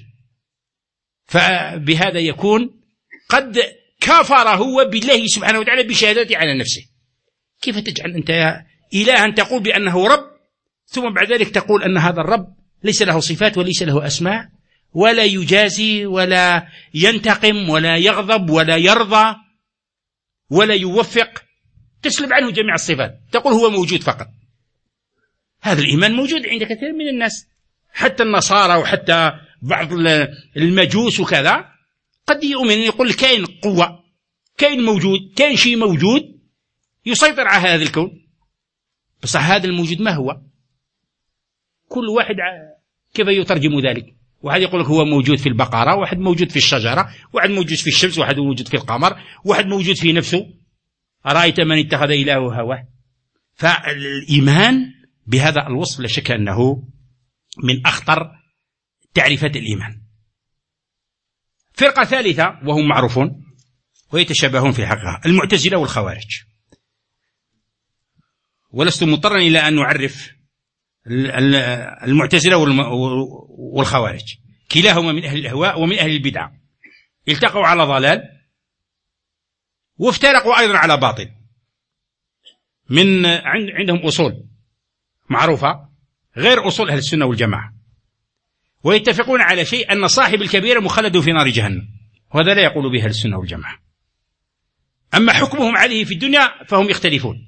فبهذا يكون قد كفر هو بالله سبحانه وتعالى بشهادته على نفسه. كيف تجعل أنت يا إلها تقول بأنه رب، ثم بعد ذلك تقول أن هذا الرب ليس له صفات وليس له أسماء ولا يجازي ولا ينتقم ولا يغضب ولا يرضى ولا يوفق، تسلب عنه جميع الصفات، تقول هو موجود فقط. هذا الإيمان موجود عند كثير من الناس، حتى النصارى وحتى بعض المجوس وكذا، قد يؤمن يقول كائن قوة، كائن موجود، كائن شيء موجود يسيطر على هذا الكون، بس هذا الموجود ما هو؟ كل واحد كيف يترجم ذلك؟ واحد يقول لك هو موجود في البقرة، واحد موجود في الشجرة، واحد موجود في الشمس، واحد موجود في القمر، واحد موجود في نفسه. أرأيت من اتخذ إلهه هواه. فالإيمان بهذا الوصف لا شك أنه من أخطر تعريفات الإيمان. فرقة ثالثة وهم معروفون ويتشابهون في حقها، المعتزلة والخوارج. ولست مضطرا إلى أن نعرف المعتزلة والخوارج، كلاهما من أهل الأهواء ومن أهل البدعة، التقوا على ضلال وافترقوا أيضا على باطل. عندهم أصول معروفة غير أصول أهل السنة والجماعة، ويتفقون على شيء، أن صاحب الكبيرة مخلد في نار جهنم، وهذا لا يقول به أهل السنة والجماعة. أما حكمهم عليه في الدنيا فهم يختلفون.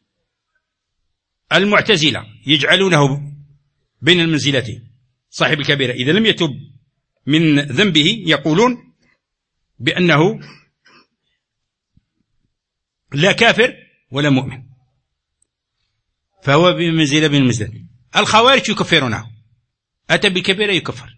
المعتزلة يجعلونه بين المنزلتين، صاحب الكبيرة إذا لم يتب من ذنبه يقولون بأنه لا كافر ولا مؤمن، فهو بمنزلة بين المنزلتين. الخوارج يكفرونه، أتى بالكبيرة يكفر،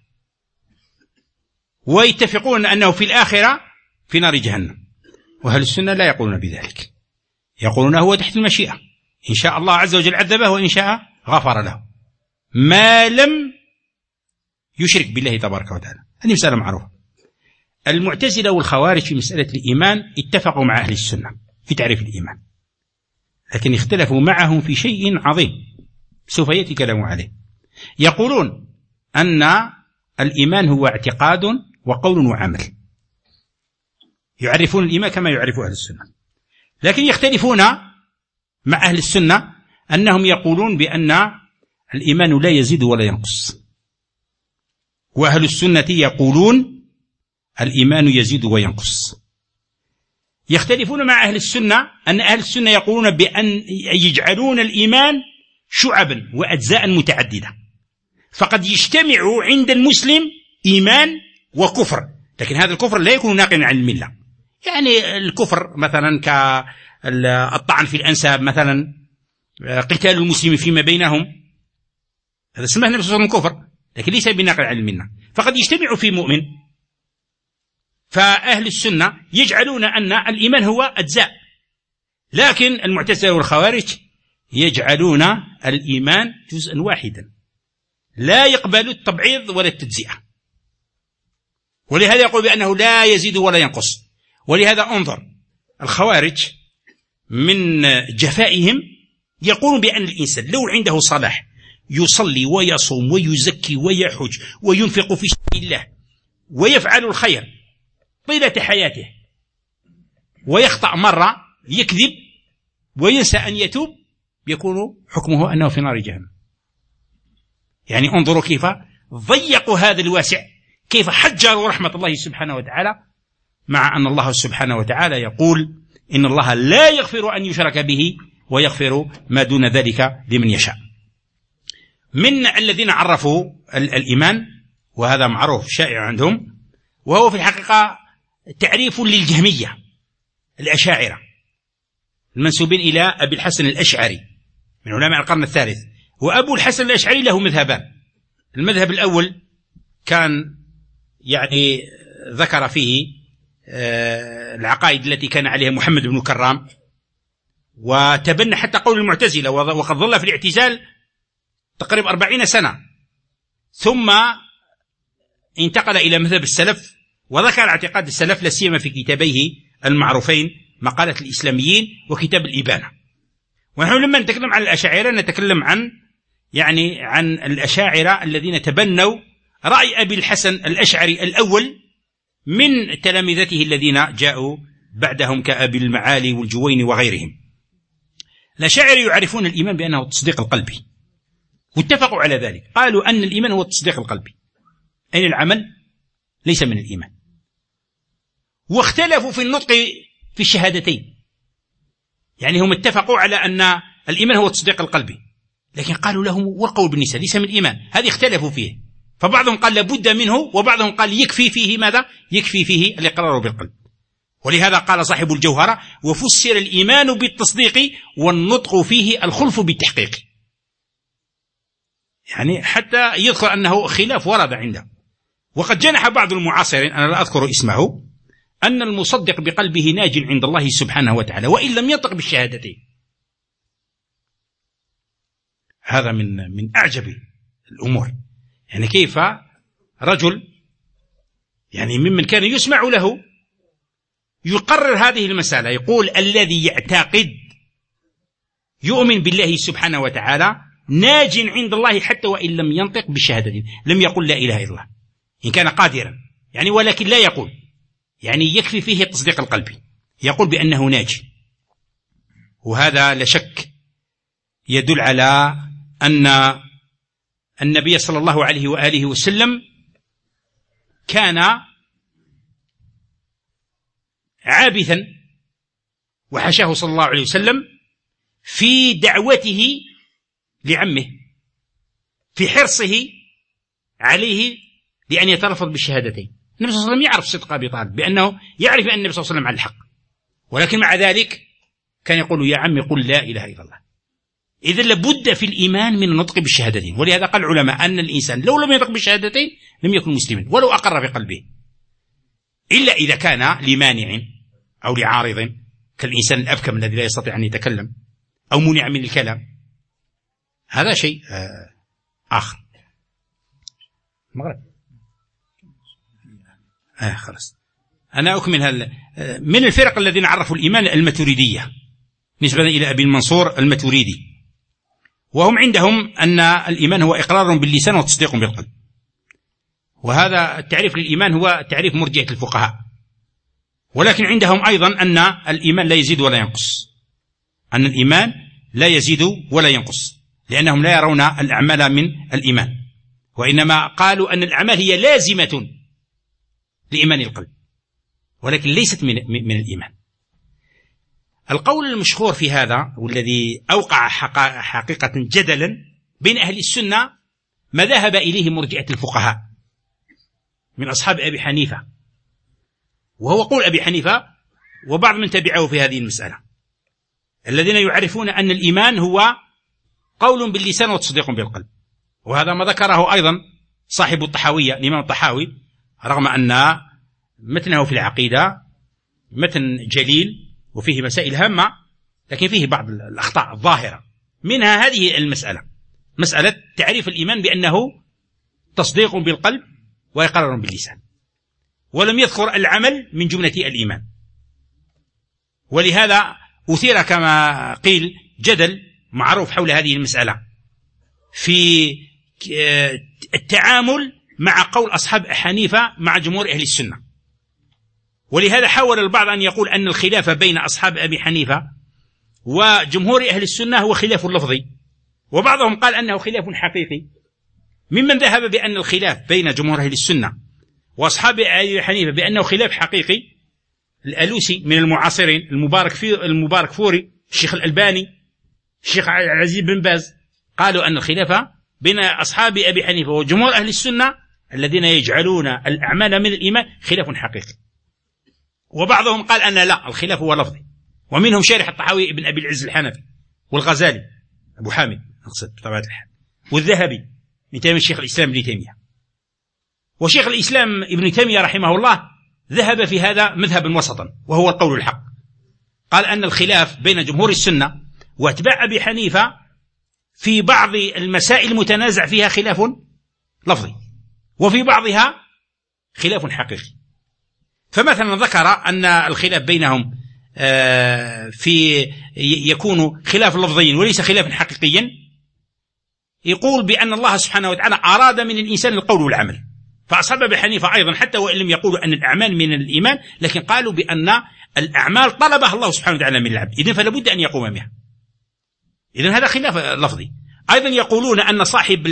ويتفقون أنه في الآخرة في نار جهنم. وأهل السنة لا يقولون بذلك، يقولون هو تحت المشيئة، إن شاء الله عز وجل عذبه وإن شاء غفر له، ما لم يشرك بالله تبارك وتعالى. هذه مسألة معروفة. المعتزلة والخوارج في مسألة الإيمان اتفقوا مع أهل السنة في تعريف الإيمان، لكن اختلفوا معهم في شيء عظيم سوف يأتي كلام عليه. يقولون أن الإيمان هو اعتقاد وقول وعمل، يعرفون الإيمان كما يعرف أهل السنة، لكن يختلفون مع أهل السنة أنهم يقولون بأن الإيمان لا يزيد ولا ينقص، وأهل السنة يقولون الإيمان يزيد وينقص. يختلفون مع أهل السنة أن أهل السنة يقولون بأن يجعلون الإيمان شعبا وأجزاء متعددة، فقد يجتمع عند المسلم إيمان وكفر، لكن هذا الكفر لا يكون ناقلا عن الملة. يعني الكفر مثلا كالطعن في الأنساب مثلا، قتال المسلم فيما بينهم، هذا سماه النبي صلى الله عليه وسلم كفر، لكن ليس بناقل عن الملة، فقد يجتمع في مؤمن. فأهل السنة يجعلون أن الإيمان هو أجزاء، لكن المعتزلة والخوارج يجعلون الإيمان جزءا واحدا لا يقبل التبعيض ولا التجزئة، ولهذا يقول بأنه لا يزيد ولا ينقص. ولهذا انظر الخوارج من جفائهم يقولون بأن الإنسان لو عنده صلاح يصلي ويصوم ويزكي ويحج وينفق في سبيل الله ويفعل الخير طيلة حياته، ويخطأ مرة يكذب وينسى أن يتوب، يكون حكمه أنه في نار جهنم. يعني انظروا كيف ضيقوا هذا الواسع، كيف حجروا رحمة الله سبحانه وتعالى، مع أن الله سبحانه وتعالى يقول إن الله لا يغفر أن يشرك به ويغفر ما دون ذلك لمن يشاء. من الذين عرفوا الإيمان، وهذا معروف شائع عندهم، وهو في الحقيقة تعريف للجهمية الأشاعرة المنسوبين إلى أبي الحسن الأشعري من علماء القرن الثالث. وأبو الحسن الأشعري له مذهبان. المذهب الأول كان يعني ذكر فيه العقائد التي كان عليها محمد بن كرام، وتبنى حتى قول المعتزلة، وقد ظل في الاعتزال تقريبا 40 سنة، ثم انتقل إلى مذهب السلف، وذكر اعتقاد السلف لا سيما في كتابيه المعروفين مقالة الإسلاميين وكتاب الإبانة. ونحن لما نتكلم عن الأشاعرة نتكلم عن الأشاعرة الذين تبنوا رأي أبي الحسن الأشعري الأول من تلامذته الذين جاءوا بعدهم كأبي المعالي والجويني وغيرهم. الأشاعرة يعرفون الإيمان بأنه التصديق القلبي، واتفقوا على ذلك، قالوا أن الإيمان هو التصديق القلبي، أن العمل ليس من الإيمان. واختلفوا في النطق في الشهادتين، يعني هم اتفقوا على أن الإيمان هو التصديق القلبي، لكن قالوا لهم والقول باللسان ليس من الإيمان. هذه اختلفوا فيه، فبعضهم قال لابد منه، وبعضهم قال يكفي فيه ماذا؟ يكفي فيه الإقرار بالقلب. ولهذا قال صاحب الجوهرة: وفسر الإيمان بالتصديق والنطق فيه الخلف بالتحقيق. يعني حتى يذكر أنه خلاف ورد عنده. وقد جنح بعض المعاصرين، أنا لا أذكر اسمه، أن المصدق بقلبه ناج عند الله سبحانه وتعالى وإن لم ينطق بالشهادتين. هذا من أعجب الأمور. يعني كيف رجل يعني ممن كان يسمع له يقرر هذه المسألة، يقول الذي يعتقد يؤمن بالله سبحانه وتعالى ناج عند الله حتى وإن لم ينطق بالشهادتين، لم يقل لا إله إلا الله إن كان قادرا، يعني ولكن لا يقول، يعني يكفي فيه تصديق القلب، يقول بأنه ناجي. وهذا لا شك يدل على أن النبي صلى الله عليه وآله وسلم كان عابثا، وحشاه صلى الله عليه وسلم في دعوته لعمه، في حرصه عليه لأن يتلفظ بالشهادتين. النبي صلى الله عليه وسلم يعرف صدق أبي طالب، بأنه يعرف أن النبي صلى الله عليه وسلم على الحق، ولكن مع ذلك كان يقول يا عمي قل لا إله إلا الله. إذن لابد في الإيمان من النطق بالشهادتين. ولهذا قال العلماء أن الإنسان لو لم ينطق بالشهادتين لم يكن مسلما ولو أقر في قلبه، إلا إذا كان لمانع أو لعارض، كالإنسان الأبكم الذي لا يستطيع أن يتكلم أو منع من الكلام، هذا شيء آخر. مغرب خلاص. أنا أكمل من الفرق الذين عرفوا الإيمان الماتريدية نسبة إلى أبي المنصور الماتريدي، وهم عندهم أن الإيمان هو إقرار باللسان وتصديق بالقلب. وهذا التعريف للإيمان هو تعريف مرجئة الفقهاء، ولكن عندهم أيضا أن الإيمان لا يزيد ولا ينقص، أن الإيمان لا يزيد ولا ينقص، لأنهم لا يرون الأعمال من الإيمان، وإنما قالوا أن الأعمال هي لازمة لإيمان القلب ولكن ليست من الإيمان. القول المشهور في هذا والذي أوقع حقيقة جدلا بين أهل السنة ما ذهب إليه مرجئة الفقهاء من أصحاب أبي حنيفة، وهو قول أبي حنيفة وبعض من تبعه في هذه المسألة، الذين يعرفون أن الإيمان هو قول باللسان وتصديق بالقلب. وهذا ما ذكره أيضا صاحب الطحاوية الإمام الطحاوي، رغم أن متنه في العقيدة متن جليل وفيه مسائل هامة، لكن فيه بعض الأخطاء الظاهرة، منها هذه المسألة، مسألة تعريف الإيمان بأنه تصديق بالقلب وإقرار باللسان، ولم يذكر العمل من جملة الإيمان. ولهذا أثير كما قيل جدل معروف حول هذه المسألة في التعامل مع قول أصحاب حنيفة مع جمهور أهل السنة. ولهذا حاول البعض أن يقول أن الخلاف بين أصحاب أبي حنيفة وجمهور أهل السنة هو خلاف لفظي، وبعضهم قال أنه خلاف حقيقي. ممن ذهب بأن الخلاف بين جمهور أهل السنة وأصحاب أبي حنيفة بأنه خلاف حقيقي الألوسي من المعاصرين، المبارك فوري، الشيخ الألباني، الشيخ العزيز بن باز، قالوا أن الخلاف بين أصحاب أبي حنيفة وجمهور أهل السنة الذين يجعلون الأعمال من الإيمان خلاف حقيقي. وبعضهم قال أن لا، الخلاف هو لفظي، ومنهم شارح الطحاوي ابن أبي العز الحنفي، والغزالي أبو حامد أقصد بطبيعة الحال، والذهبي من تيمية الشيخ الإسلام ابن تيمية. وشيخ الإسلام ابن تيمية رحمه الله ذهب في هذا مذهبا وسطا، وهو القول الحق. قال أن الخلاف بين جمهور السنة واتباع أبي حنيفة في بعض المسائل المتنازع فيها خلاف لفظي، وفي بعضها خلاف حقيقي. فمثلا ذكر أن الخلاف بينهم في يكون خلاف لفظي وليس خلاف حقيقيا. يقول بأن الله سبحانه وتعالى أراد من الإنسان القول والعمل، فأصحاب أبي حنيفة أيضا حتى وإن لم يقولوا أن الأعمال من الإيمان، لكن قالوا بأن الأعمال طلبها الله سبحانه وتعالى من العبد، إذن فلا بد أن يقوم بها. إذن هذا خلاف لفظي. أيضا يقولون أن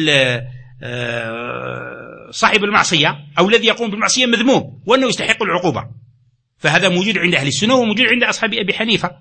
صاحب المعصية أو الذي يقوم بالمعصية مذموم وأنه يستحق العقوبة، فهذا موجود عند أهل السنة وموجود عند أصحاب أبي حنيفة.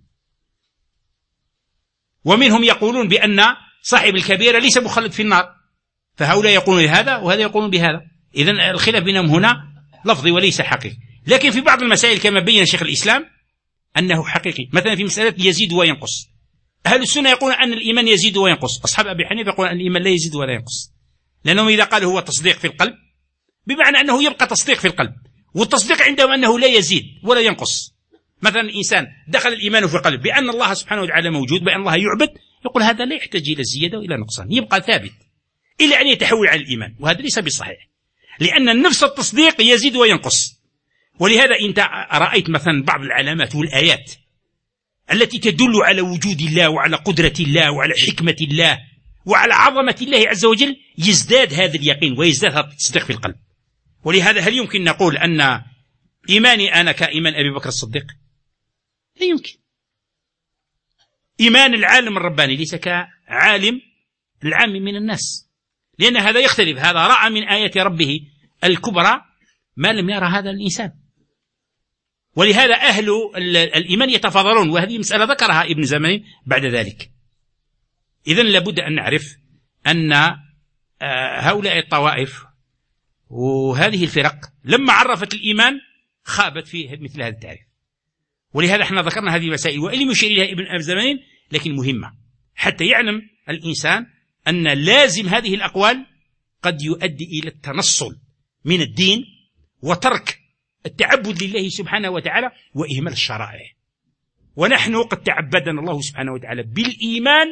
ومنهم يقولون بأن صاحب الكبيرة ليس مخلد في النار، فهؤلاء يقولون بهذا وهذا يقولون بهذا. إذن الخلاف بينهم هنا لفظي وليس حقيقي. لكن في بعض المسائل كما بين شيخ الإسلام أنه حقيقي، مثلا في مسألة يزيد وينقص، أهل السنة يقولون أن الإيمان يزيد وينقص، أصحاب أبي حنيفة يقولون أن الإيمان لا يزيد ولا ينقص، لأنهم إذا قالوا هو تصديق في القلب بمعنى أنه يبقى تصديق في القلب، والتصديق عندهم أنه لا يزيد ولا ينقص. مثلا الإنسان دخل الإيمان في القلب بأن الله سبحانه وتعالى موجود، بأن الله يعبد، يقول هذا لا يحتاج إلى زيادة وإلى نقصان، يبقى ثابت إلى أن يتحول على الإيمان، وهذا ليس بالصحيح، لأن النفس التصديق يزيد وينقص. ولهذا أنت رأيت مثلا بعض العلامات والآيات التي تدل على وجود الله وعلى قدرة الله وعلى حكمة الله وعلى عظمة الله عز وجل، يزداد هذا اليقين ويزداد هذا التصديق في القلب. ولهذا هل يمكن نقول أن إيماني أنا كإيمان أبي بكر الصديق؟ لا يمكن. إيمان العالم الرباني ليس كعالم العام من الناس، لأن هذا يختلف، هذا رأى من آيات ربه الكبرى ما لم يرى هذا الإنسان. ولهذا أهل الإيمان يتفاضلون، وهذه مسألة ذكرها ابن زمان بعد ذلك. إذن لابد أن نعرف أن هؤلاء الطوائف وهذه الفرق لما عرفت الإيمان خابت في مثل هذا التعريف. ولهذا احنا ذكرنا هذه المسائل وإن يشير إليها ابن زمان، لكن مهمة حتى يعلم الإنسان أن لازم هذه الأقوال قد يؤدي إلى التنصل من الدين وترك التعبد لله سبحانه وتعالى وإهمال الشرائع. ونحن قد تعبدنا الله سبحانه وتعالى بالإيمان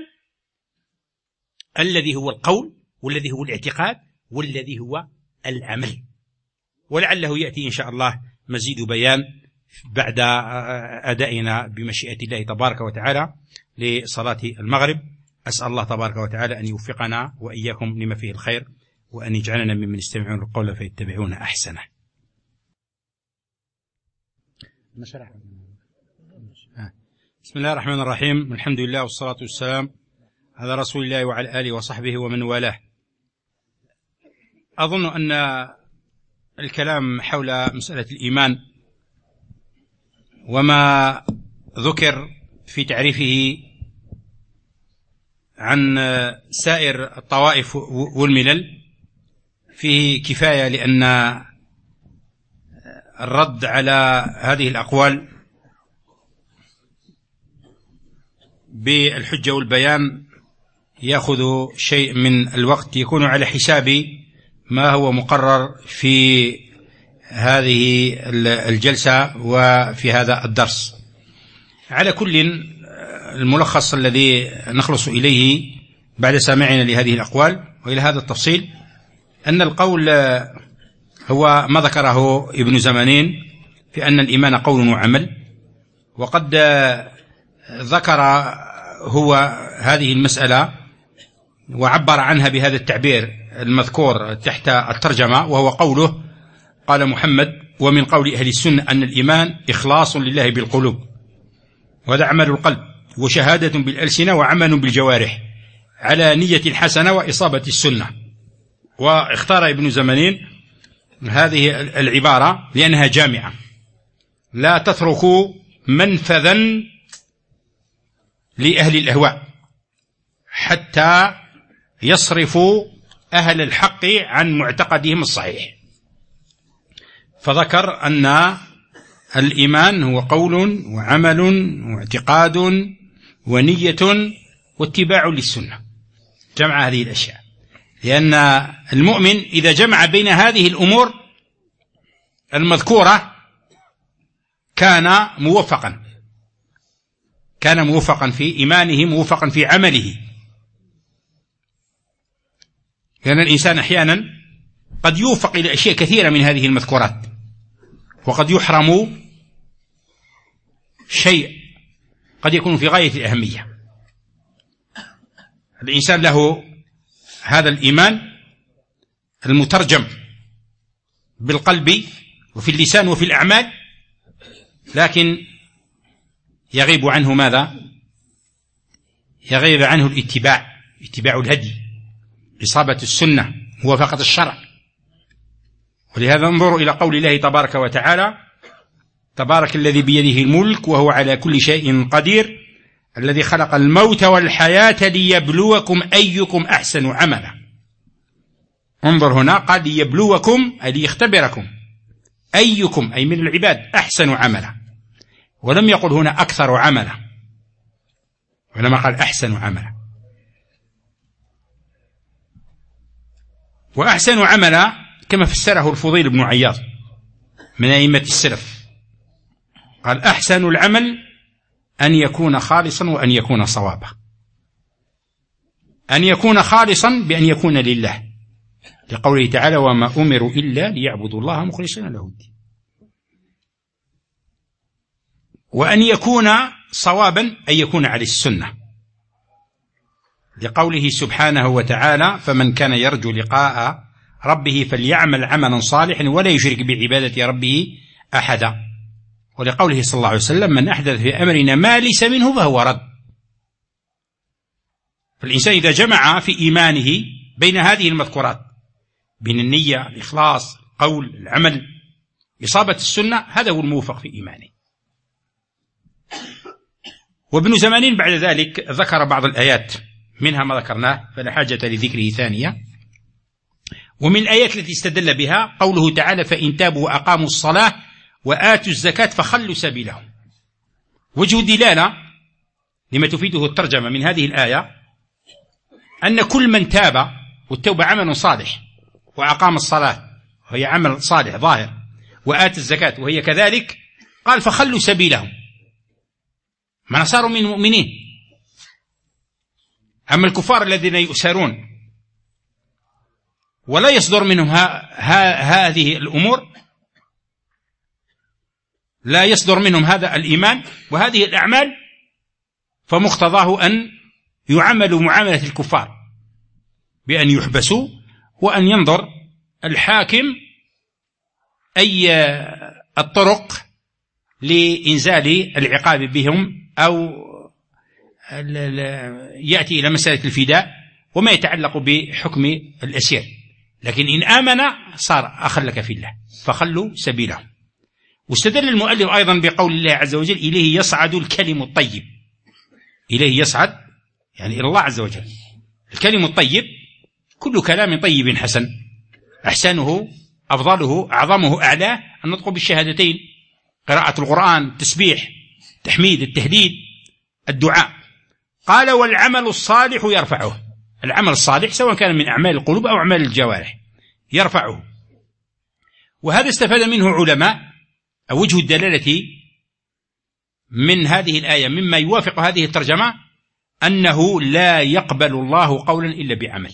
الذي هو القول والذي هو الاعتقاد والذي هو العمل. ولعله يأتي إن شاء الله مزيد بيان بعد أدائنا بمشيئة الله تبارك وتعالى لصلاة المغرب. أسأل الله تبارك وتعالى أن يوفقنا وإياكم لما فيه الخير، وأن يجعلنا ممن يستمعون القول فيتبعون أحسنه. بسم الله الرحمن الرحيم، الحمد لله والصلاة والسلام على رسول الله وعلى آله وصحبه ومن والاه. أظن أن الكلام حول مسألة الإيمان وما ذكر في تعريفه عن سائر الطوائف والملل فيه كفاية، لأن الرد على هذه الأقوال بالحجة والبيان يأخذ شيء من الوقت، يكون على حساب ما هو مقرر في هذه الجلسة وفي هذا الدرس. على كل، الملخص الذي نخلص إليه بعد سماعنا لهذه الأقوال وإلى هذا التفصيل أن القول هو ما ذكره ابن زمانين في أن الإيمان قول وعمل، وقد ذكر هو هذه المسألة وعبر عنها بهذا التعبير المذكور تحت الترجمة، وهو قوله قال محمد: ومن قول أهل السنة أن الإيمان إخلاص لله بالقلوب، وهذا عمل القلب وشهادة بالألسنة وعمل بالجوارح على نية حسنة وإصابة السنة. واختار ابن زمانين هذه العبارة لأنها جامعة، لا تتركوا منفذا لأهل الأهواء حتى يصرفوا أهل الحق عن معتقدهم الصحيح. فذكر أن الإيمان هو قول وعمل واعتقاد ونية واتباع للسنة، جمع هذه الأشياء، لأن المؤمن إذا جمع بين هذه الأمور المذكورة كان موفقا في إيمانه، موفقا في عمله. لأن الإنسان أحيانا قد يوفق إلى أشياء كثيرة من هذه المذكورات، وقد يحرم شيء قد يكون في غاية الأهمية. الإنسان له هذا الإيمان المترجم بالقلب وفي اللسان وفي الأعمال، لكن يغيب عنه ماذا؟ يغيب عنه اتباع الهدي، إصابة السنة، موافقة الشرع. ولهذا انظروا إلى قول الله تبارك وتعالى: تبارك الذي بيده الملك وهو على كل شيء قدير الذي خلق الموت والحياة ليبلوكم أيكم أحسن عملا. انظر هنا قال ليبلوكم أي ليختبركم، أيكم أي من العباد أحسن عملا، ولم يقل هنا أكثر عملا، وإنما قال أحسن عملا. وأحسن عملا كما فسره الفضيل بن عياض من أئمة السلف، قال أحسن العمل أن يكون خالصا وأن يكون صوابا. أن يكون خالصا بأن يكون لله، لقوله تعالى: وما أمروا إلا ليعبدوا الله مخلصين له الدين. وأن يكون صوابا أن يكون على السنة، لقوله سبحانه وتعالى: فمن كان يرجو لقاء ربه فليعمل عملا صالحا ولا يشرك بعبادة ربه أحدا. ولقوله صلى الله عليه وسلم: من أحدث في أمرنا ما ليس منه فهو رد. فالإنسان إذا جمع في إيمانه بين هذه المذكورات، بين النية، الإخلاص، القول، العمل، إصابة السنة، هذا هو الموفق في إيمانه. وابن زمانين بعد ذلك ذكر بعض الآيات، منها ما ذكرناه فلا حاجة لذكره ثانية. ومن الآيات التي استدل بها قوله تعالى: فإن تابوا وأقاموا الصلاة وآتوا الزكاة فخلوا سبيلهم. وجه دلالة لما تفيده الترجمة من هذه الآية أن كل من تاب، والتوبة عمل صالح، وأقام الصلاة وهي عمل صالح ظاهر، وآتى الزكاة وهي كذلك، قال فخلوا سبيلهم، من صاروا من المؤمنين. أما الكفار الذين يؤسرون ولا يصدر منهم هذه الأمور، لا يصدر منهم هذا الإيمان وهذه الأعمال، فمقتضاه أن يعملوا معاملة الكفار، بأن يحبسوا وأن ينظر الحاكم أي الطرق لإنزال العقاب بهم، أو يأتي إلى مسألة الفداء وما يتعلق بحكم الأسير. لكن إن آمن صار أخا لك في الله، فخلوا سبيلهم. واستدل المؤلف أيضا بقول الله عز وجل: إليه يصعد الكلم الطيب. إليه يصعد يعني إلى الله عز وجل. الكلم الطيب كل كلام طيب حسن، أحسنه أفضله أعظمه أعلاه النطق بالشهادتين، قراءة القرآن، التسبيح، التحميد، التهليل، الدعاء. قال: والعمل الصالح يرفعه. العمل الصالح سواء كان من أعمال القلوب أو أعمال الجوارح يرفعه. وهذا استفاد منه علماء، أو وجه الدلالة من هذه الآية مما يوافق هذه الترجمة أنه لا يقبل الله قولا إلا بعمل.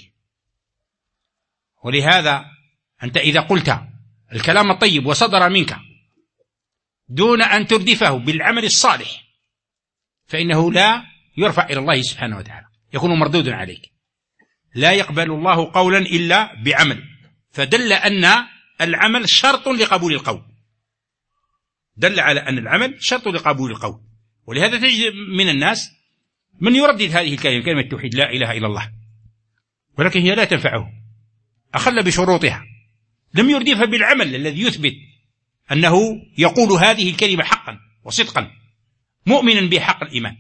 ولهذا أنت إذا قلت الكلام الطيب وصدر منك دون أن تردفه بالعمل الصالح فإنه لا يرفع إلى الله سبحانه وتعالى، يكون مردودا عليك. لا يقبل الله قولا إلا بعمل، فدل أن العمل شرط لقبول القول، دل على أن العمل شرط لقبول القول. ولهذا تجد من الناس من يردد هذه الكلمة، كلمة التوحيد لا إله إلا الله، ولكن هي لا تنفعه، أخل بشروطها، لم يردفها بالعمل الذي يثبت أنه يقول هذه الكلمة حقا وصدقا مؤمنا بحق الإيمان.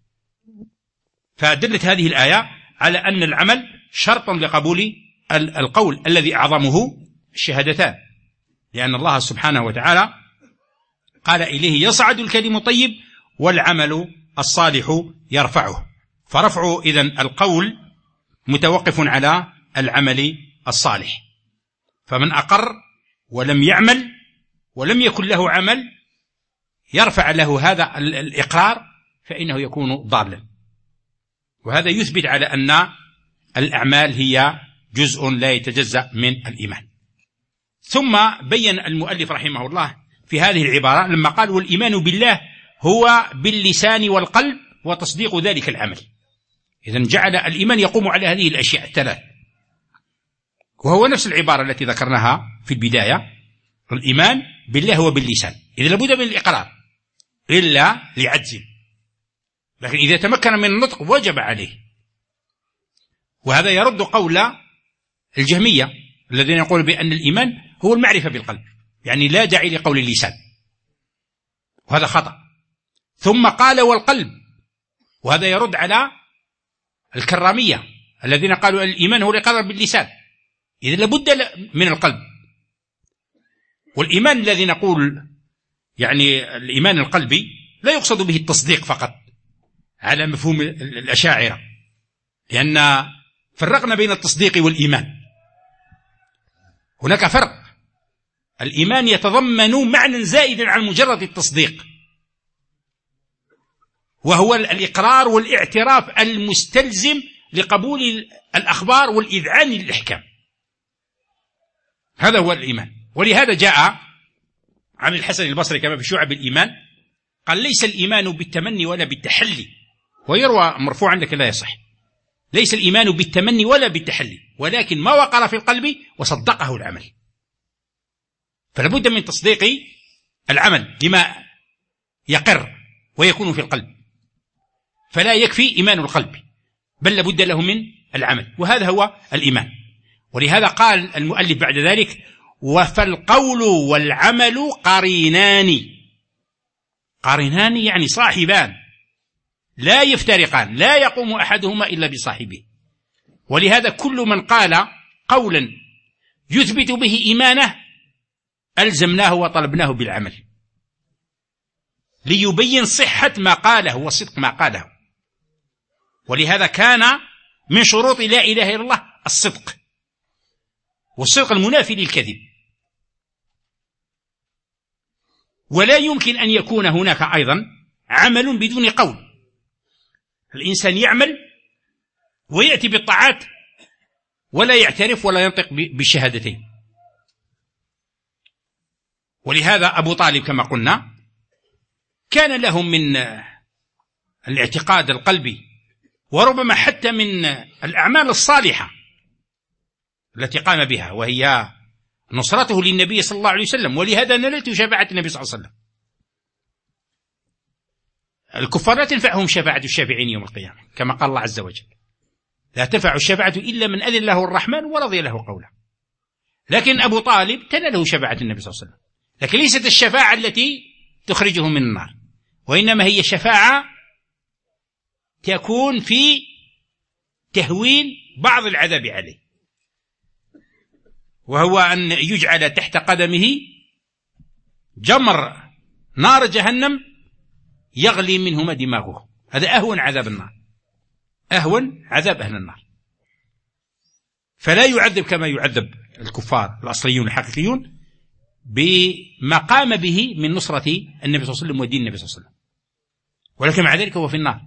فدلت هذه الآية على أن العمل شرط لقبول القول الذي أعظمه الشهادتان، لأن الله سبحانه وتعالى قال إليه يصعد الكلم الطيب والعمل الصالح يرفعه، فرفع إذن القول متوقف على العمل الصالح. فمن أقر ولم يعمل ولم يكن له عمل يرفع له هذا الإقرار فإنه يكون ضالا. وهذا يثبت على أن الأعمال هي جزء لا يتجزأ من الإيمان. ثم بين المؤلف رحمه الله في هذه العبارة لما قال والإيمان بالله هو باللسان والقلب وتصديق ذلك العمل، إذن جعل الإيمان يقوم على هذه الأشياء الثلاث، وهو نفس العبارة التي ذكرناها في البداية، الإيمان بالله هو باللسان، إذا لابد من الإقرار إلا لعجز، لكن إذا تمكن من النطق وجب عليه. وهذا يرد قول الجهمية الذين يقولون بأن الإيمان هو المعرفة بالقلب، يعني لا داعي لقول اللسان، وهذا خطأ. ثم قال والقلب، وهذا يرد على الكرامية الذين قالوا الإيمان هو الإقرار باللسان، إذا لابد من القلب. والإيمان الذي نقول يعني الإيمان القلبي لا يقصد به التصديق فقط على مفهوم الأشاعرة، لأن فرقنا بين التصديق والإيمان، هناك فرق. الإيمان يتضمن معنى زائدا عن مجرد التصديق، وهو الإقرار والاعتراف المستلزم لقبول الأخبار والإذعان للإحكام، هذا هو الإيمان. ولهذا جاء عن الحسن البصري كما في شعب الإيمان قال ليس الإيمان بالتمني ولا بالتحلي، ويروى مرفوعا لكن لا يصح، ليس الإيمان بالتمني ولا بالتحلي ولكن ما وقر في القلب وصدقه العمل. فلابد من تصديق العمل لما يقر ويكون في القلب، فلا يكفي إيمان القلب بل لابد له من العمل، وهذا هو الإيمان. ولهذا قال المؤلف بعد ذلك وفالقول والعمل قرينان، قرينان يعني صاحبان لا يفترقان، لا يقوم أحدهما إلا بصاحبه. ولهذا كل من قال قولا يثبت به إيمانه ألزمناه وطلبناه بالعمل ليبين صحة ما قاله وصدق ما قاله. ولهذا كان من شروط لا إله إلا الله الصدق، والصدق المنافي للكذب. ولا يمكن أن يكون هناك أيضا عمل بدون قول، الإنسان يعمل ويأتي بالطاعات ولا يعترف ولا ينطق بالشهادتين. ولهذا أبو طالب كما قلنا كان له من الاعتقاد القلبي وربما حتى من الأعمال الصالحة التي قام بها، وهي نصرته للنبي صلى الله عليه وسلم، ولهذا نلت شفاعة النبي صلى الله عليه وسلم. الكفار لا تنفعهم شفاعة الشافعين يوم القيامة كما قال الله عز وجل لا تنفع الشفاعة إلا من أذن له الرحمن ورضي له قوله. لكن أبو طالب تناله شفاعة النبي صلى الله عليه وسلم، لكن ليست الشفاعة التي تخرجه من النار، وإنما هي شفاعة تكون في تهوين بعض العذاب عليه، وهو أن يجعل تحت قدمه جمر نار جهنم يغلي منهما دماغه، هذا أهون عذاب النار، أهون عذاب أهل النار. فلا يعذب كما يعذب الكفار الأصليون الحقيقيون بما قام به من نصرة النبي صلى الله عليه وسلم ودين النبي صلى الله عليه وسلم، ولكن مع ذلك هو في النار.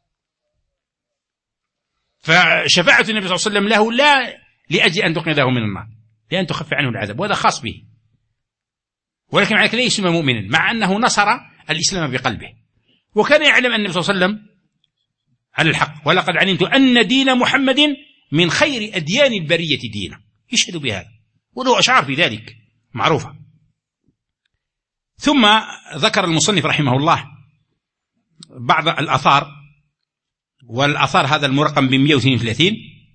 فشفاعة النبي صلى الله عليه وسلم له لا لأجل أن تنقذه من النار، لأن تخفف عنه العذاب، وهذا خاص به، ولكن مع ذلك لا يسمى مؤمنا مع أنه نصر الإسلام بقلبه، وكان يعلم أن النبي صلى الله عليه وسلم على الحق، ولقد علمت أن دين محمد من خير أديان البرية دينا، يشهد بهذا وله أشعار في ذلك معروفة. ثم ذكر المصنف رحمه الله بعض الآثار والأثار هذا المرقم ب132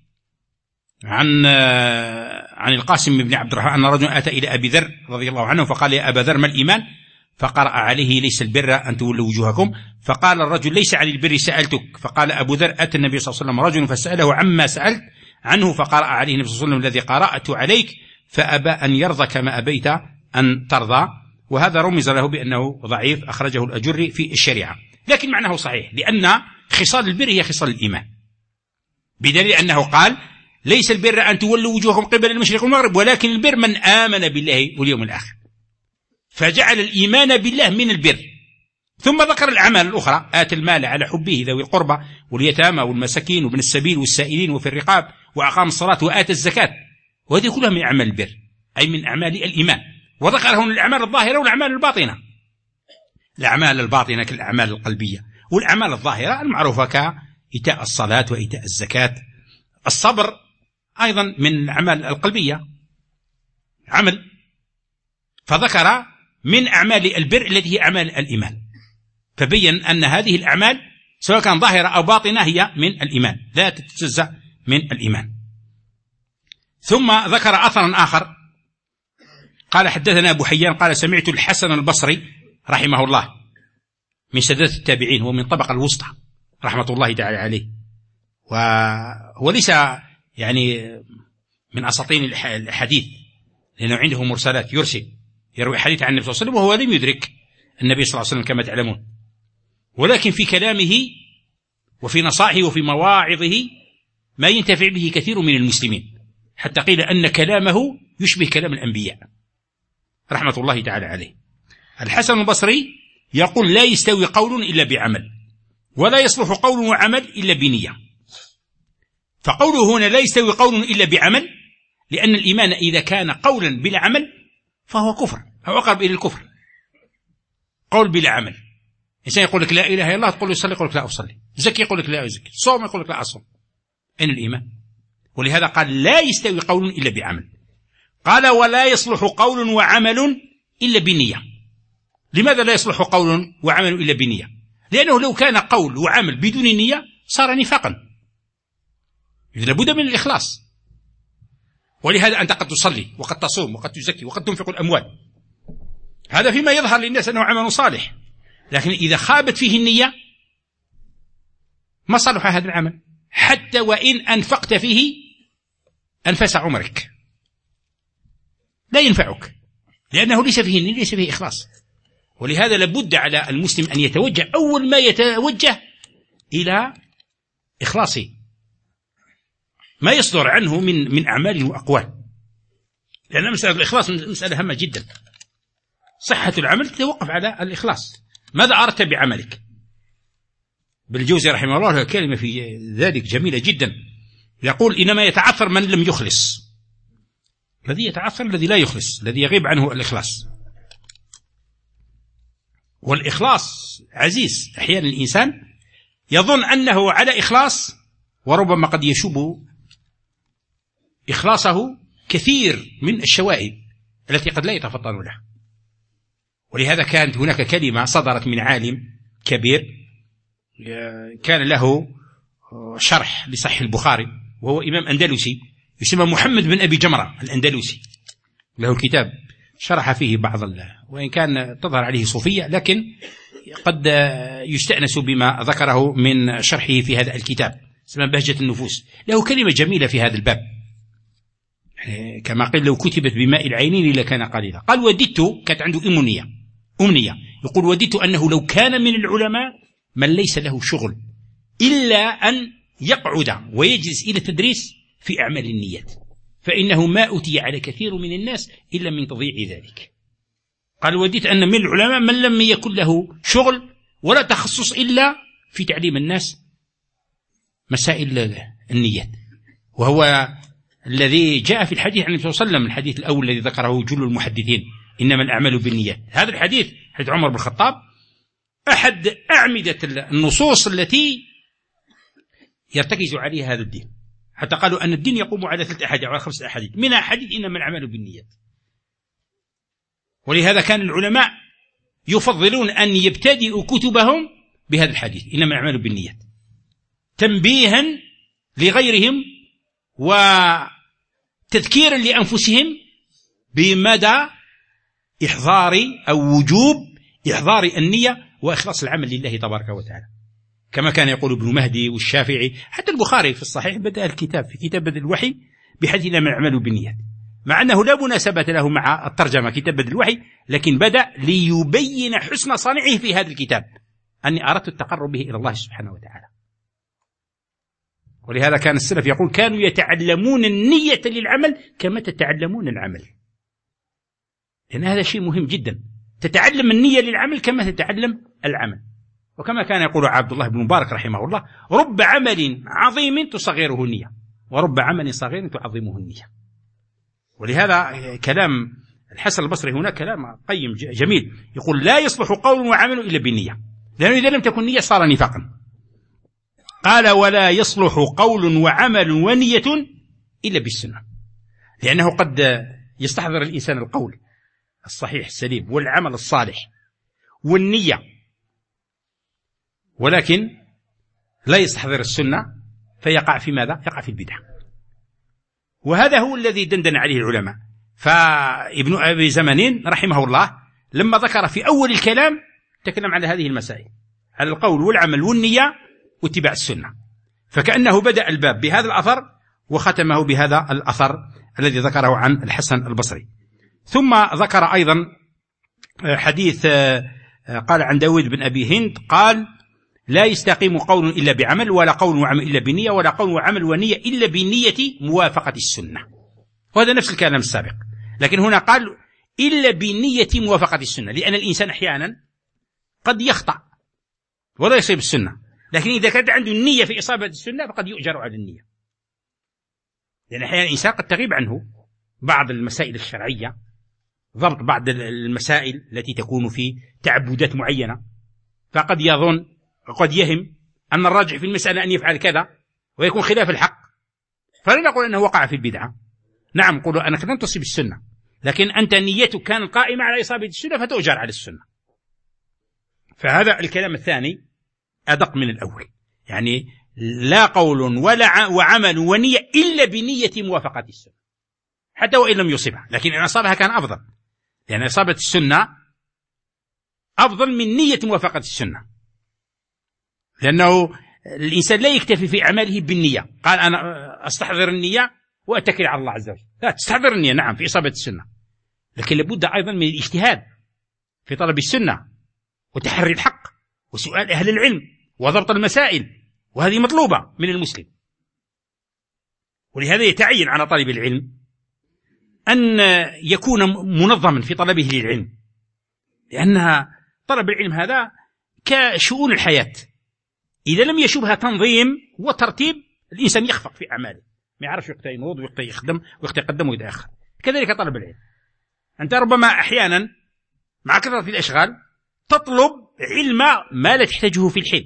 عن القاسم بن عبد الرحمن أن رجلا أتى إلى أبي ذر رضي الله عنه فقال: يا أبا ذر، ما الإيمان؟ فقرأ عليه: ليس البر أن تولوا وجوهكم. فقال الرجل: ليس عن البر سألتك. فقال أبو ذر: أتى النبي صلى الله عليه وسلم رجل فسأله عما سألت عنه، فقرأ عليه النبي صلى الله عليه وسلم: الذي قرأت عليك، فأبى أن يرضى كما أبيت أن ترضى. وهذا رمز له بأنه ضعيف، أخرجه الأجري في الشريعة، لكن معناه صحيح، لأن خصال البر هي خصال الإيمان، بدليل أنه قال: ليس البر أن تولوا وجوهكم قبل المشرق والمغرب، ولكن البر من آمن بالله واليوم الآخر، فجعل الإيمان بالله من البر. ثم ذكر الأعمال الأخرى: آتى المال على حبه ذوي القربى واليتامى والمساكين وابن السبيل والسائلين وفي الرقاب، وأقام الصلاة وآتى الزكاة. وهذه كلها من أعمال البر، أي من أعمال الإيمان. وذكر هنا الأعمال الظاهرة والأعمال الباطنة. الأعمال الباطنة كالأعمال القلبية، والأعمال الظاهرة المعروفة كإيتاء الصلاة وإيتاء الزكاة. الصبر أيضا من الأعمال القلبية عمل، فذكر من أعمال البر التي هي أعمال الإيمان، فبين أن هذه الأعمال سواء كان ظاهرة أو باطنة هي من الإيمان، لا تتجزأ من الإيمان. ثم ذكر أثرا آخر قال: حدثنا أبو حيان قال: سمعت الحسن البصري رحمه الله، من سادات التابعين، هو من طبقة الوسطى رحمة الله تعالى عليه، وهو ليس يعني من أساطين الحديث، لأنه عنده مرسلات، يروي حديث عن النبي صلى الله عليه وسلم وهو لم يدرك النبي صلى الله عليه وسلم كما تعلمون، ولكن في كلامه وفي نصائحه وفي مواعظه ما ينتفع به كثير من المسلمين، حتى قيل أن كلامه يشبه كلام الأنبياء رحمة الله تعالى عليه. الحسن البصري يقول: لا يستوي قول إلا بعمل، ولا يصلح قول وعمل إلا بنية. فقوله هنا لا يستوي قول إلا بعمل، لأن الإيمان إذا كان قولا بلا عمل فهو كفر أو أقرب إلى الكفر. قول بلا عمل، إنسان يقول لك لا إله إلا الله، تقول له صلي، يقول لك لا أصلي، زكي، يقول لك لا أزكي، صوم، يقول لك لا أصوم. أين الإيمان؟ ولهذا قال: لا يستوي قول إلا بعمل. قال: ولا يصلح قول وعمل إلا بنية. لماذا لا يصلح قول وعمل إلا بنية؟ لأنه لو كان قول وعمل بدون نية صار نفاقا، إذ لابد من الإخلاص. ولهذا أنت قد تصلي وقد تصوم وقد تزكي وقد تنفق الأموال، هذا فيما يظهر للناس أنه عمل صالح، لكن إذا خابت فيه النية ما صلح هذا العمل، حتى وإن أنفقت فيه أنفس عمرك لا ينفعك، لأنه ليس فيه النية، ليس فيه إخلاص. ولهذا لابد على المسلم أن يتوجه، أول ما يتوجه إلى إخلاصه، ما يصدر عنه من أعمال وأقوال، لأن مسألة الإخلاص مسألة هامة جدا. صحة العمل تتوقف على الإخلاص، ماذا أردت بعملك؟ بالجوزي رحمه الله له كلمة في ذلك جميلة جدا، يقول: إنما يتعثر من لم يخلص. الذي يتعثر الذي لا يخلص، الذي يغيب عنه الإخلاص. والإخلاص عزيز، أحيانا الإنسان يظن أنه على إخلاص، وربما قد يشوب إخلاصه كثير من الشوائب التي قد لا يتفطن لها. ولهذا كانت هناك كلمة صدرت من عالم كبير كان له شرح لصحيح البخاري، وهو إمام أندلسي يسمى محمد بن أبي جمرة الأندلسي، له كتاب شرح فيه بعض وإن كان تظهر عليه صوفية، لكن قد يستأنس بما ذكره من شرحه في هذا الكتاب، اسمه بهجة النفوس. له كلمة جميلة في هذا الباب، كما قيل: لو كتبت بماء العينين لكان قليلا. قال: وددت، كانت عنده أمنية، يقول: وددت أنه لو كان من العلماء من ليس له شغل إلا أن يقعد ويجلس إلى التدريس في أعمال النيات، فإنه ما أتي على كثير من الناس إلا من تضييع ذلك. قال: وددت أن من العلماء من لم يكن له شغل ولا تخصص إلا في تعليم الناس مسائل النيات، وهو الذي جاء في الحديث عن النبي صلى الله عليه وسلم، الحديث الأول الذي ذكره جل المحدثين: إنما الأعمال بالنيات. هذا الحديث حديث عمر بن الخطاب أحد أعمدة النصوص التي يرتكز عليها هذا الدين، حتى قالوا أن الدين يقوم على 3 أحاديث أو على 5 أحاديث، منها حديث إنما الأعمال بالنيات. ولهذا كان العلماء يفضلون أن يبتدئوا كتبهم بهذا الحديث: إنما الأعمال بالنيات. تنبيها لغيرهم وتذكيرا لأنفسهم بمدى إحضار أو وجوب إحضار النية وإخلاص العمل لله تبارك وتعالى، كما كان يقول ابن مهدي والشافعي. حتى البخاري في الصحيح بدأ الكتاب في كتاب بدء الوحي بحيث لم يعملوا بالنيات، مع أنه لا مناسبة له مع الترجمة كتاب بدء الوحي، لكن بدأ ليبين حسن صانعه في هذا الكتاب، أني أردت التقرب به إلى الله سبحانه وتعالى. ولهذا كان السلف يقول كانوا يتعلمون النية للعمل كما تتعلمون العمل، لأن هذا شيء مهم جدا، تتعلم النية للعمل كما تتعلم العمل. وكما كان يقول عبد الله بن مبارك رحمه الله: رب عمل عظيم تصغره النية، ورب عمل صغير تعظمه النية. ولهذا كلام الحسن البصري هنا كلام قيم جميل، يقول: لا يصلح قول وعمل إلا بالنية، لأنه إذا لم تكن نية صار نفاقا. قال: ولا يصلح قول وعمل ونية إلا بالسنة، لأنه قد يستحضر الإنسان القول الصحيح السليم والعمل الصالح والنية، ولكن لا يستحضر السنة فيقع في ماذا؟ يقع في البدعة. وهذا هو الذي دندن عليه العلماء. فابن أبي زمانين رحمه الله لما ذكر في أول الكلام تكلم على هذه المسائل، على القول والعمل والنية واتباع السنة، فكأنه بدأ الباب بهذا الأثر وختمه بهذا الأثر الذي ذكره عن الحسن البصري. ثم ذكر أيضا حديث قال عن داود بن أبي هند قال: لا يستقيم قول إلا بعمل، ولا قول وعمل إلا بنية، ولا قول وعمل ونية إلا بنية موافقة السنة. وهذا نفس الكلام السابق، لكن هنا قال إلا بنية موافقة السنة، لأن الإنسان أحيانا قد يخطأ ولا يصيب السنة، لكن إذا كانت عنده النية في إصابة السنة فقد يؤجر على النية، لأن أحيانا الإنسان قد تغيب عنه بعض المسائل الشرعية، ضبط بعض المسائل التي تكون في تعبدات معينة، فقد يظن وقد يهم أن الراجح في المسألة أن يفعل كذا ويكون خلاف الحق، فلا نقول أنه وقع في البدعة. نعم، قولوا أنك لم تصب السنة، لكن أنت نيتك كانت قائمة على إصابة السنة فتؤجر على السنة. فهذا الكلام الثاني أدق من الأول، يعني لا قول ولا وعمل ونية إلا بنية موافقة السنة، حتى وإن لم يصبها، لكن إن أصابها كان أفضل، لأن إصابة السنة أفضل من نية موافقة السنة، لأنه الإنسان لا يكتفي في أعماله بالنية. قال: أنا أستحضر النية وأتكل على الله عز وجل، لا، تستحضر النية نعم في إصابة السنة، لكن لابد أيضا من الاجتهاد في طلب السنة وتحري الحق وسؤال أهل العلم وضبط المسائل، وهذه مطلوبة من المسلم. ولهذا يتعين على طالب العلم أن يكون منظما في طلبه للعلم، لأن طلب العلم هذا كشؤون الحياة، إذا لم يشبها تنظيم وترتيب الإنسان يخفق في أعماله، ما يعرفش وقت ينوض وقت يخدم وقت يقدم ويتأخر. كذلك طلب العلم، أنت ربما أحيانا مع كثرة الأشغال تطلب علم ما لا تحتاجه في الحين،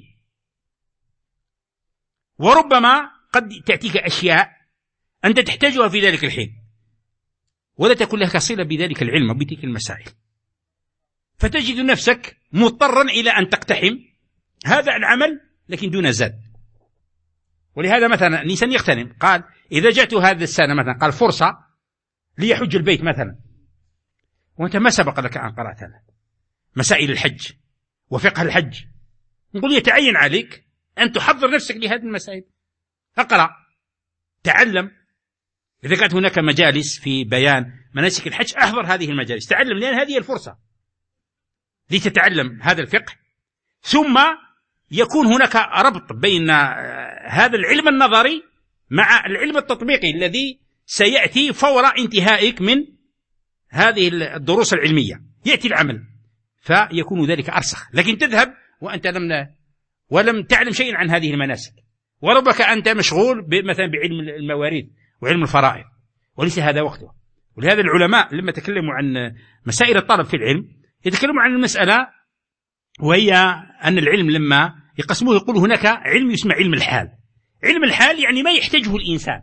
وربما قد تأتيك أشياء أنت تحتاجها في ذلك الحين ولا تكون لك صلة بذلك العلم وبتلك المسائل، فتجد نفسك مضطرا إلى أن تقتحم هذا العمل لكن دون زاد. ولهذا مثلا الإنسان يغتنم، قال: إذا جاءت هذه السنة مثلا قال فرصة ليحج البيت مثلا، وأنت ما سبق لك أن قرأت مسائل الحج وفقه الحج، نقول يتعين عليك أن تحضر نفسك لهذه المسائل، اقرأ، تعلم. إذا كانت هناك مجالس في بيان مناسك الحج احضر هذه المجالس، تعلم، لأن هذه الفرصة لتتعلم هذا الفقه، ثم يكون هناك ربط بين هذا العلم النظري مع العلم التطبيقي الذي سيأتي فور انتهائك من هذه الدروس العلمية، يأتي العمل فيكون ذلك أرسخ. لكن تذهب وأنت ولم تعلم شيئا عن هذه المناسك، وربك أنت مشغول مثلا بعلم المواريث وعلم الفرائض، وليس هذا وقته. ولهذا العلماء لما تكلموا عن مسائل الطلب في العلم يتكلموا عن المسألة، وهي أن العلم لما يقسموه يقولوا هناك علم يسمى علم الحال. علم الحال يعني ما يحتاجه الإنسان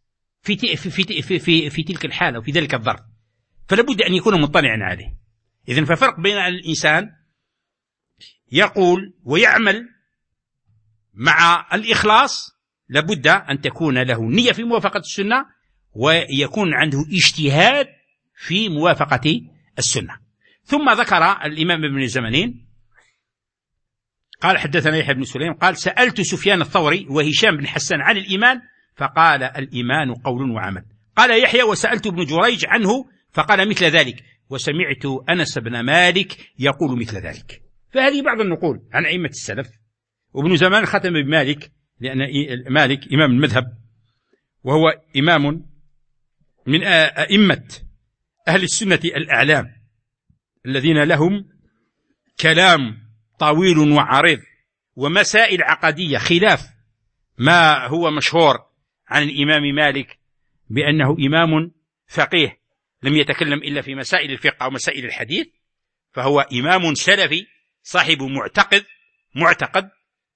في تلك الحالة أو في ذلك الظرف، فلا بد أن يكون مطلعا عليه. إذن ففرق بين الإنسان يقول ويعمل مع الإخلاص لابد أن تكون له نية في موافقة السنة، ويكون عنده اجتهاد في موافقة السنة. ثم ذكر الإمام ابن الزمنين قال حدثنا يحيى بن سليم قال سألت سفيان الثوري وهشام بن حسان عن الإيمان فقال الإيمان قول وعمل. قال يحيى وسألت ابن جريج عنه فقال مثل ذلك، وسمعت أنس بن مالك يقول مثل ذلك. فهذه بعض النقول عن أئمة السلف. وابن زمان ختم بمالك لأن مالك إمام المذهب، وهو إمام من أئمة أهل السنة الأعلام الذين لهم كلام طويل وعريض ومسائل عقدية خلاف ما هو مشهور عن الإمام مالك بأنه إمام فقيه لم يتكلم إلا في مسائل الفقه أو مسائل الحديث، فهو إمام سلفي صاحب معتقد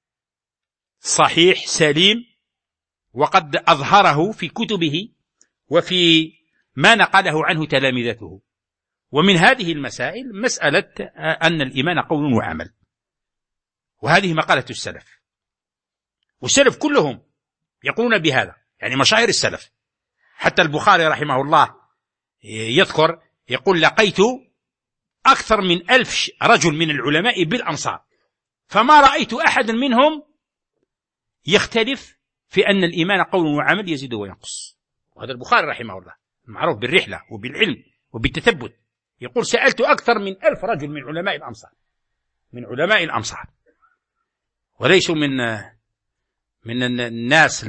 صحيح سليم، وقد أظهره في كتبه وفي ما نقله عنه تلامذته. ومن هذه المسائل مسألة أن الإيمان قول وعمل، وهذه مقالة السلف، والسلف كلهم يقولون بهذا، يعني مشاهير السلف. حتى البخاري رحمه الله يذكر يقول لقيت أكثر من 1000 رجل من العلماء بالأمصار فما رأيت أحد منهم يختلف في أن الإيمان قول وعمل يزيد وينقص. وهذا البخاري رحمه الله معروف بالرحلة وبالعلم وبالتثبت. يقول سألت أكثر من 1000 رجل من علماء الأمصار وليسوا من الناس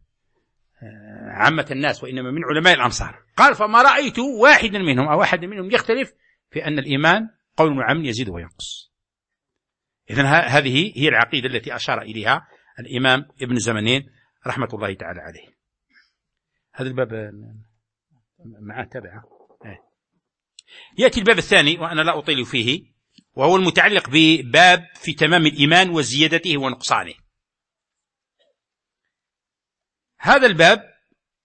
عامة الناس، وإنما من علماء الأمصار. قال فما رأيت واحدا منهم أو أحد منهم يختلف في أن الإيمان قول وعمل يزيد وينقص. إذن هذه هي العقيدة التي أشار إليها الإمام ابن زمنين رحمة الله تعالى عليه. هذا الباب معه تبعه. يأتي الباب الثاني وأنا لا أطيل فيه، وهو المتعلق بباب في تمام الإيمان وزيادته ونقصانه. هذا الباب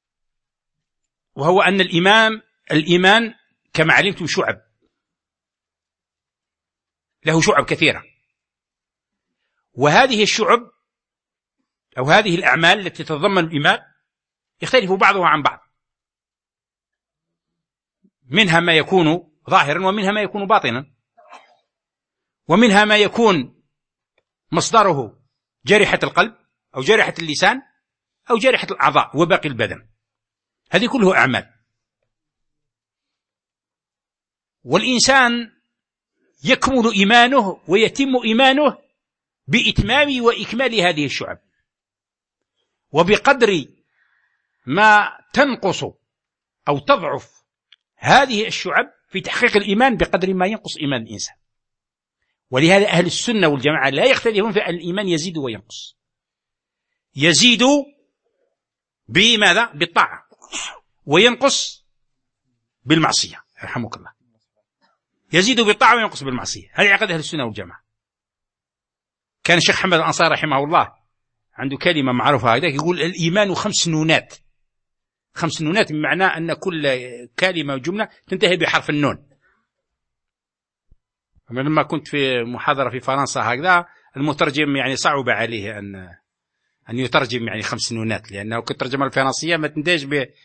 وهو أن الإيمان كما علمتم شعب، له شعب كثيرة، وهذه الشعب أو هذه الأعمال التي تتضمن الإيمان يختلف بعضها عن بعض، منها ما يكون ظاهرا ومنها ما يكون باطنا، ومنها ما يكون مصدره جريحة القلب أو جريحة اللسان أو جريحة الأعضاء وباقي البدن. هذه كله أعمال. والإنسان يكمل إيمانه ويتم إيمانه بإتمام وإكمال هذه الشعب، وبقدر ما تنقص أو تضعف هذه الشعب في تحقيق الإيمان بقدر ما ينقص إيمان الإنسان. ولهذا أهل السنة والجماعة لا يختلفون في أن الإيمان يزيد وينقص. يزيد بماذا؟ بالطاعة، وينقص بالمعصية. يرحمك الله. يزيد بالطاعة وينقص بالمعصية. هذه عقيدة أهل السنة والجماعة. كان الشيخ محمد الأنصاري رحمه الله عنده كلمة معروفة هذا، يقول الإيمان 5 نونات. 5 نونات بمعنى أن كل كلمة وجملة تنتهي بحرف النون. لما كنت في محاضرة في فرنسا هكذا، المترجم يعني صعب عليه أن يترجم يعني 5 نونات، لأنه كنت ترجمة الفرنسية ما تنتهيش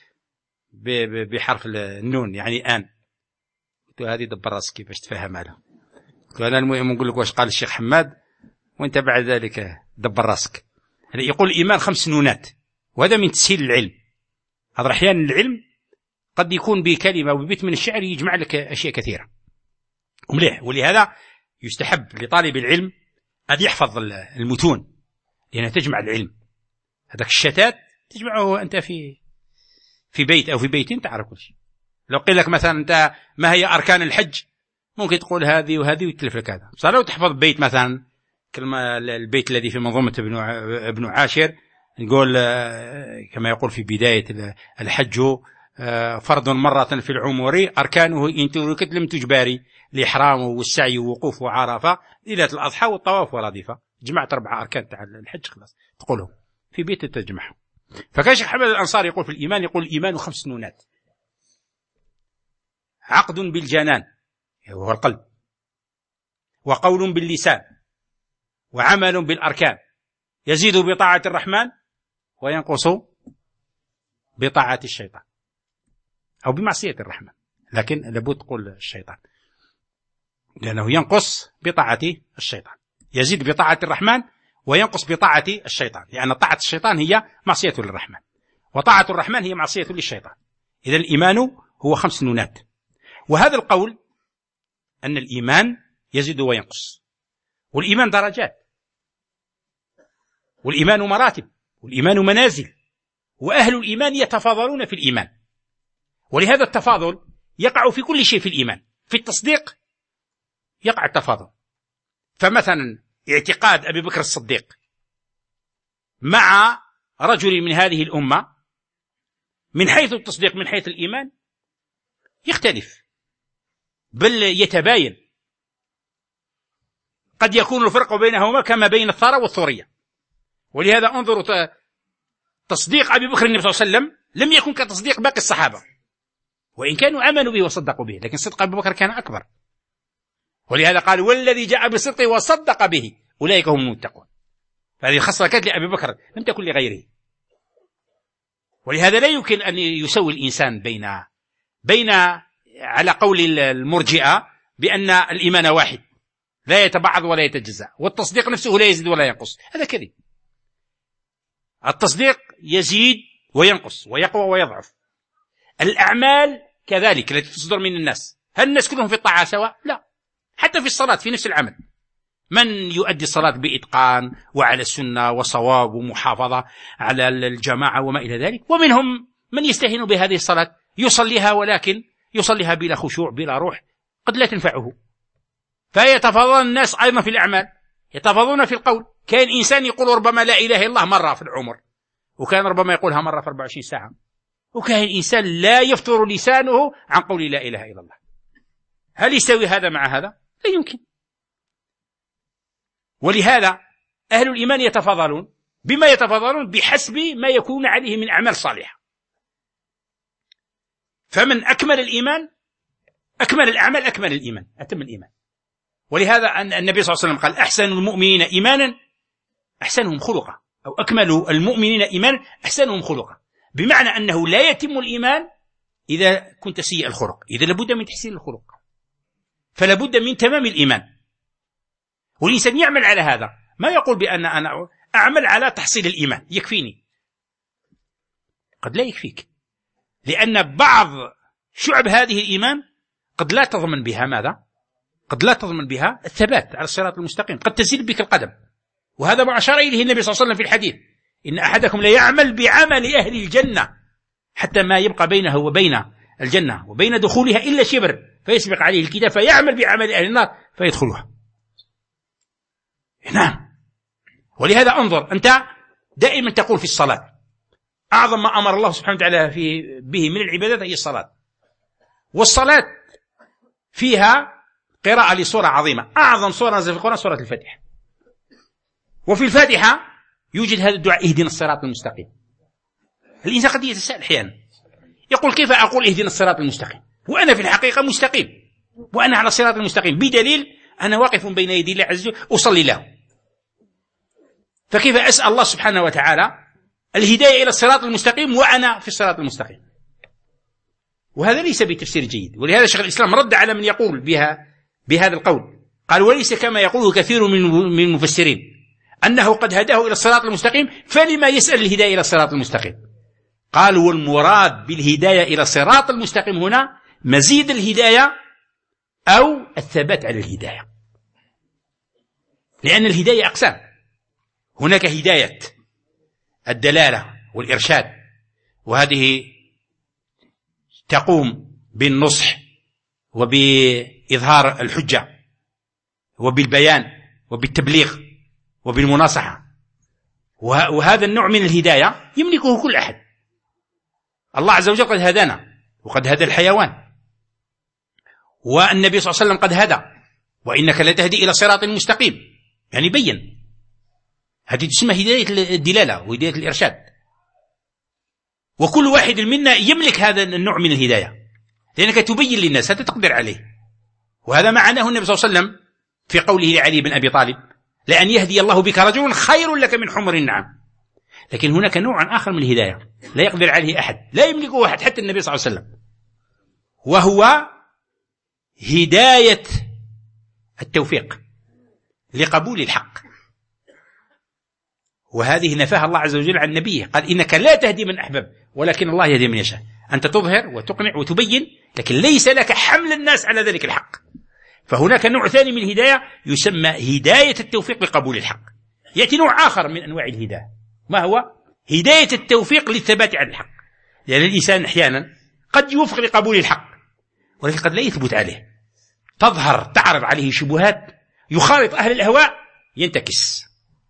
بحرف النون، يعني آن. قلت هذه دبر راسك كيفاش تفهم له. قلت أنا المهم نقول لك واش قال الشيخ حماد وانت بعد ذلك دبر راسك. يقول الإيمان 5 نونات، وهذا من تسهيل العلم. هذا أحيانا العلم قد يكون بكلمة وببيت من الشعر يجمع لك أشياء كثيرة ومليح. ولهذا يستحب لطالب العلم أن يحفظ المتون، لأنها تجمع العلم. هذاك الشتات تجمعه أنت في بيت أو في بيتين تعرف كل شيء. لو قيل لك مثلا أنت ما هي أركان الحج، ممكن تقول هذه وهذه ويتلف لك هذا. بس لو تحفظ بيت مثلا كلمة البيت الذي في منظومة ابن عاشر، نقول كما يقول في بداية الحج فرض مرة في العمر أركانه إن تركت لم تجباري، الإحرام والسعي ووقوف وعرفة ليلة الأضحى والطواف والرادفة. جمعت 4 أركان تاع الحج خلاص تقولهم في بيت تجمعهم. فكان شيخ حمد الأنصاري يقول في الإيمان، يقول الإيمان 5 نونات: عقد بالجنان وهو القلب، وقول باللسان، وعمل بالأركان، يزيد بطاعة الرحمن وينقص بطاعة الشيطان أو بمعصية الرحمن، لكن لابد تقول الشيطان لأنه ينقص بطاعة الشيطان. يزيد بطاعة الرحمن وينقص بطاعة الشيطان، لأن طاعة الشيطان هي معصية للرحمن وطاعة الرحمن هي معصية للشيطان. إذن الإيمان هو 5 نونات. وهذا القول أن الإيمان يزيد وينقص، والإيمان درجات، والإيمان مراتب، والإيمان منازل، وأهل الإيمان يتفاضلون في الإيمان. ولهذا التفاضل يقع في كل شيء في الإيمان. في التصديق يقع التفاضل، فمثلا اعتقاد أبي بكر الصديق مع رجل من هذه الأمة من حيث التصديق من حيث الإيمان يختلف، بل يتباين. قد يكون الفرق بينهما كما بين الثرى والثورية. ولهذا انظروا تصديق أبي بكر النبي صلى الله عليه وسلم لم يكن كتصديق باقي الصحابة، وإن كانوا آمنوا به وصدقوا به، لكن صدق أبي بكر كان أكبر. ولهذا قال والذي جاء بصدقه وصدق به أولئك هم المتقون. فهذه الخصلة كانت لأبي بكر لم تكن لغيره. ولهذا لا يمكن أن يسوي الإنسان بين على قول المرجئة بأن الإيمان واحد لا يتبعض ولا يتجزأ، والتصديق نفسه لا يزيد ولا ينقص. هذا كذب. التصديق يزيد وينقص ويقوى ويضعف. الأعمال كذلك التي تصدر من الناس، هل الناس كلهم في الطاعة سواء؟ لا. حتى في الصلاة في نفس العمل، من يؤدي الصلاة بإتقان وعلى السنة وصواب ومحافظة على الجماعة وما إلى ذلك، ومنهم من يستهين بهذه الصلاة يصليها ولكن يصليها بلا خشوع بلا روح، قد لا تنفعه. فيتفاضل الناس أيضا في الأعمال، يتفاضلون في القول. كان إنسان يقول ربما لا إله إلا الله مرة في العمر، وكان ربما يقولها مرة في 24 ساعة، وكان إنسان لا يفتر لسانه عن قول لا إله إلا الله. هل يستوي هذا مع هذا؟ لا يمكن. ولهذا أهل الإيمان يتفاضلون. بما يتفاضلون؟ بحسب ما يكون عليه من أعمال صالحة. فمن أكمل الإيمان أكمل الأعمال أكمل الإيمان، أتم الإيمان. ولهذا أن النبي صلى الله عليه وسلم قال أحسن المؤمنين إيمانا أحسنهم خلقا، أو أكمل المؤمنين إيمانا أحسنهم خلقا، بمعنى أنه لا يتم الإيمان إذا كنت سيء الخلق، إذا لابد من تحسين الخلق، فلا بد من تمام الإيمان. والإنسان يعمل على هذا، ما يقول بأن أنا أعمل على تحصيل الإيمان يكفيني، قد لا يكفيك، لأن بعض شعب هذه الإيمان قد لا تضمن بها ماذا؟ قد لا تضمن بها الثبات على الصراط المستقيم، قد تزيل بك القدم. وهذا ما أشار إليه النبي صلى الله عليه وسلم في الحديث: إن أحدكم لا يعمل بعمل أهل الجنة حتى ما يبقى بينه وبين الجنة وبين دخولها إلا شبر، فيسبق عليه الكتاب فيعمل بعمل أهل النار فيدخلها. نعم. ولهذا انظر، أنت دائما تقول في الصلاة أعظم ما أمر الله سبحانه وتعالى به من العبادات هي الصلاة، والصلاة فيها قراءة لسورة عظيمة، أعظم سورة نزلت في القرآن سورة الفاتحة. وفي الفاتحة يوجد هذا الدعاء: اهدنا الصراط المستقيم. الإنسان قد يتساءل أحيانا، يقول كيف أقول اهدنا الصراط المستقيم وأنا في الحقيقة مستقيم، وأنا على الصراط المستقيم، بدليل أنا واقف بين يدي الله عز وجل أصلي له، فكيف أسأل الله سبحانه وتعالى الهداية إلى الصراط المستقيم وأنا في الصراط المستقيم؟ وهذا ليس بتفسير جيد. ولهذا شيخ الإسلام رد على من يقول بهذا القول، قال: وليس كما يقوله كثير من المفسرين أنه قد هداه إلى الصراط المستقيم، فلما يسأل الهداية إلى الصراط المستقيم؟ قال: والمراد بالهداية إلى الصراط المستقيم هنا مزيد الهداية أو الثبات على الهداية، لأن الهداية أقسام. هناك هداية الدلالة والإرشاد، وهذه تقوم بالنصح وبإظهار الحجة وبالبيان وبالتبليغ وبالمناصحة، وهذا النوع من الهداية يملكه كل أحد. الله عز وجل قد هدانا وقد هدى الحيوان، والنبي صلى الله عليه وسلم قد هدى: وإنك لتهدي إلى صراط مستقيم، يعني بين. هذه تسمى هداية الدلالة وهداية الإرشاد، وكل واحد منا يملك هذا النوع من الهداية، لأنك تبين للناس، هذا تقدر عليه. وهذا معناه النبي صلى الله عليه وسلم في قوله لعلي بن أبي طالب: لأن يهدي الله بك رجل خير لك من حمر النعم. لكن هناك نوع آخر من الهداية لا يقدر عليه أحد، لا يملكه أحد حتى النبي صلى الله عليه وسلم، وهو هداية التوفيق لقبول الحق. وهذه نفاها الله عز وجل عن نبيه، قال إنك لا تهدي من أحبب ولكن الله يهدي من يشاء. أنت تظهر وتقنع وتبين، لكن ليس لك حمل الناس على ذلك الحق. فهناك نوع ثاني من الهداية يسمى هداية التوفيق لقبول الحق. يأتي نوع آخر من أنواع الهداية، ما هو؟ هداية التوفيق للثبات على الحق. لأن الإنسان أحيانا قد يوفق لقبول الحق ولكن قد لا يثبت عليه، تظهر تعرض عليه شبهات، يخالط أهل الأهواء، ينتكس،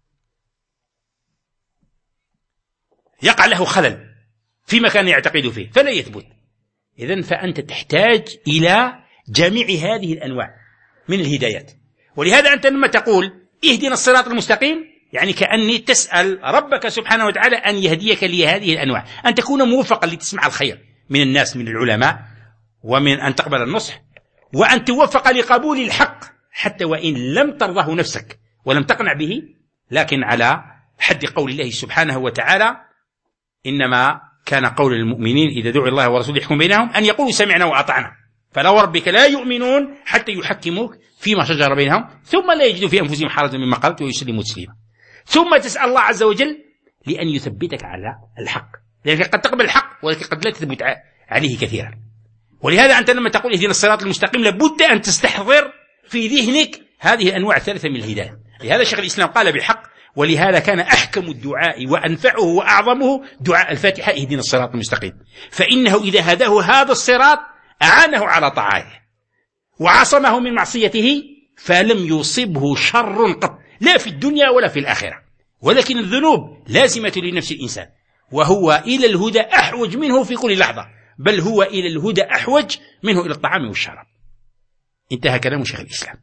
يقع له خلل فيما كان يعتقد فيه فلا يثبت. إذن فأنت تحتاج إلى جميع هذه الأنواع من الهدايات. ولهذا أنت لما تقول اهدنا الصراط المستقيم، يعني كأني تسأل ربك سبحانه وتعالى أن يهديك لهذه الأنواع، أن تكون موفقا لتسمع الخير من الناس، من العلماء، ومن أن تقبل النصح، وأن توفق لقبول الحق حتى وإن لم ترضه نفسك ولم تقنع به، لكن على حد قول الله سبحانه وتعالى: إنما كان قول المؤمنين إذا دعوا الله ورسوله يحكم بينهم أن يقولوا سمعنا وأطعنا فلا وربك لا يؤمنون حتى يحكموك فيما شجر بينهم ثم لا يجدوا في أنفسهم حرجا مما قضيت ويسلموا تسليما. ثم تسأل الله عز وجل لأن يثبتك على الحق، لأنك قد تقبل الحق ولكن قد لا تثبت عليه كثيرا. ولهذا أنت لما تقول اهدنا الصراط المستقيم لابد أن تستحضر في ذهنك هذه الأنواع الثلاثة من الهداية. لهذا شيخ الإسلام قال بالحق: ولهذا كان أحكم الدعاء وأنفعه وأعظمه دعاء الفاتحة اهدنا الصراط المستقيم، فإنه إذا هداه هذا الصراط أعانه على طاعته وعصمه من معصيته فلم يصبه شر قط، لا في الدنيا ولا في الآخرة. ولكن الذنوب لازمة لنفس الإنسان، وهو إلى الهدى أحوج منه في كل لحظة، بل هو إلى الهدى أحوج منه إلى الطعام والشراب. انتهى كلام شيخ الإسلام.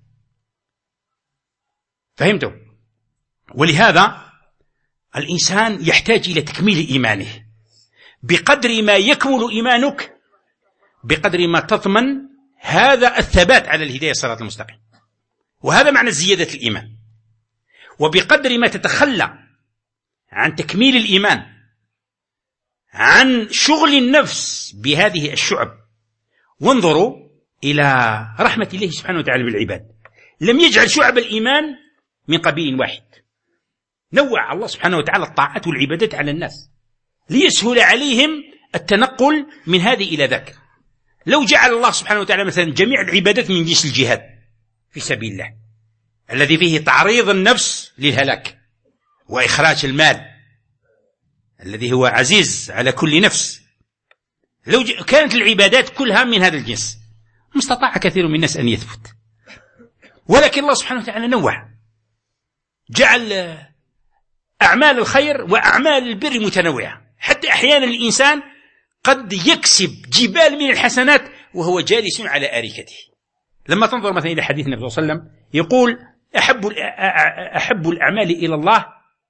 فهمتوا؟ ولهذا الإنسان يحتاج إلى تكميل إيمانه. بقدر ما يكمل إيمانك بقدر ما تضمن هذا الثبات على الهداية الصراط المستقيم، وهذا معنى زيادة الإيمان. وبقدر ما تتخلى عن تكميل الإيمان، عن شغل النفس بهذه الشعب. وانظروا إلى رحمة الله سبحانه وتعالى بالعباد، لم يجعل شعب الإيمان من قبيل واحد، نوع الله سبحانه وتعالى الطاعات والعبادات على الناس ليسهل عليهم التنقل من هذه إلى ذاك. لو جعل الله سبحانه وتعالى مثلا جميع العبادات من جنس الجهاد في سبيل الله الذي فيه تعريض النفس للهلاك وإخراج المال الذي هو عزيز على كل نفس، لو كانت العبادات كلها من هذا الجنس ما استطاع كثير من الناس أن يثبت. ولكن الله سبحانه وتعالى نوع، جعل أعمال الخير وأعمال البر متنوعة، حتى أحيانا الإنسان قد يكسب جبال من الحسنات وهو جالس على أريكته. لما تنظر مثلا إلى حديث النبي صلى الله عليه وسلم يقول: أحب الأعمال إلى الله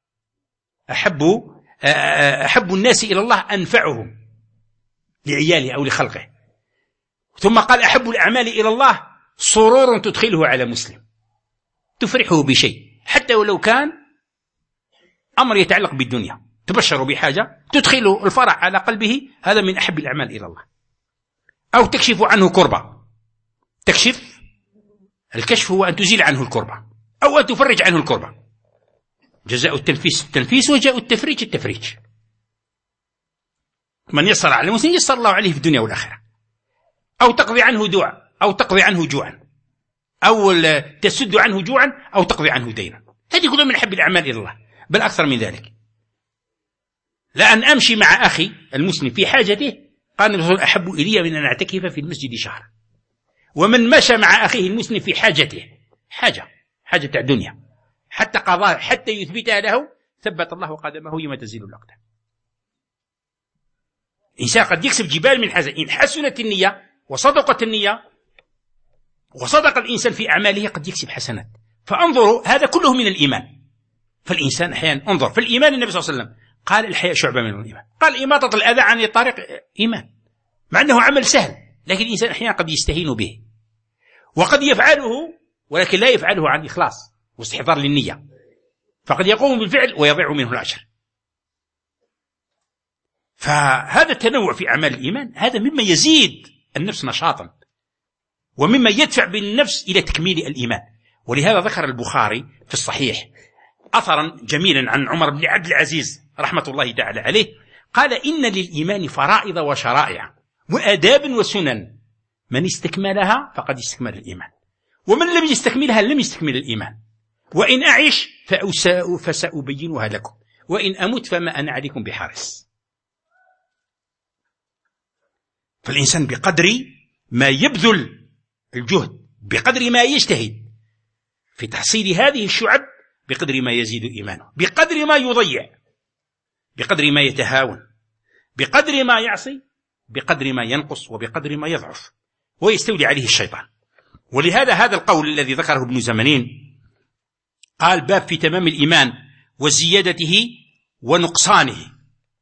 أحب الناس إلى الله أنفعهم لعياله أو لخلقه. ثم قال: أحب الأعمال إلى الله سرور تدخله على مسلم، تفرحه بشيء حتى ولو كان أمر يتعلق بالدنيا، تبشر بحاجة تدخله الفرح على قلبه، هذا من أحب الأعمال إلى الله. أو تكشف عنه كربة، الكشف هو أن تزيل عنه الكربة أو أن تفرج عنه الكربة. جزاء التنفيس وجاء التفريج. من يسر على المسلم يسر الله عليه في الدنيا والآخرة. أو تقضي عنه دعاء أو تقضي عنه جوعا، أو تسد عنه جوعا أو تقضي عنه دينا. هذه كلها من أحب الأعمال إلى الله، بل أكثر من ذلك. لأن أمشي مع أخي المسلم في حاجته، قال الرسول: أحب إلي من أن أعتكف في المسجد شهرا. ومن مشى مع أخيه المسلم في حاجته، حاجة الدنيا، حتى قضاء حتى يثبتها له، ثبت الله قدمه يوم تزيل الأقدام. إنسان قد يكسب جبال من حسن إن حسنت النية وصدقت النية وصدق الإنسان في أعماله قد يكسب حسنات. فانظروا، هذا كله من الإيمان. فالإنسان أحيانا انظر في الإيمان، النبي صلى الله عليه وسلم قال: الحياء شعبة من الإيمان. قال: إماطة الأذى عن الطريق إيمان، مع أنه عمل سهل، لكن الإنسان أحيانا قد يستهين به وقد يفعله ولكن لا يفعله عن إخلاص واستحضار للنية، فقد يقوم بالفعل ويضيع منه الأجر. فهذا التنوع في أعمال الإيمان هذا مما يزيد النفس نشاطا ومما يدفع بالنفس إلى تكميل الإيمان. ولهذا ذكر البخاري في الصحيح أثرا جميلا عن عمر بن عبد العزيز رحمة الله تعالى عليه، قال: إن للإيمان فرائض وشرائع وآداب وسنن، من استكملها فقد استكمل الإيمان، ومن لم يستكملها لم يستكمل الإيمان، وإن أعيش فسأبينها لكم، وإن أمت فما أنا عليكم بحارس. فالإنسان بقدر ما يبذل الجهد، بقدر ما يجتهد في تحصيل هذه الشعب، بقدر ما يزيد إيمانه، بقدر ما يضيع، بقدر ما يتهاون، بقدر ما يعصي، بقدر ما ينقص، وبقدر ما يضعف ويستولي عليه الشيطان. ولهذا هذا القول الذي ذكره ابن زمنين قال: باب في تمام الإيمان وزيادته ونقصانه.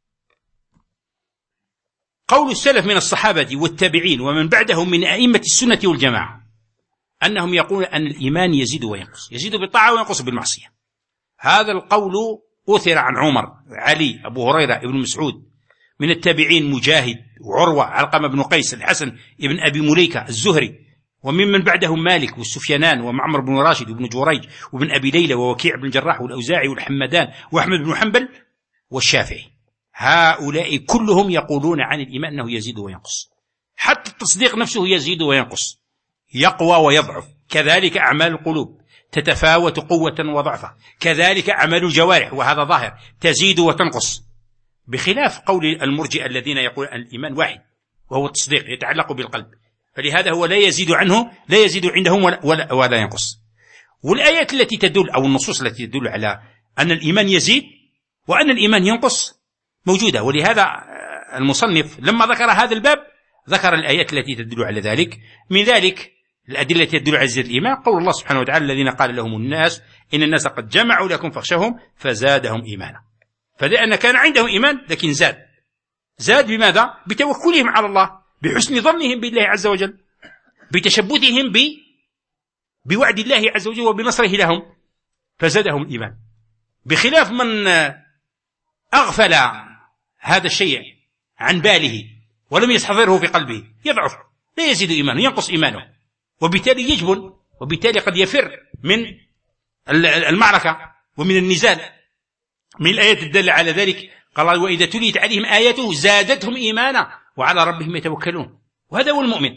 قول السلف من الصحابة والتابعين ومن بعدهم من أئمة السنة والجماعة أنهم يقولون أن الإيمان يزيد وينقص، يزيد بالطاعة وينقص بالمعصية. هذا القول أثر عن عمر، علي، أبو هريرة، ابن مسعود. من التابعين مجاهد وعروة، علقمة بن قيس، الحسن ابن أبي مليكة الزهري، وممن بعدهم مالك والسفيانان ومعمر بن راشد وابن جريج وابن أبي ليلى ووكيع بن الجراح والأوزاعي والحمدان وأحمد بن حنبل والشافعي. هؤلاء كلهم يقولون عن الإيمان أنه يزيد وينقص، حتى التصديق نفسه يزيد وينقص، يقوى ويضعف. كذلك أعمال القلوب تتفاوت قوة وضعفة، كذلك أعمال الجوارح، وهذا ظاهر، تزيد وتنقص، بخلاف قول المرجئة الذين يقولون أن الإيمان واحد وهو التصديق يتعلق بالقلب، فلهذا هو لا يزيد عندهم ولا ينقص. والآيات التي تدل أو النصوص التي تدل على أن الإيمان يزيد وأن الإيمان ينقص موجودة. ولهذا المصنف لما ذكر هذا الباب ذكر الآيات التي تدل على ذلك. من ذلك الأدلة التي تدل على زيادة الإيمان قول الله سبحانه وتعالى: الذين قال لهم الناس إن الناس قد جمعوا لكم فاخشوهم فزادهم إيمانا. فلأن كان عندهم إيمان لكن زاد بماذا؟ بتوكلهم على الله، بحسن ظنهم بالله عز وجل، بتشبثهم بوعد الله عز وجل وبنصره لهم، فزادهم الإيمان. بخلاف من أغفل هذا الشيء عن باله ولم يستحضره في قلبه، يضعف، لا يزيد إيمانه، ينقص إيمانه، وبالتالي يجبن، وبالتالي قد يفر من المعركة ومن النزال. من الآيات الدالة على ذلك قال: وإذا تليت عليهم آياته زادتهم إيمانا وعلى ربهم يتوكلون. وهذا هو المؤمن،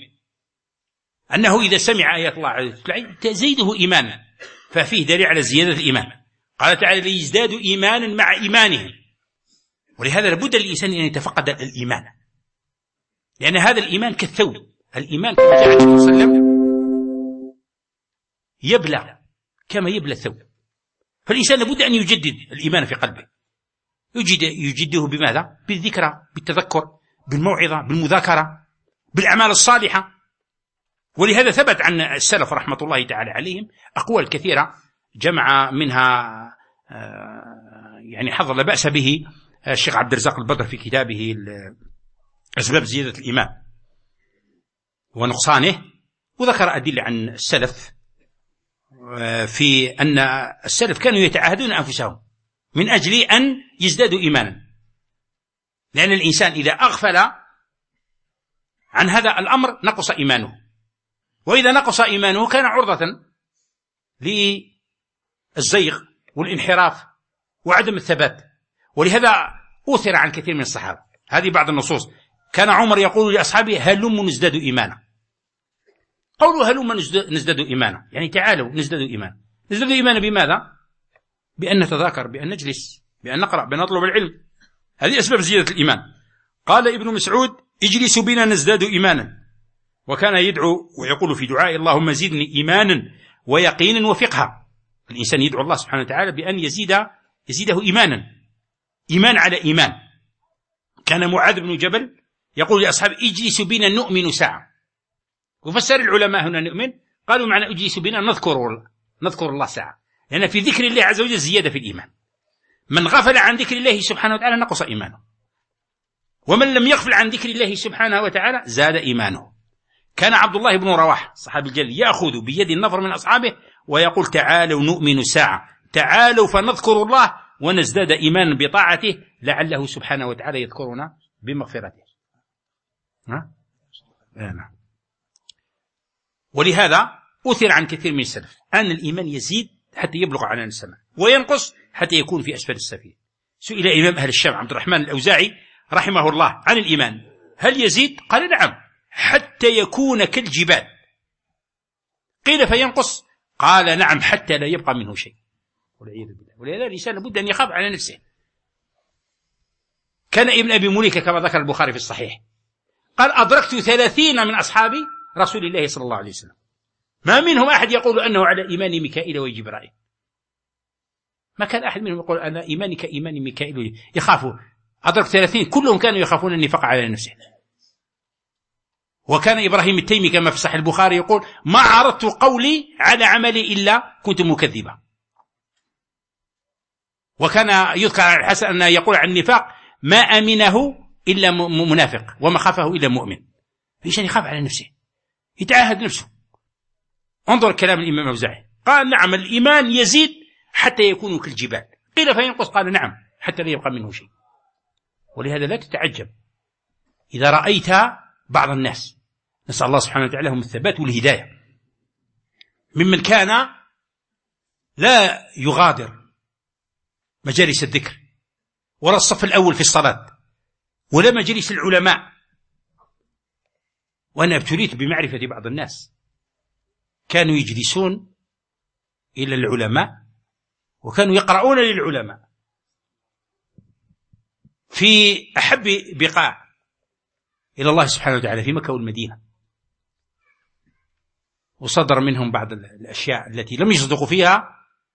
أنه إذا سمع آيات الله تزيده إيمانا، ففيه دليل على زيادة الإيمان. قال تعالى: ليزدادوا إيمانا مع إيمانهم. ولهذا لابد للإنسان أن يتفقد الإيمان، لأن هذا الإيمان كالثوب، الإيمان كما جاء النبي صلى الله عليه وسلم يبلى كما يبلى الثوب. فالإنسان لابد أن يجدد الإيمان في قلبه، يجدده بماذا؟ بالذكرى، بالتذكر، بالموعظة، بالمذاكرة، بالأعمال الصالحة. ولهذا ثبت عن السلف رحمة الله تعالى عليهم أقوال كثيرة، جمع منها يعني حظ لا بأس به الشيخ عبد الرزاق البدر في كتابه أسباب زيادة الإيمان ونقصانه، وذكر أدلة عن السلف في أن السلف كانوا يتعاهدون أنفسهم من أجل أن يزدادوا إيمانا، لأن الإنسان إذا أغفل عن هذا الأمر نقص إيمانه، وإذا نقص إيمانه كان عرضة للزيغ والانحراف وعدم الثبات. ولهذا أثر عن كثير من الصحابة هذه بعض النصوص. كان عمر يقول لأصحابه: هلم نزداد إيمانا. قولوا هلم نزداد إيمانا يعني تعالوا نزداد إيمانا. نزداد إيمانا بماذا؟ بأن نتذاكر، بأن نجلس، بأن نقرأ، بأن نطلب العلم. هذه أسباب زيادة الإيمان. قال ابن مسعود: اجلسوا بنا نزداد إيمانا. وكان يدعو ويقول في دعاء: اللهم زدني إيمانا ويقينا وفقها. الإنسان يدعو الله سبحانه وتعالى بأن يزيده إيمانا، إيمان على إيمان. كان معاذ بن جبل يقول لأصحابه: اجلسوا بنا نؤمن ساعة. وفسر العلماء هنا نؤمن، قالوا معنى اجلسوا بنا نذكر الله ساعة، لأن في ذكر الله عز وجل زيادة في الإيمان. من غفل عن ذكر الله سبحانه وتعالى نقص إيمانه، ومن لم يغفل عن ذكر الله سبحانه وتعالى زاد إيمانه. كان عبد الله بن رواحة الصحابي الجليل يأخذ بيد النفر من أصحابه ويقول: تعالوا نؤمن ساعة، تعالوا فنذكر الله ونزداد إيمانا بطاعته لعله سبحانه وتعالى يذكرنا بمغفرته. نعم. ولهذا أثر عن كثير من السلف أن الإيمان يزيد حتى يبلغ عنان السماء وينقص حتى يكون في أسفل السفينة. سئل إمام أهل الشام عبد الرحمن الأوزاعي رحمه الله عن الإيمان هل يزيد؟ قال نعم حتى يكون كالجبال. قيل فينقص؟ قال نعم حتى لا يبقى منه شيء والعياذ بالله. ولهذا الإنسان لابد أن يخاف على نفسه. كان ابن أبي مليكة كما ذكر البخاري في الصحيح قال أدركت 30 من أصحاب رسول الله صلى الله عليه وسلم ما منهم أحد يقول أنه على إيمان ميكائيل وجبرائيل. ما كان أحد منهم يقول أنا إيماني كإيمان ميكائيل يخافوا. أدركت 30 كلهم كانوا يخافون النفاق على نفسه. وكان إبراهيم التيمي كما في صحيح البخاري يقول ما عرضت قولي على عملي إلا كنت مكذبا. وكان يذكر عن الحسن أنه يقول عن النفاق ما أمنه إلا منافق وما خافه إلا مؤمن. فإيشان يخاف على نفسه يتعاهد نفسه. انظر كلام الإمام الأوزاعي قال نعم الإيمان يزيد حتى يكون كالجبال. قيل فينقص؟ قال نعم حتى لا يبقى منه شيء. ولهذا لا تتعجب إذا رأيت بعض الناس نسأل الله سبحانه وتعالى لهم الثبات والهداية ممن كان لا يغادر مجالس الذكر ولا الصف الأول في الصلاة ولا مجلس العلماء. وأنا ابتليت بمعرفة بعض الناس كانوا يجلسون إلى العلماء وكانوا يقرؤون للعلماء في أحب بقاع إلى الله سبحانه وتعالى في مكة والمدينة. وصدر منهم بعض الأشياء التي لم يصدقوا فيها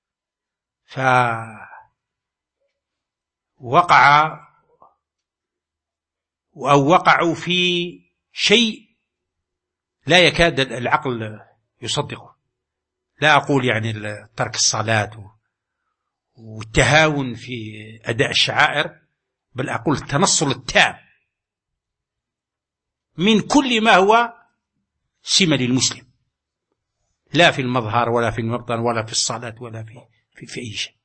وقعوا في شيء لا يكاد العقل يصدقه. لا أقول يعني ترك الصلاة والتهاون في أداء الشعائر بل أقول التنصل التام من كل ما هو سمة للمسلم لا في المظهر ولا في المبطن ولا في الصلاة ولا في أي شيء.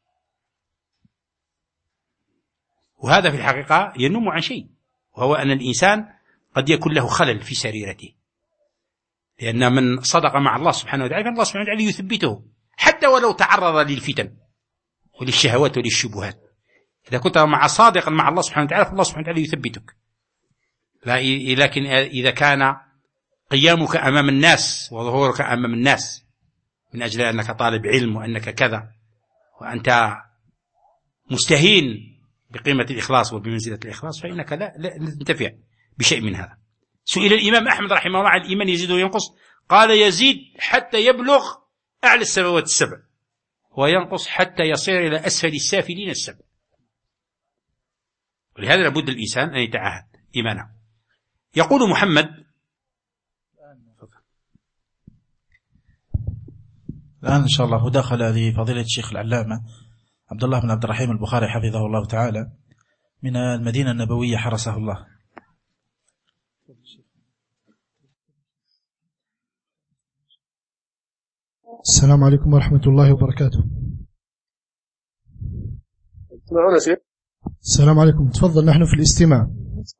وهذا في الحقيقة ينم عن شيء وهو أن الإنسان قد يكون له خلل في سريرته لأن من صدق مع الله سبحانه وتعالى فالله سبحانه وتعالى يثبته حتى ولو تعرض للفتن وللشهوات وللشبهات. إذا كنت صادقا مع الله سبحانه وتعالى فالله سبحانه وتعالى يثبتك. لكن إذا كان قيامك أمام الناس وظهورك أمام الناس من أجل أنك طالب علم وأنك كذا وأنت مستهين بقيمة الإخلاص وبمنزلة الإخلاص فإنك لا تنتفع بشيء من هذا. سئل الإمام أحمد رحمه الله عن الإيمان يزيد وينقص قال يزيد حتى يبلغ أعلى السماوات السبع وينقص حتى يصير إلى أسفل السافلين السبع. ولهذا لابد الإنسان أن يتعاهد إيمانه. يقول محمد
الآن إن شاء الله دخل لفضيلة الشيخ العلامة عبد الله بن عبد الرحيم البخاري حفظه الله تعالى من المدينة النبوية حرسه الله.
السلام عليكم ورحمة الله وبركاته. السلام عليكم. تفضل نحن في الاستماع.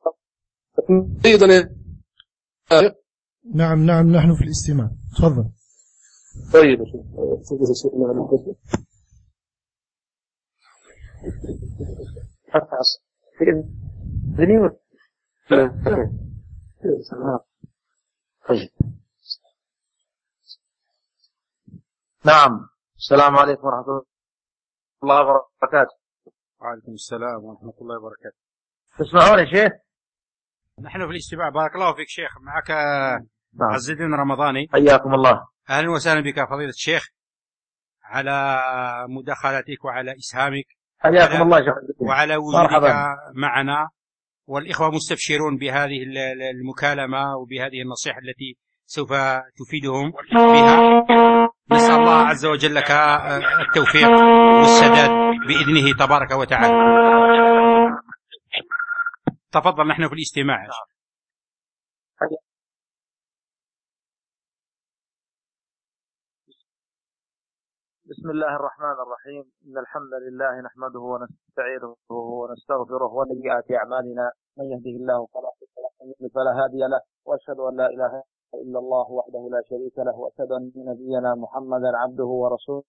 نعم نحن في الاستماع. تفضل.
طيب نعم. السلام عليكم ورحمة الله وبركاته.
وعليكم السلام ورحمة الله وبركاته.
تسمعون يا شيخ؟
نحن في الاستماع. بارك الله فيك شيخ. معك عز الدين رمضاني.
حياكم الله.
أهلا وسهلا بك فضيلة الشيخ على مداخلتك وعلى إسهامك.
حياكم الله شيخ.
وعلى وجودك معنا والإخوة مستبشرون بهذه المكالمة وبهذه النصيحة التي سوف تفيدهم بها. نسأل الله عز وجل لك التوفيق والسداد بإذنه تبارك وتعالى. تفضل نحن في الاستماع.
بسم الله الرحمن الرحيم. إن الحمد لله نحمده ونستعينه ونستغفره ونسيئات أعمالنا، من يهده الله فلا مضل له ومن يضلل فلا هادي له، وأشهد أن لا إله إلا الله وحده لا شريك له، وأشهد أن نبينا محمدا عبده ورسوله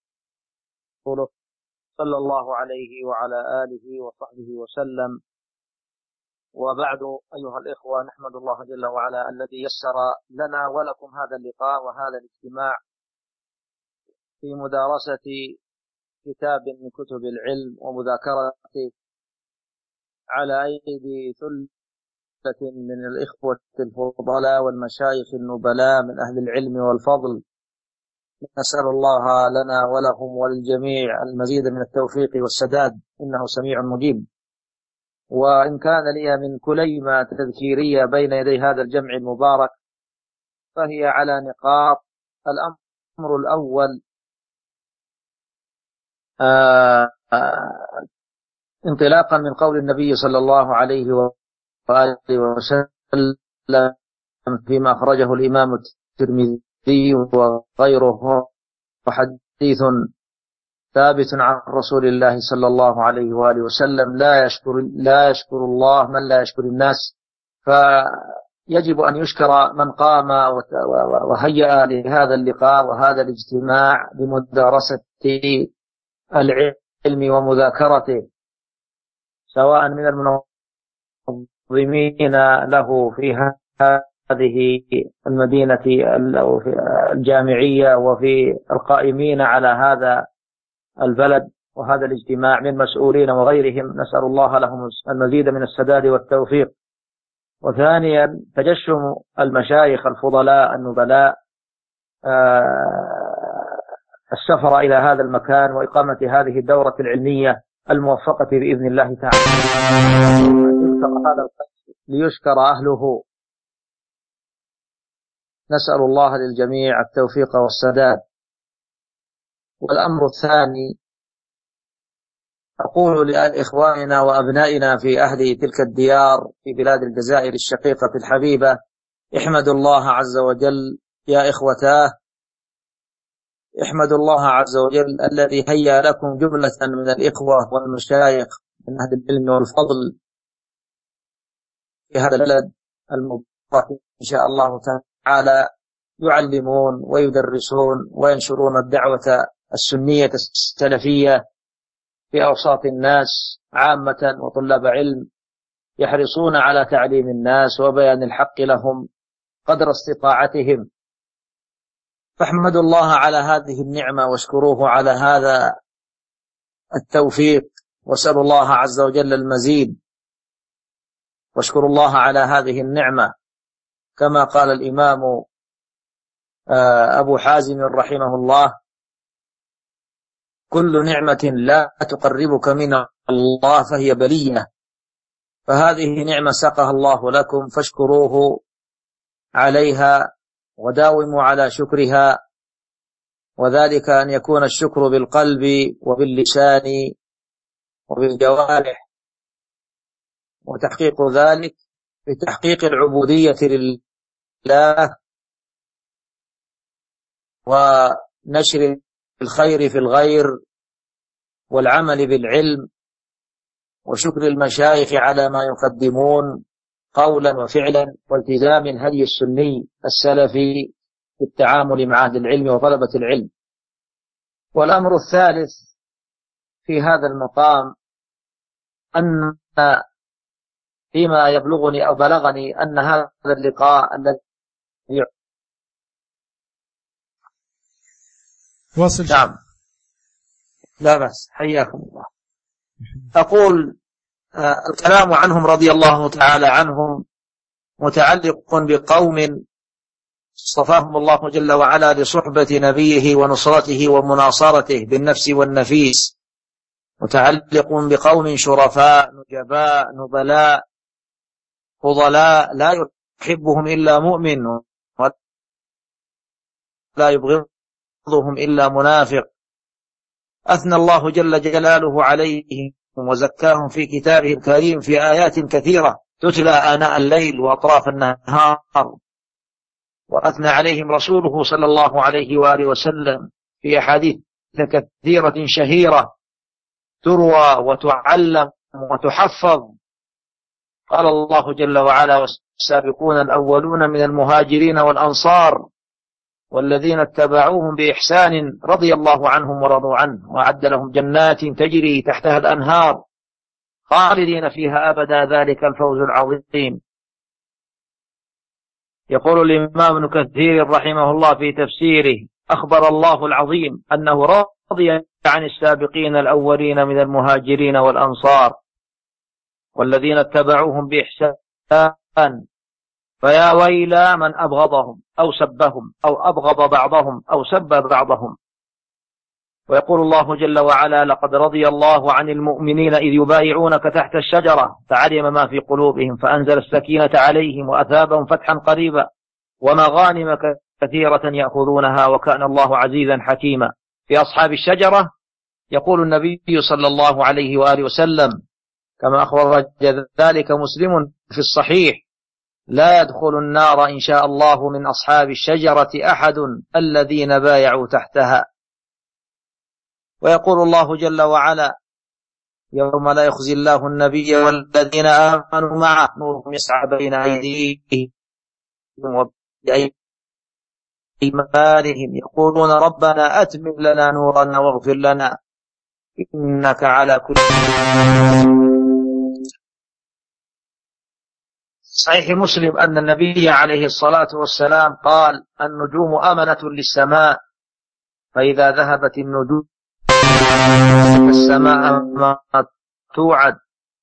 صلى الله عليه وعلى آله وصحبه وسلم. وبعد أيها الإخوة، نحمد الله جل وعلا الذي يسر لنا ولكم هذا اللقاء وهذا الاجتماع في مدارسة كتاب من كتب العلم ومذاكرته على أيدي ثلة من الإخوة الفضلاء والمشايخ النبلاء من أهل العلم والفضل. نسأل الله لنا ولهم وللجميع المزيد من التوفيق والسداد، إنه سميع مجيب. وإن كان لي من كلمة تذكيرية بين يدي هذا الجمع المبارك فهي على نقاط. الأمر الأول، انطلاقا من قول النبي صلى الله عليه وآله وسلم فيما أخرجه الإمام الترمذي وغيره، وحديث ثابت عن رسول الله صلى الله عليه وآله وسلم: لا يشكر الله من لا يشكر الناس. فيجب أن يشكر من قام وهيأ لهذا اللقاء وهذا الاجتماع بمدارسة العلم ومذاكرته، سواء من المنظمين له في هذه المدينة الجامعية وفي القائمين على هذا البلد وهذا الاجتماع من مسؤولين وغيرهم. نسأل الله لهم المزيد من السداد والتوفيق. وثانيا، تجشم المشايخ الفضلاء النبلاء السفر إلى هذا المكان وإقامة هذه الدورة العلمية الموفقة بإذن الله تعالى ليشكر أهله. نسأل الله للجميع التوفيق والسداد. والأمر الثاني، أقول لإخواننا وأبنائنا في أهل تلك الديار في بلاد الجزائر الشقيقة الحبيبة: احمدوا الله عز وجل يا إخوتاه، احمدوا الله عز وجل الذي هيا لكم جملة من الإخوة والمشايخ من أهل العلم والفضل في هذا البلد المبارك إن شاء الله تعالى، يعلمون ويدرسون وينشرون الدعوة السنية السلفية في أوساط الناس عامة، وطلاب علم يحرصون على تعليم الناس وبيان الحق لهم قدر استطاعتهم. فاحمدوا الله على هذه النعمة واشكروه على هذا التوفيق، واسألوا الله عز وجل المزيد، واشكروا الله على هذه النعمة. كما قال الإمام أبو حازم رحمه الله: كل نعمة لا تقربك من الله فهي بلية، فهذه نعمة ساقها الله لكم فاشكروه عليها وداوموا على شكرها، وذلك أن يكون الشكر بالقلب وباللسان وبالجوارح، وتحقيق ذلك بتحقيق العبودية لله ونشر الخير في الغير والعمل بالعلم وشكر المشايخ على ما يقدمون قولا وفعلا، والتزام الهدي السني السلفي في التعامل مع أهل العلم وطلبة العلم. والأمر الثالث في هذا المقام، أن فيما يبلغني أو بلغني أن هذا اللقاء الذي
واصل.
نعم، لا بأس، حياكم الله. أقول الكلام عنهم رضي الله تعالى عنهم متعلق بقوم اصطفاهم الله جل وعلا لصحبة نبيه ونصرته ومناصرته بالنفس والنفيس، متعلق بقوم شرفاء نجباء نبلاء فضلاء لا يحبهم إلا مؤمن ولا يبغضهم إلا منافق، أثنى الله جل جلاله عليهم وزكاهم في كتابه الكريم في آيات كثيرة تتلى آناء الليل وأطراف النهار، وأثنى عليهم رسوله صلى الله عليه وآله وسلم في أحاديث كثيرة شهيرة تروى وتعلم وتحفظ. قال الله جل وعلا: والسابقون الأولون من المهاجرين والأنصار والذين اتبعوهم بإحسان رضي الله عنهم ورضوا عنه وأعد لهم جنات تجري تحتها الأنهار خالدين فيها أبدا ذلك الفوز العظيم. يقول الإمام ابن كثير رحمه الله في تفسيره: أخبر الله العظيم أنه رضي عن السابقين الأولين من المهاجرين والأنصار والذين اتبعوهم بإحسان، فيا ويل من أبغضهم أو سبهم أو أبغض بعضهم أو سب بعضهم. ويقول الله جل وعلا: لقد رضي الله عن المؤمنين إذ يبايعونك تحت الشجرة فعلم ما في قلوبهم فأنزل السكينة عليهم وأثابهم فتحا قريبا ومغانم كثيرة يأخذونها وكان الله عزيزا حكيما. في أصحاب الشجرة يقول النبي صلى الله عليه وآله وسلم كما أخبر ذلك مسلم في الصحيح: لا يدخل النار إن شاء الله من أصحاب الشجرة أحد الذين بايعوا تحتها. ويقول الله جل وعلا: يوم لا يخزي الله النبي والذين آمنوا معه نورهم يسعى بين أيديهم وبأيمانهم يقولون ربنا أتمم لنا نورنا واغفر لنا إنك على كل شيء. صحيح مسلم أن النبي عليه الصلاة والسلام قال: النجوم أمنة للسماء، فإذا ذهبت النجوم السماء ما توعد،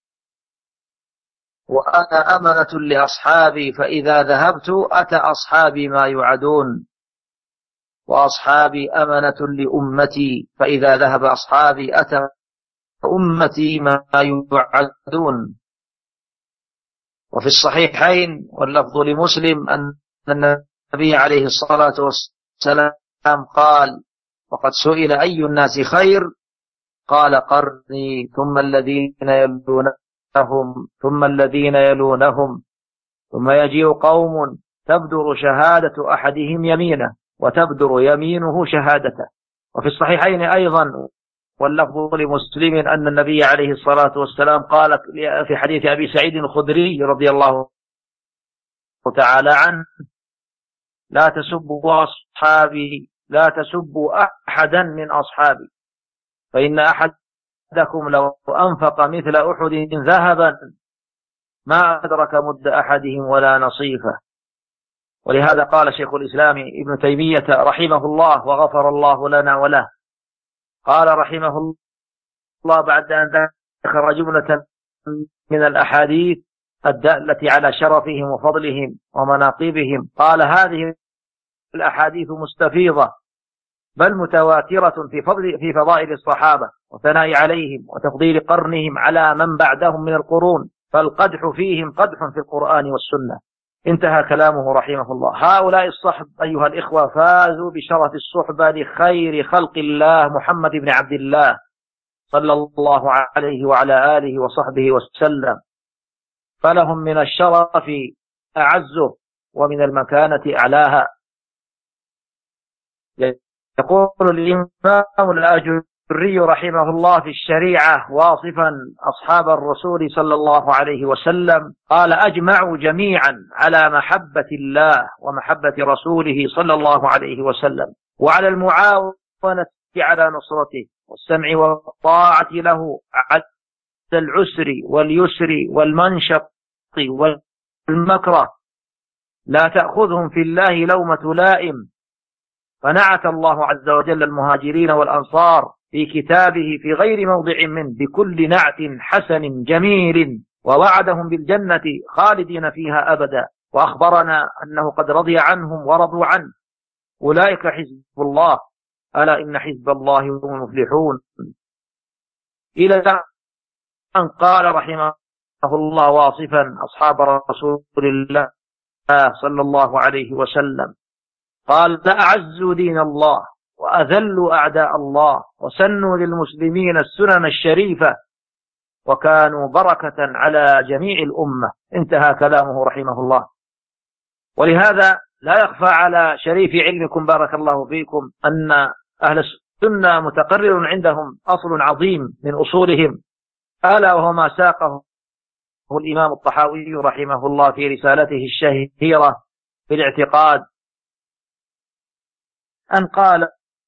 وأنا أمنة لأصحابي، فإذا ذهبت أتى أصحابي ما يوعدون، وأصحابي أمنة لأمتي، فإذا ذهب أصحابي أتى أمتي ما يوعدون. وفي الصحيحين واللفظ لمسلم أن النبي عليه الصلاة والسلام قال: وقد سئل أي الناس خير؟ قال: قرني ثم الذين يلونهم ثم الذين يلونهم ثم يجيء قوم تبدر شهادة أحدهم يمينه وتبدر يمينه شهادته. وفي الصحيحين أيضا واللفظ لمسلم أن النبي عليه الصلاة والسلام قال في حديث أبي سعيد الخدري رضي الله تعالى عنه: لا تسبوا أصحابي، لا تسبوا أحدا من أصحابي، فإن أحدكم لو أنفق مثل أحد ذهبا ما أدرك مد أحدهم ولا نصيفه. ولهذا قال شيخ الإسلام ابن تيمية رحمه الله وغفر الله لنا وله، قال رحمه الله بعد أن ذكر جملة من الأحاديث الدالة على شرفهم وفضلهم ومناقبهم، قال: هذه الأحاديث مستفيضة بل متواترة في فضائل الصحابة وثناء عليهم وتفضيل قرنهم على من بعدهم من القرون، فالقدح فيهم قدح في القرآن والسنة. انتهى كلامه رحمه الله. هؤلاء الصحب أيها الإخوة فازوا بشرف الصحبة لخير خلق الله محمد بن عبد الله صلى الله عليه وعلى آله وصحبه وسلم، فلهم من الشرف أعزه ومن المكانة أعلاها. يقول الإمام الآجري رحمه الله في الشريعة واصفا أصحاب الرسول صلى الله عليه وسلم، قال: أجمعوا جميعا على محبة الله ومحبة رسوله صلى الله عليه وسلم، وعلى المعاونة على نصرته والسمع والطاعة له عد العسر واليسر والمنشط والمكره، لا تأخذهم في الله لومة لائم. فنعت الله عز وجل المهاجرين والأنصار في كتابه في غير موضع منه بكل نعت حسن جميل، ووعدهم بالجنة خالدين فيها أبدا، وأخبرنا أنه قد رضي عنهم ورضوا عنه. أولئك حزب الله، ألا إن حزب الله هم المفلحون. إلى أن قال رحمه الله واصفا أصحاب رسول الله صلى الله عليه وسلم، قال: أعزوا دين الله وأذلوا أعداء الله وسنوا للمسلمين السنن الشريفة وكانوا بركة على جميع الأمة. انتهى كلامه رحمه الله. ولهذا لا يخفى على شريف علمكم بارك الله فيكم أن أهل السنة متقرر عندهم أصل عظيم من أصولهم، ألا وهو ما ساقه الإمام الطحاوي رحمه الله في رسالته الشهيرة في الاعتقاد، أن قال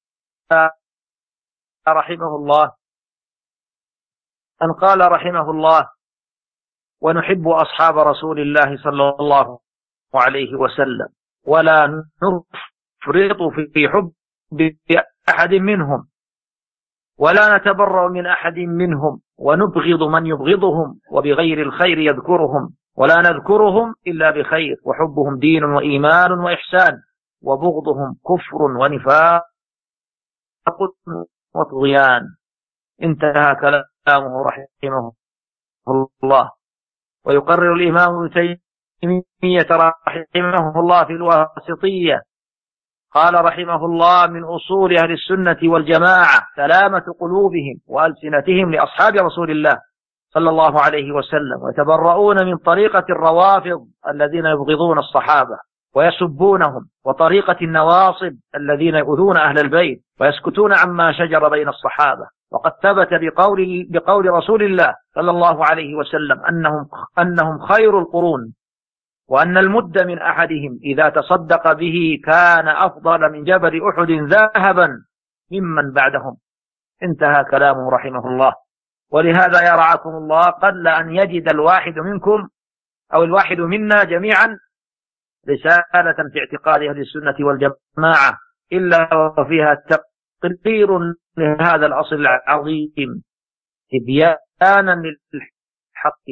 رحمه الله ونحب أصحاب رسول الله صلى الله عليه وسلم ولا نفرط في حب أحد منهم ولا نتبرأ من أحد منهم ونبغض من يبغضهم وبغير الخير يذكرهم ولا نذكرهم إلا بخير وحبهم دين وإيمان وإحسان وبغضهم كفر ونفاق وطغيان. انتهى كلامه رحمه الله. ويقرر الإمام ابن تيمية رحمه الله في الواسطية، قال رحمه الله من أصول أهل السنة والجماعة سلامة قلوبهم وألسنتهم لأصحاب رسول الله صلى الله عليه وسلم، ويتبرؤون من طريقة الروافض الذين يبغضون الصحابة ويسبونهم، وطريقة النواصب الذين يؤذون أهل البيت ويسكتون عما شجر بين الصحابة. وقد ثبت بقول رسول الله صلى الله عليه وسلم أنهم خير القرون، وأن المد من أحدهم إذا تصدق به كان أفضل من جبل أحد ذهبا ممن بعدهم. انتهى كلامه رحمه الله. ولهذا يا رعاكم الله قل أن يجد الواحد منكم أو الواحد منا جميعا رسالة في اعتقاد أهل السنة والجماعة إلا وفيها تقرير لهذا الأصل العظيم تبيانا للحق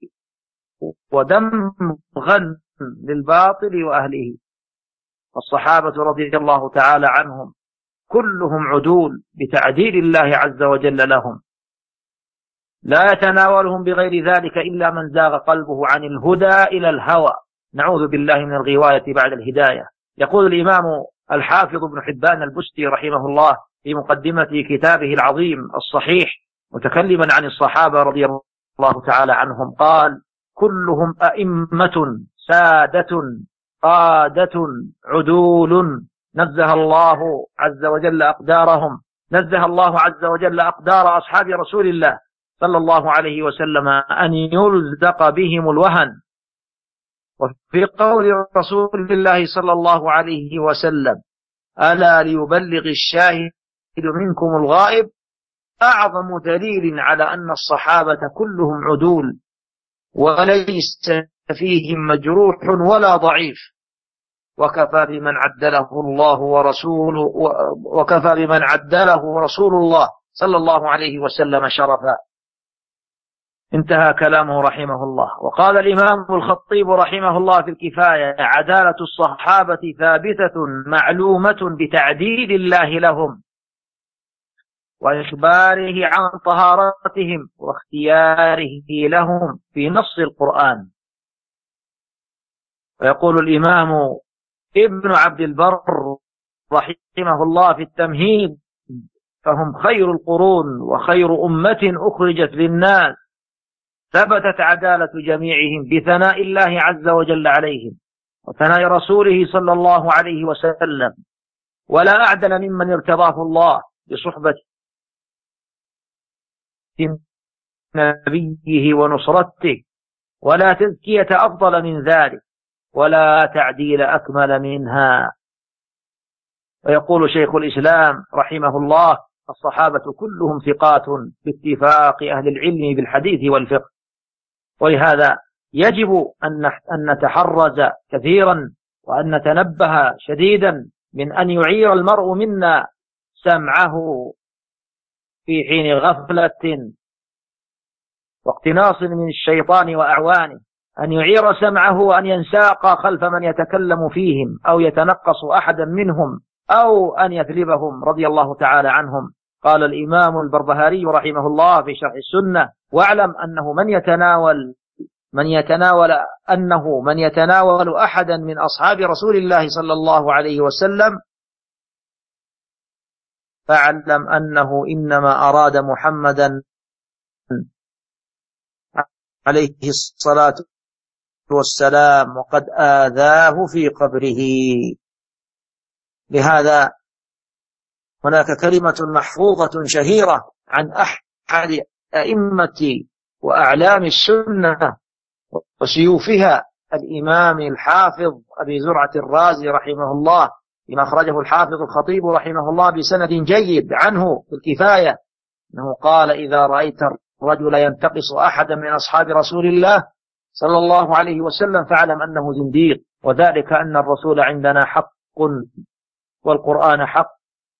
ودمغا للباطل وأهله. الصحابة رضي الله تعالى عنهم كلهم عدول بتعديل الله عز وجل لهم، لا يتناولهم بغير ذلك إلا من زاغ قلبه عن الهدى إلى الهوى، نعوذ بالله من الغواية بعد الهداية. يقول الإمام الحافظ ابن حبان البستي رحمه الله في مقدمة كتابه العظيم الصحيح متكلما عن الصحابة رضي الله تعالى عنهم، قال كلهم أئمة سادة قادة عدول نزه الله عز وجل أقدارهم، نزه الله عز وجل أقدار أصحاب رسول الله صلى الله عليه وسلم أن يرزق بهم الوهن. وفي قول رسول الله صلى الله عليه وسلم ألا ليبلغ الشاهد منكم الغائب، أعظم دليل على أن الصحابة كلهم عدول وليس فيهم مجروح ولا ضعيف، وكفى بمن عدله الله ورسوله وكفى بمن عدله رسول الله صلى الله عليه وسلم شرفا. انتهى كلامه رحمه الله. وقال الإمام الخطيب رحمه الله في الكفاية عدالة الصحابة ثابتة معلومة بتعديل الله لهم وإخباره عن طهارتهم واختياره لهم في نص القرآن. ويقول الإمام ابن عبد البر رحمه الله في التمهيد فهم خير القرون وخير أمة أخرجت للناس، ثبتت عدالة جميعهم بثناء الله عز وجل عليهم وثناء رسوله صلى الله عليه وسلم، ولا أعدل ممن ارتضاه الله بصحبة نبيه ونصرته، ولا تزكية أفضل من ذلك ولا تعديل أكمل منها. ويقول شيخ الإسلام رحمه الله الصحابة كلهم ثقات باتفاق أهل العلم بالحديث والفقه. ولهذا يجب أن نتحرز كثيرا وأن نتنبه شديدا من أن يعير المرء منا سمعه في حين غفلة واقتناص من الشيطان وأعوانه، أن يعير سمعه وأن ينساق خلف من يتكلم فيهم أو يتنقص أحدا منهم أو أن يثلبهم رضي الله تعالى عنهم. قال الإمام البربهاري رحمه الله في شرح السنة واعلم أنه من يتناول أحدا من أصحاب رسول الله صلى الله عليه وسلم فاعلم أنه إنما أراد محمدا عليه الصلاة والسلام وقد آذاه في قبره. لهذا هناك كلمة محفوظة شهيرة عن أحد أئمة وأعلام السنة وسيوفها، الإمام الحافظ أبي زرعة الرازي رحمه الله، لما أخرجه الحافظ الخطيب رحمه الله بسند جيد عنه في الكفاية، أنه قال: إذا رأيت الرجل ينتقص أحدا من أصحاب رسول الله صلى الله عليه وسلم فاعلم أنه زنديق، وذلك أن الرسول عندنا حق والقرآن حق،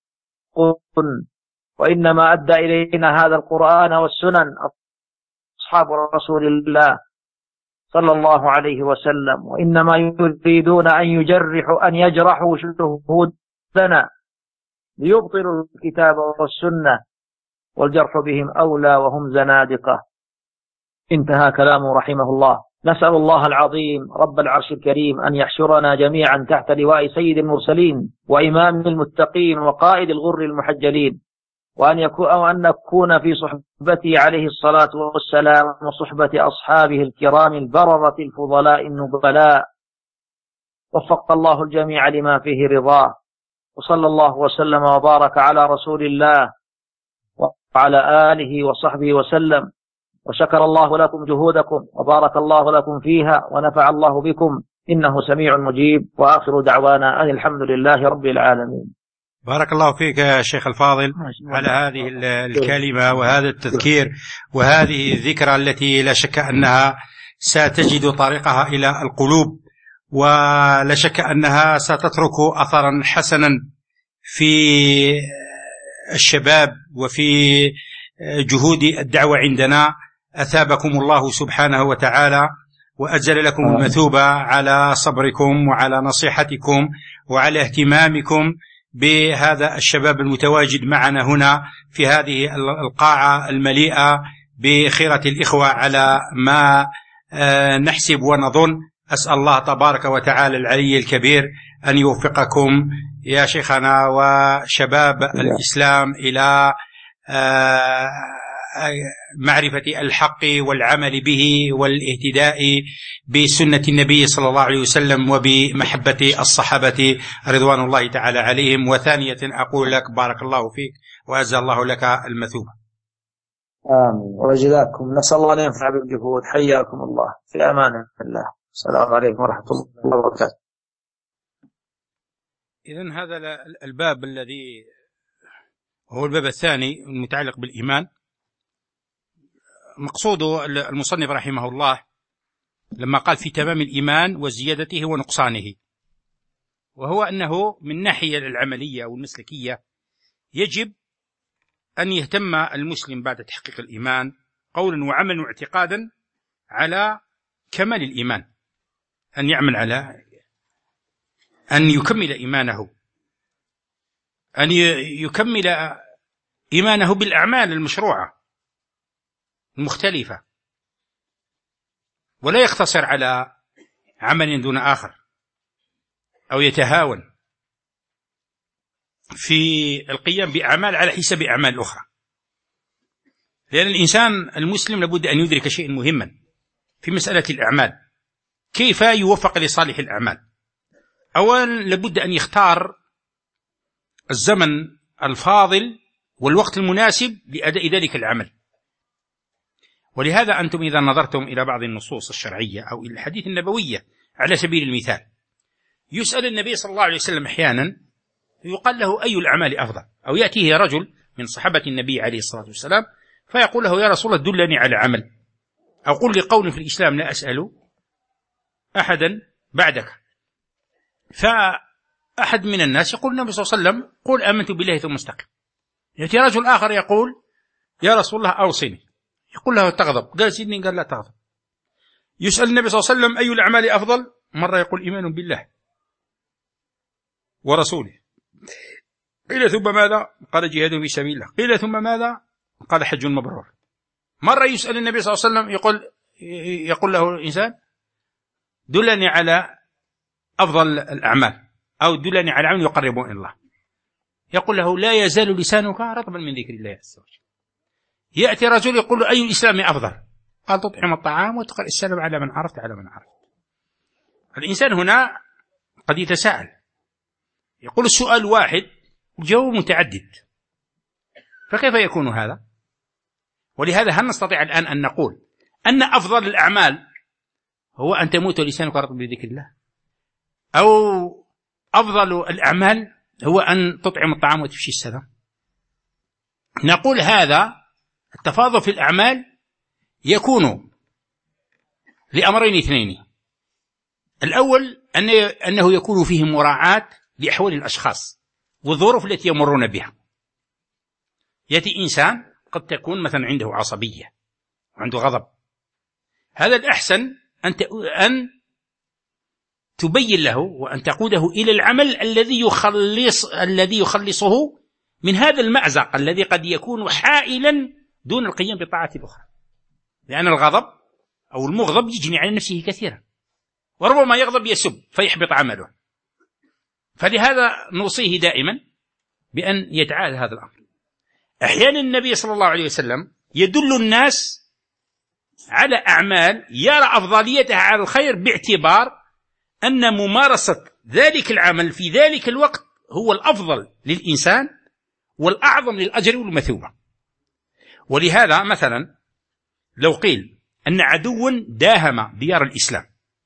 وإنما أدى إلينا هذا القرآن والسنن أصحاب رسول الله صلى الله عليه وسلم، وإنما يريدون أن يجرحوا شهودنا ليبطلوا الكتاب والسنة، والجرح بهم أولى وهم زنادقة. انتهى كلامه رحمه الله. نسأل الله العظيم رب العرش الكريم أن يحشرنا جميعا تحت لواء سيد المرسلين وإمام المتقين وقائد الغر المحجلين، وأن نكون في صحبته عليه الصلاة والسلام وصحبة أصحابه الكرام البررة الفضلاء النبلاء. وفق الله الجميع لما فيه رضاه، وصلى الله وسلم وبارك على رسول الله وعلى آله وصحبه وسلم، وشكر الله لكم جهودكم وبارك الله لكم فيها ونفع الله بكم، إنه سميع مجيب. وآخر دعوانا أن الحمد لله رب العالمين.
بارك الله فيك يا شيخ الفاضل على هذه الكلمة وهذا التذكير وهذه الذكرى التي لا شك أنها ستجد طريقها إلى القلوب، ولا شك أنها ستترك أثرا حسنا في الشباب وفي جهود الدعوة عندنا. أثابكم الله سبحانه وتعالى وأجزل لكم المثوبة على صبركم وعلى نصيحتكم وعلى اهتمامكم بهذا الشباب المتواجد معنا هنا في هذه القاعة المليئة بخيرة الإخوة على ما نحسب ونظن. أسأل الله تبارك وتعالى العلي الكبير أن يوفقكم يا شيخنا وشباب الإسلام إلى معرفة الحق والعمل به والاهتداء بسنة النبي صلى الله عليه وسلم وبمحبة الصحابة رضوان الله تعالى عليهم. وثانية أقول لك بارك الله فيك وأجزى الله لك المثوبة.
آمين وجزاكم. نسأل الله أن ينفع بالجهود. حياكم الله في أمان الله. السلام عليكم ورحمة الله وبركاته.
إذن هذا الباب الذي هو الباب الثاني المتعلق بالإيمان، مقصود المصنف رحمه الله لما قال في تمام الإيمان وزيادته ونقصانه، وهو أنه من ناحية العملية والمسلكية يجب أن يهتم المسلم بعد تحقيق الإيمان قولا وعملا واعتقادا على كمال الإيمان، أن يعمل على أن يكمل إيمانه، أن يكمل إيمانه بالأعمال المشروعة المختلفة، ولا يقتصر على عمل دون آخر أو يتهاون في القيام بأعمال على حساب أعمال أخرى. لأن الإنسان المسلم لابد أن يدرك شيئا مهما في مسألة الأعمال، كيف يوفق لصالح الأعمال. أولا لابد أن يختار الزمن الفاضل والوقت المناسب لأداء ذلك العمل. ولهذا أنتم إذا نظرتم إلى بعض النصوص الشرعية أو إلى الحديث النبوية على سبيل المثال، يسأل النبي صلى الله عليه وسلم أحيانا يقال له أي الأعمال أفضل، أو يأتيه رجل من صحابة النبي عليه الصلاة والسلام فيقول له يا رسول الله دلني على عمل، أو قل لي قول في الإسلام لا أسأل أحدا بعدك. فأحد من الناس يقول النبي صلى الله عليه وسلم قل آمنت بالله ثم استقم. يأتي رجل آخر يقول يا رسول الله أوصني، يقول له تغضب، قال سيدني، قال لا تغضب. يسأل النبي صلى الله عليه وسلم أي الأعمال أفضل، مرة يقول إيمان بالله ورسوله، قيل ثم ماذا، قال جهاد في سبيل الله، قيل ثم ماذا، قال حج مبرور. مرة يسأل النبي صلى الله عليه وسلم يقول له الإنسان دلني على أفضل الأعمال، أو دلني على عمل يقربون إلى الله، يقول له لا يزال لسانك رطبا من ذكر الله عز وجل. يأتي رجل يقول له أي الإسلام أفضل، قال تطعم الطعام وتقرأ السلام على من عرفت على من عرفت. الإنسان هنا قد يتساءل، يقول السؤال واحد الجواب متعدد، فكيف يكون هذا؟ ولهذا هل نستطيع الآن أن نقول أن أفضل الأعمال هو أن تموت لسانك رطب بذكر الله، أو أفضل الأعمال هو أن تطعم الطعام وتفشي السلام؟ نقول هذا التفاضل في الأعمال يكون لأمرين اثنين. الأول أنه يكون فيه مراعاة لأحوال الأشخاص والظروف التي يمرون بها. يأتي إنسان قد تكون مثلا عنده عصبية وعنده غضب، هذا الأحسن أن تبين له وأن تقوده إلى العمل الذي يخلصه من هذا المأزق الذي قد يكون حائلا دون القيام بطاعة الأخرى، لأن الغضب أو المغضب يجني على نفسه كثيرا، وربما يغضب يسب فيحبط عمله. فلهذا نوصيه دائما بأن يتعاهد هذا الأمر. أحيانا النبي صلى الله عليه وسلم يدل الناس على أعمال يرى أفضليتها على الخير باعتبار أن ممارسة ذلك العمل في ذلك الوقت هو الأفضل للإنسان والأعظم للأجر والمثوبة. ولهذا مثلا لو قيل أن عدو داهم ديار الإسلام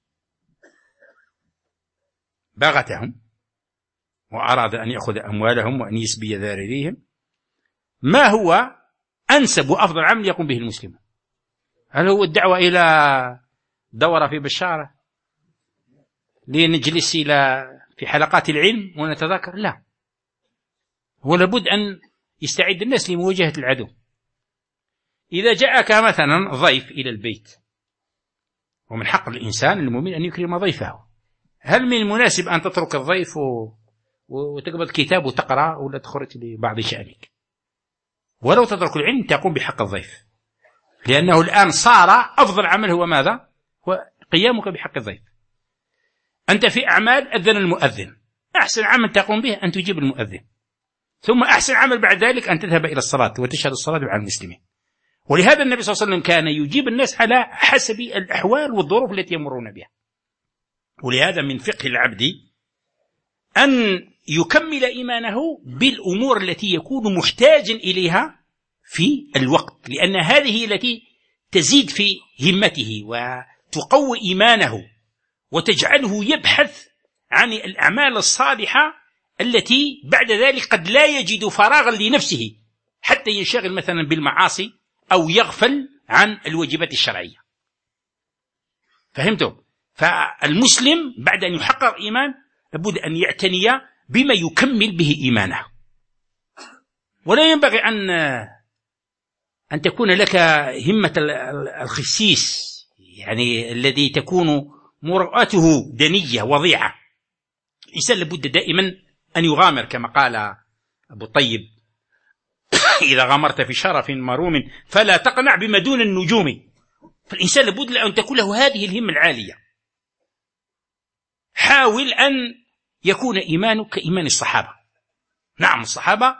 باغتهم وأراد أن يأخذ أموالهم وأن يسبي ذارريهم، ما هو أنسب وأفضل عمل يقوم به المسلم؟ هل هو الدعوة إلى دورة في بشارة لنجلس في حلقات العلم ونتذاكر؟ لا، هو لابد أن يستعد الناس لمواجهة العدو. إذا جاءك مثلا ضيف إلى البيت، ومن حق الإنسان المؤمن أن يكرم ضيفه، هل من المناسب أن تترك الضيف وتقبض كتاب وتقرأ ولا تخرج لبعض شأنك؟ ولو تترك العلم تقوم بحق الضيف، لأنه الآن صار أفضل عمل هو ماذا؟ هو قيامك بحق الضيف. أنت في أعمال أذن المؤذن، أحسن عمل تقوم به أن تجيب المؤذن، ثم أحسن عمل بعد ذلك أن تذهب إلى الصلاة وتشهد الصلاة مع المسلمين. ولهذا النبي صلى الله عليه وسلم كان يجيب الناس على حسب الأحوال والظروف التي يمرون بها. ولهذا من فقه العبد أن يكمل إيمانه بالأمور التي يكون محتاجا إليها في الوقت، لأن هذه التي تزيد في همته وتقوي إيمانه وتجعله يبحث عن الأعمال الصالحة التي بعد ذلك قد لا يجد فراغا لنفسه حتى ينشغل مثلا بالمعاصي أو يغفل عن الواجبات الشرعية. فهمتم؟ فالمسلم بعد أن يحقق إيمان لابد أن يعتني بما يكمل به إيمانه، ولا ينبغي أن تكون لك همة الخسيس، يعني الذي تكون مرآته دنية وضيعة. الإنسان لابد دائما أن يغامر، كما قال أبو طيب إذا غامرت في شرف مروم فلا تقنع بما دون النجوم. فالإنسان لابد أن تكون له هذه الهمة العالية. حاول أن يكون إيمانك كإيمان الصحابة. نعم، الصحابة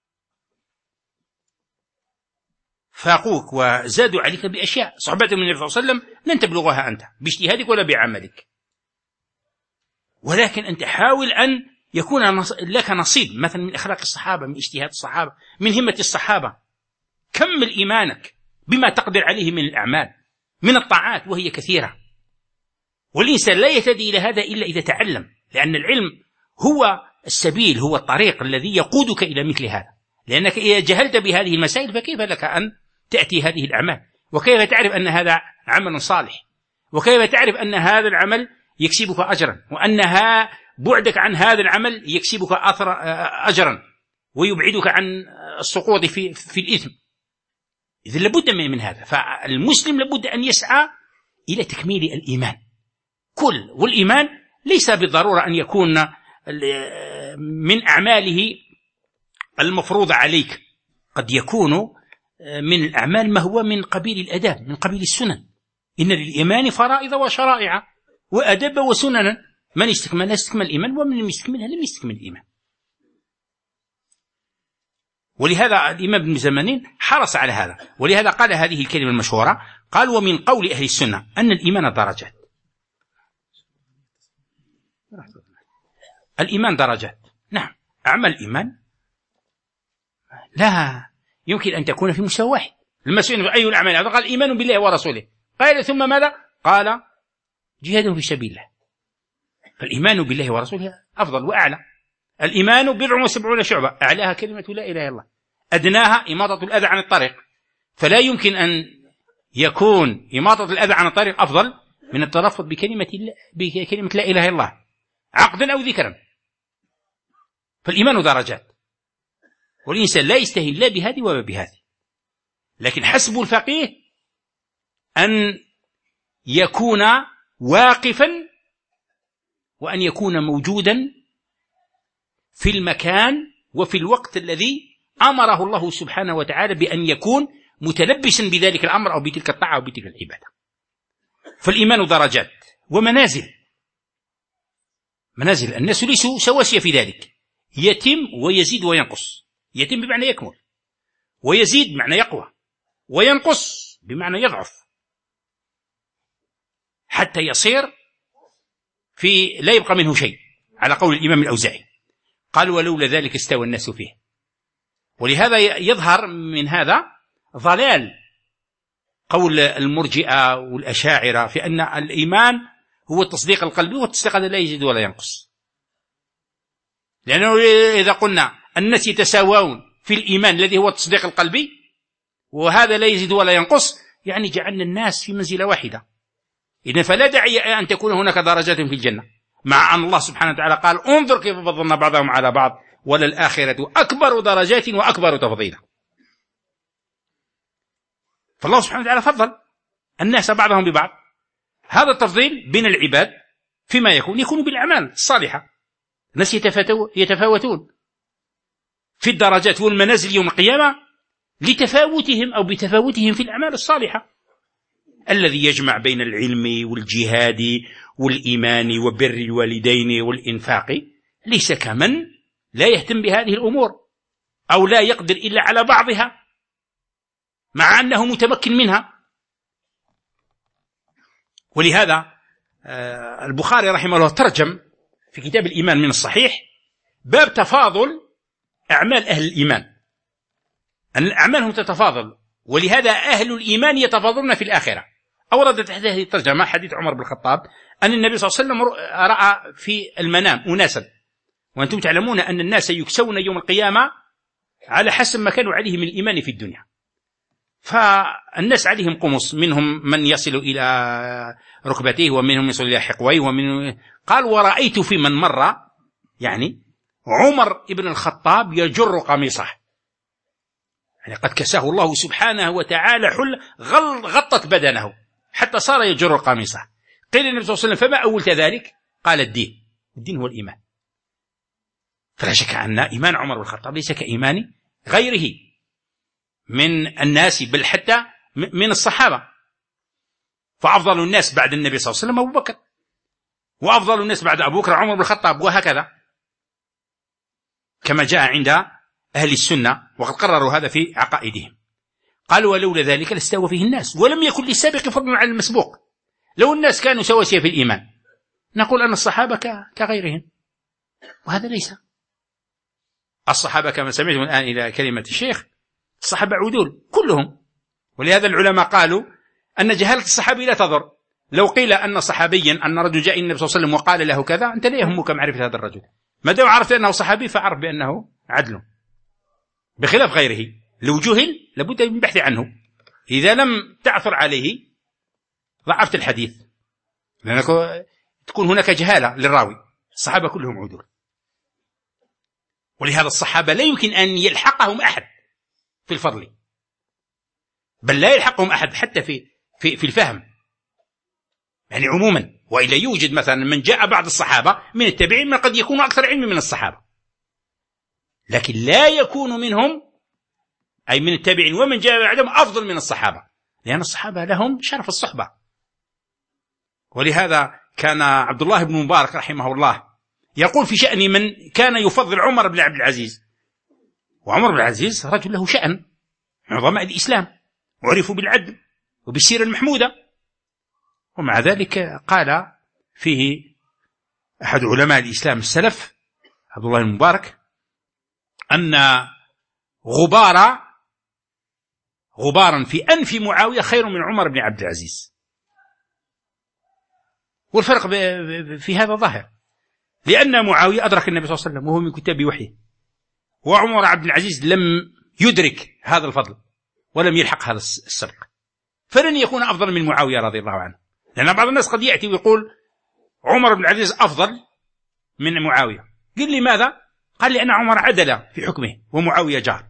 فاقوك وزادوا عليك بأشياء صحبة من النبي صلى الله عليه وسلم لن تبلغها أنت باجتهادك ولا بعملك، ولكن أنت حاول أن يكون لك نصيب مثلا من أخلاق الصحابة، من اجتهاد الصحابة، من همة الصحابة. كمل إيمانك بما تقدر عليه من الأعمال من الطاعات وهي كثيرة. والإنسان لا يهتدي إلى هذا إلا إذا تعلم، لأن العلم هو السبيل، هو الطريق الذي يقودك إلى مثل هذا. لأنك إذا جهلت بهذه المسائل فكيف لك أن تأتي هذه الأعمال؟ وكيف تعرف أن هذا عمل صالح؟ وكيف تعرف أن هذا العمل يكسبك أجرا، وأنها بعدك عن هذا العمل يكسبك أجرا ويبعدك عن السقوط في الإثم؟ إذن لابد من هذا. فالمسلم لابد أن يسعى إلى تكميل الإيمان والإيمان ليس بالضرورة أن يكون من أعماله المفروض عليك، قد يكون من الأعمال ما هو من قبيل الأداب، من قبيل السنن. إن للإيمان فرائض وشرائع وأدب وسننا، من استكمل استكمل الإيمان، ومن لم يستكملها لم يستكمل الإيمان. ولهذا الإمام ابن زمانين حرص على هذا، ولهذا قال هذه الكلمة المشهورة، قال: ومن قول أهل السنة أن الإيمان درجات. الإيمان درجات، نعم، أعمال الإيمان لا يمكن أن تكون في مستوى واحد. لما سئل أي الأعمال قال إيمان بالله ورسوله، قال ثم ماذا؟ قال جهاد في سبيل الله. فالإيمان بالله ورسوله أفضل وأعلى. الإيمان 70 شعبة، أعلاها كلمة لا إله إلا الله، أدناها إماطة الأذى عن الطريق. فلا يمكن أن يكون إماطة الأذى عن الطريق أفضل من التلفظ بكلمة لا إله إلا الله عقدا أو ذكرا. فالإيمان درجات، والإنسان لا يستهين لا بهذه ولا بهذه. لكن حسب الفقيه أن يكون واقفا وأن يكون موجودا في المكان وفي الوقت الذي أمره الله سبحانه وتعالى بأن يكون متلبسا بذلك الأمر أو بتلك الطاعة أو بتلك العبادة. فالإيمان درجات ومنازل، منازل الناس ليسوا سواسية في ذلك، يتم ويزيد وينقص. يتم بمعنى يكمل، ويزيد بمعنى يقوى، وينقص بمعنى يضعف، حتى يصير في لا يبقى منه شيء، على قول الإمام الأوزاعي قال ولولا ذلك استوى الناس فيه. ولهذا يظهر من هذا ضلال قول المرجئة والأشاعرة في أن الإيمان هو التصديق القلبي، والتصديق هذا لا يزيد ولا ينقص. لأنه إذا قلنا الناس يتساوون في الإيمان الذي هو التصديق القلبي وهذا لا يزيد ولا ينقص، يعني جعلنا الناس في منزلة واحدة. إذن فلا داعي أن تكون هناك درجات في الجنة، مع أن الله سبحانه وتعالى قال انظر كيف فضلنا بعضهم على بعض وللآخرة أكبر درجات وأكبر تفضيلا. فالله سبحانه وتعالى فضل الناس بعضهم ببعض. هذا التفضيل بين العباد فيما يكون بالأعمال الصالحة. الناس يتفاوتون في الدرجات والمنازل يوم القيامة لتفاوتهم أو بتفاوتهم في الأعمال الصالحة. الذي يجمع بين العلم والجهاد والإيمان وبر الوالدين والإنفاق ليس كمن لا يهتم بهذه الأمور أو لا يقدر إلا على بعضها مع أنه متمكن منها. ولهذا البخاري رحمه الله ترجم في كتاب الإيمان من الصحيح باب تفاضل أعمال أهل الإيمان، أن أعمالهم تتفاضل، ولهذا أهل الإيمان يتفاضلون في الآخرة. أورد تحت هذه الترجمة حديث عمر بن الخطاب أن النبي صلى الله عليه وسلم رأى في المنام أناسا، وأنتم تعلمون أن الناس يكسون يوم القيامة على حسب ما كانوا عليه من الإيمان في الدنيا. فالناس عليهم قمص، منهم من يصل إلى ركبتيه ومنهم يصل إلى حقويه قال ورأيت في من مر يعني عمر ابن الخطاب يجر قميصه، يعني قد كساه الله سبحانه وتعالى حل غطت بدنه حتى صار يجر قميصه. قيل النبي صلى الله عليه وسلم فما أولت ذلك؟ قال الدين هو الإيمان. فلا شك أن إيمان عمر بن الخطاب ليس كإيمان غيره من الناس، بل حتى من الصحابة. فأفضل الناس بعد النبي صلى الله عليه وسلم أبو بكر، وأفضل الناس بعد أبو بكر عمر بن الخطاب، وهكذا كما جاء عند أهل السنة وقد قرروا هذا في عقائدهم. قالوا ولولا ذلك لاستوى فيه الناس ولم يكن للسابق فضل على المسبوق. لو الناس كانوا سواسية في الإيمان نقول أن الصحابة كغيرهم، وهذا ليس. الصحابة كما سمعتم الآن إلى كلمة الشيخ، الصحابة عدول كلهم. ولهذا العلماء قالوا أن جهالة الصحابي لا تضر. لو قيل أن صحابيا أن رجل جاء النبي صلى الله عليه وسلم وقال له كذا، أنت لا يهمك معرفة هذا الرجل، ما دام عرفت أنه صحابي فعرف بأنه عدل، بخلاف غيره لو جهل لابد من البحث عنه. إذا لم تعثر عليه ضعفت الحديث، لأنك تكون هناك جهالة للراوي. الصحابة كلهم عدول، ولهذا الصحابة لا يمكن أن يلحقهم أحد في الفضل، بل لا يلحقهم أحد حتى في الفهم يعني عموما. وإلا يوجد مثلا من جاء بعد الصحابة من التابعين من قد يكون أكثر علم من الصحابة، لكن لا يكون منهم أي من التابعين ومن جاء بعدهم أفضل من الصحابة، لأن الصحابة لهم شرف الصحبة. ولهذا كان عبد الله بن مبارك رحمه الله يقول في شأن من كان يفضل عمر بن عبد العزيز، وعمر بن العزيز رجل له شأن عظماء الإسلام وعرفوا بالعدل وبالسيرة المحمودة، ومع ذلك قال فيه أحد علماء الإسلام السلف عبد الله بن مبارك أن غبارا في أنف معاوية خير من عمر بن عبد العزيز. والفرق في هذا ظاهر، لأن معاوية أدرك النبي صلى الله عليه وسلم وهو من كتاب وحيه، وعمر عبد العزيز لم يدرك هذا الفضل ولم يلحق هذا السبق، فلن يكون أفضل من معاوية رضي الله عنه. لأن بعض الناس قد يأتي ويقول عمر بن العزيز أفضل من معاوية. قل لي ماذا؟ قال لأن عمر عدل في حكمه ومعاوية جار،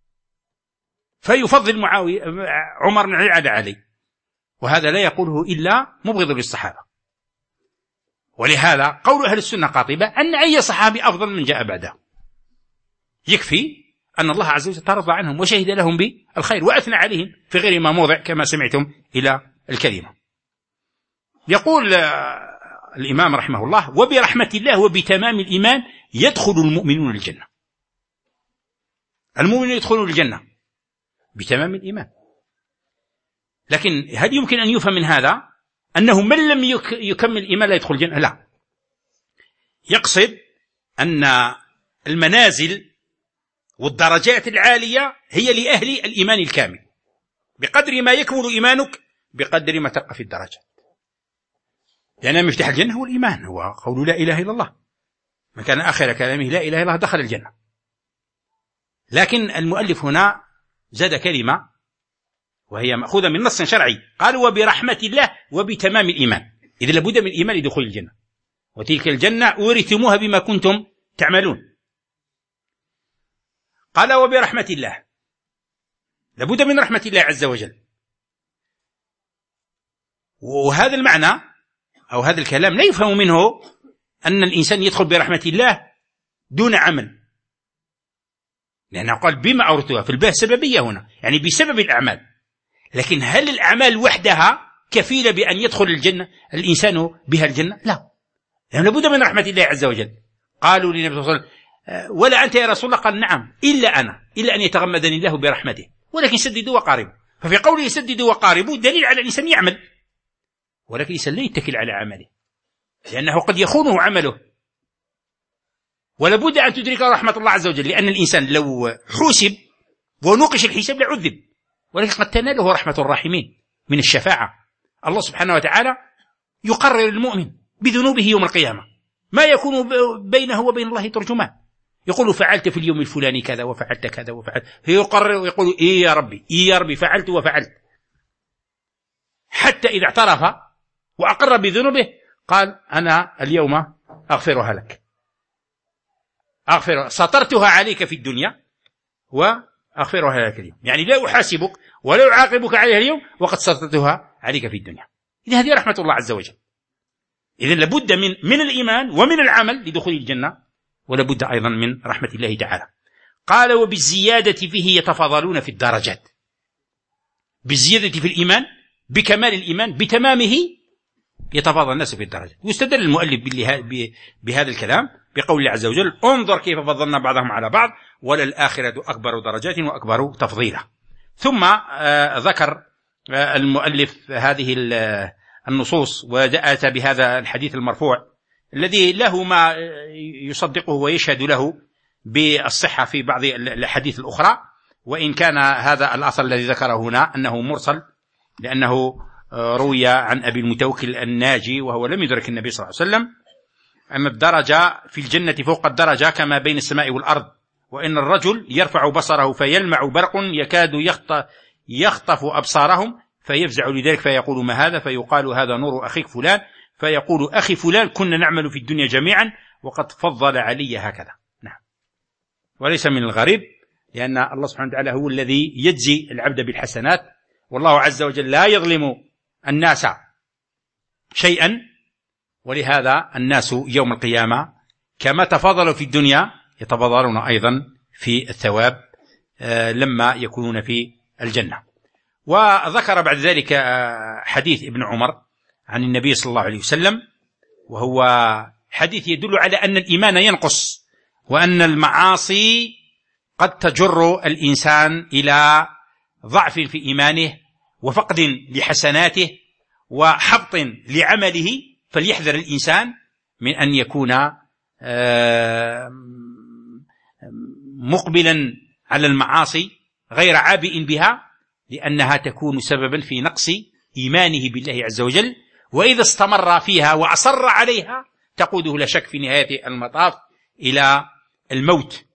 فيفضل عمر بن العزيز عليه، وهذا لا يقوله إلا مبغض للصحابة. ولهذا قول أهل السنة قاطبة أن أي صحابي أفضل من جاء بعده، يكفي أن الله عز وجل ترضى عنهم وشهد لهم بالخير وأثنى عليهم في غير ما موضع كما سمعتم إلى الكلمة. يقول الإمام رحمه الله: وبرحمة الله وبتمام الإيمان يدخل المؤمنون الجنة. المؤمنون يدخلون الجنة بتمام الإيمان. لكن هل يمكن أن يفهم من هذا أنه من لم يكمل الإيمان لا يدخل الجنة؟ لا، يقصد أن المنازل والدرجات العالية هي لأهل الإيمان الكامل، بقدر ما يكمل إيمانك بقدر ما ترقى في الدرجات. لأن مفتاح الجنة هو الإيمان، هو قول لا إله إلا الله، من كان آخر كلامه لا إله إلا الله دخل الجنة. لكن المؤلف هنا زاد كلمة وهي مأخوذة من نص شرعي، قال وبرحمة الله وبتمام الإيمان، إذا لابد من الإيمان لدخول الجنة، وتلك الجنة أورثتموها بما كنتم تعملون. قال وبرحمة الله، لابد من رحمة الله عز وجل. وهذا المعنى أو هذا الكلام لا يفهم منه أن الإنسان يدخل برحمة الله دون عمل، لأنه قال بما أورثتها، في الباء سببية هنا، يعني بسبب الأعمال. لكن هل الأعمال وحدها كفيلة بأن يدخل الجنة الإنسان بها الجنة؟ لا، يعني لابد من رحمة الله عز وجل. قالوا للنبي صلى الله عليه وسلم: ولا أنت يا رسول الله؟ قال: نعم، إلا أنا، إلا أن يتغمدني الله برحمته، ولكن سددوا وقاربوا. ففي قوله سددوا وقاربوا دليل على الإنسان يعمل، ولكن الإنسان لا يتكل على عمله، لأنه قد يخونه عمله، ولابد أن تدركه رحمة الله عز وجل، لأن الإنسان لو حوسب ونوقش الحساب لعذب، ولكن قد تناله رحمة الراحمين من الشفاعة. الله سبحانه وتعالى يقرر المؤمن بذنوبه يوم القيامة، ما يكون بينه وبين الله ترجمان، يقول فعلت في اليوم الفلاني كذا وفعلت كذا وفعلت، فيقرر ويقول إيه يا ربي فعلت وفعلت، حتى إذا اعترف وأقر بذنوبه قال أنا اليوم أغفرها لك، سطرتها عليك في الدنيا وأغفرها لك اليوم، يعني لا أحاسبك ولا أعاقبك عليها اليوم وقد سطرتها عليك في الدنيا. إذا هذه رحمة الله عز وجل. إذن لابد من الإيمان ومن العمل لدخول الجنة، ولابد أيضا من رحمة الله تعالى. قال وبالزيادة فيه يتفاضلون في الدرجات، بالزيادة في الإيمان، بكمال الإيمان بتمامه يتفاضل الناس في الدرجات. واستدل المؤلف بهذا الكلام بقول الله عز وجل: انظر كيف فضلنا بعضهم على بعض وللآخرة أكبر درجات وأكبر تفضيلا. ثم ذكر المؤلف هذه النصوص وجاءت بهذا الحديث المرفوع الذي له ما يصدقه ويشهد له بالصحة في بعض الحديث الأخرى، وإن كان هذا الأثر الذي ذكره هنا أنه مرسل، لأنه روي عن أبي المتوكل الناجي وهو لم يدرك النبي صلى الله عليه وسلم، أن الدرجة في الجنة فوق الدرجة كما بين السماء والأرض، وإن الرجل يرفع بصره فيلمع برق يكاد يخطف أبصارهم فيفزع لذلك فيقول ما هذا؟ فيقال هذا نور أخيك فلان، فيقول أخي فلان كنا نعمل في الدنيا جميعا وقد فضل علي هكذا. نعم، وليس من الغريب، لأن الله سبحانه وتعالى هو الذي يجزي العبد بالحسنات، والله عز وجل لا يظلم الناس شيئا، ولهذا الناس يوم القيامة كما تفاضلوا في الدنيا يتفاضلون أيضا في الثواب لما يكونون في الجنة. وذكر بعد ذلك حديث ابن عمر عن النبي صلى الله عليه وسلم، وهو حديث يدل على أن الإيمان ينقص، وأن المعاصي قد تجر الإنسان إلى ضعف في إيمانه وفقد لحسناته وحبط لعمله، فليحذر الإنسان من أن يكون مقبلا على المعاصي غير عابئ بها، لأنها تكون سببا في نقص إيمانه بالله عز وجل، وإذا استمر فيها وأصر عليها تقوده لا شك في نهاية المطاف إلى الموت،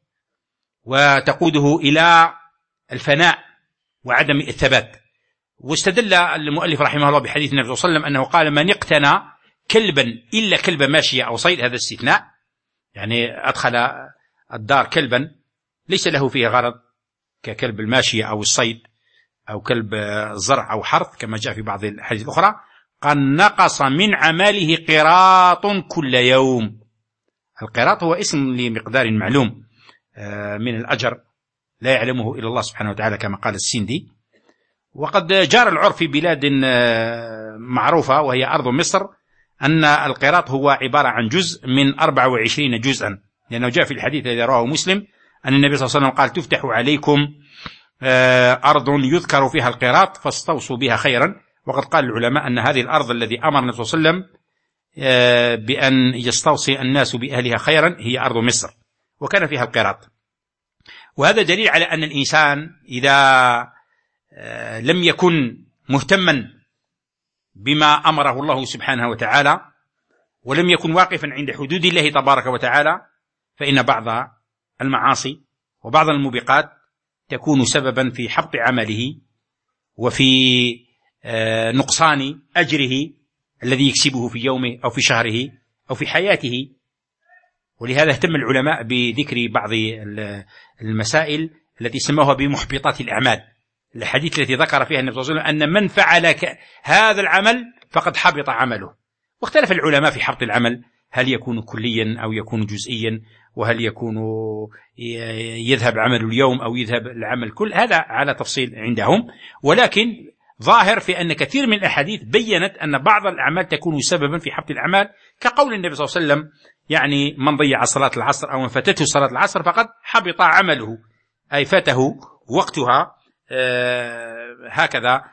وتقوده إلى الفناء وعدم الثبات. واستدل المؤلف رحمه الله بحديث النبي صلى الله عليه وسلم أنه قال: من اقتنى كلبا إلا كلب ماشية أو صيد، هذا استثناء، يعني أدخل الدار كلبا ليس له فيه غرض ككلب الماشية أو الصيد أو كلب الزرع أو حرث كما جاء في بعض الحديث الأخرى، قال: نقص من عمله قراط كل يوم. القراط هو اسم لمقدار معلوم من الأجر لا يعلمه إلا الله سبحانه وتعالى كما قال السندي. وقد جار العرف في بلاد معروفة وهي أرض مصر أن القراط هو عبارة عن جزء من 24 جزءا، لأنه جاء في الحديث الذي رواه مسلم أن النبي صلى الله عليه وسلم قال: تفتح عليكم أرض يذكر فيها القراط فاستوصوا بها خيرا. وقد قال العلماء أن هذه الأرض الذي أمر النبي صلى الله عليه وسلم بأن يستوصي الناس بأهلها خيرا هي أرض مصر، وكان فيها القراط. وهذا دليل على أن الإنسان إذا لم يكن مهتما بما أمره الله سبحانه وتعالى ولم يكن واقفا عند حدود الله تبارك وتعالى، فإن بعض المعاصي وبعض الموبقات تكون سببا في حبط عمله وفي نقصان أجره الذي يكسبه في يومه أو في شهره أو في حياته. ولهذا اهتم العلماء بذكر بعض المسائل التي سموها بمحبطات الأعمال، الحديث التي ذكر فيها النبي صلى الله عليه وسلم أن من فعل هذا العمل فقد حبط عمله. واختلف العلماء في حبط العمل، هل يكون كليا أو يكون جزئيا، وهل يكون يذهب عمل اليوم أو يذهب العمل كل، هذا على تفصيل عندهم. ولكن ظاهر في أن كثير من الأحاديث بيّنت أن بعض الأعمال تكون سببا في حبط الأعمال، كقول النبي صلى الله عليه وسلم: يعني من ضيع صلاة العصر أو من فاتته صلاة العصر فقد حبط عمله، أي فاته وقتها هكذا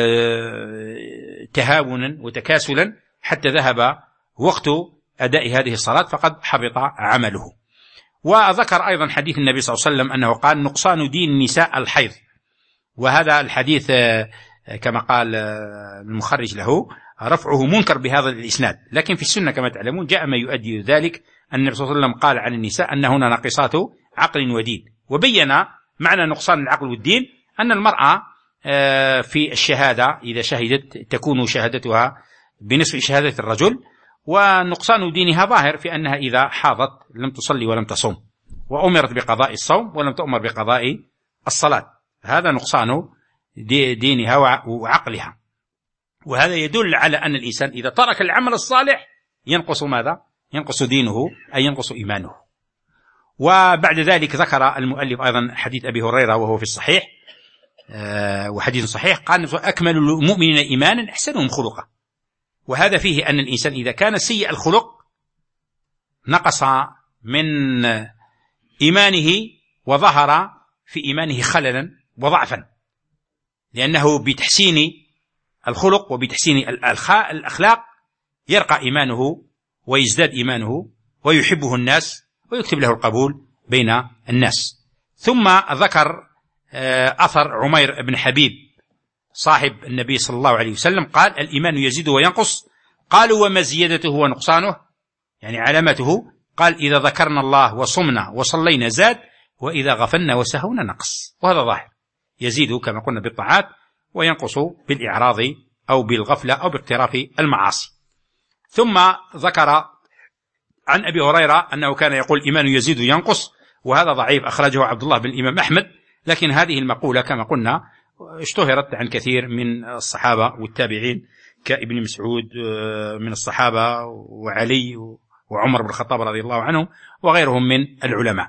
تهاونا وتكاسلا حتى ذهب وقت أداء هذه الصلاة فقد حبط عمله. وذكر أيضا حديث النبي صلى الله عليه وسلم أنه قال: نقصان دين النساء الحيض. وهذا الحديث كما قال المخرج له رفعه منكر بهذا الإسناد، لكن في السنة كما تعلمون جاء ما يؤدي ذلك. النبي صلى الله عليه وسلم قال عن النساء أنهن ناقصات عقل ودين، وبين معنى نقصان العقل والدين أن المرأة في الشهادة إذا شهدت تكون شهادتها بنصف شهادة الرجل، ونقصان دينها ظاهر في أنها إذا حاضت لم تصلي ولم تصوم، وأمرت بقضاء الصوم ولم تؤمر بقضاء الصلاة، هذا نقصان دينها وعقلها. وهذا يدل على أن الإنسان إذا ترك العمل الصالح ينقص ماذا؟ ينقص دينه، أي ينقص إيمانه. وبعد ذلك ذكر المؤلف أيضا حديث أبي هريرة وهو في الصحيح، وحديث صحيح، قال: أكمل المؤمنين إيمانا أحسنهم خلقا. وهذا فيه أن الإنسان إذا كان سيء الخلق نقص من إيمانه وظهر في إيمانه خللا وضعفا، لأنه بتحسين الخلق وبتحسين الأخلاق يرقى إيمانه ويزداد إيمانه ويحبه الناس ويكتب له القبول بين الناس. ثم ذكر أثر عمير بن حبيب صاحب النبي صلى الله عليه وسلم قال: الإيمان يزيد وينقص. قالوا: وما زيادته ونقصانه؟ يعني علامته. قال: إذا ذكرنا الله وصمنا وصلينا زاد، وإذا غفلنا وسهونا نقص. وهذا ظاهر، يزيد كما قلنا بالطاعات وينقص بالإعراض أو بالغفلة أو باقتراف المعاصي. ثم ذكر عن أبي هريرة أنه كان يقول: الإيمان يزيد وينقص، وهذا ضعيف، أخرجه عبد الله بن الإمام أحمد. لكن هذه المقولة كما قلنا اشتهرت عن كثير من الصحابة والتابعين كابن مسعود من الصحابة، وعلي وعمر بن الخطاب رضي الله عنه وغيرهم من العلماء.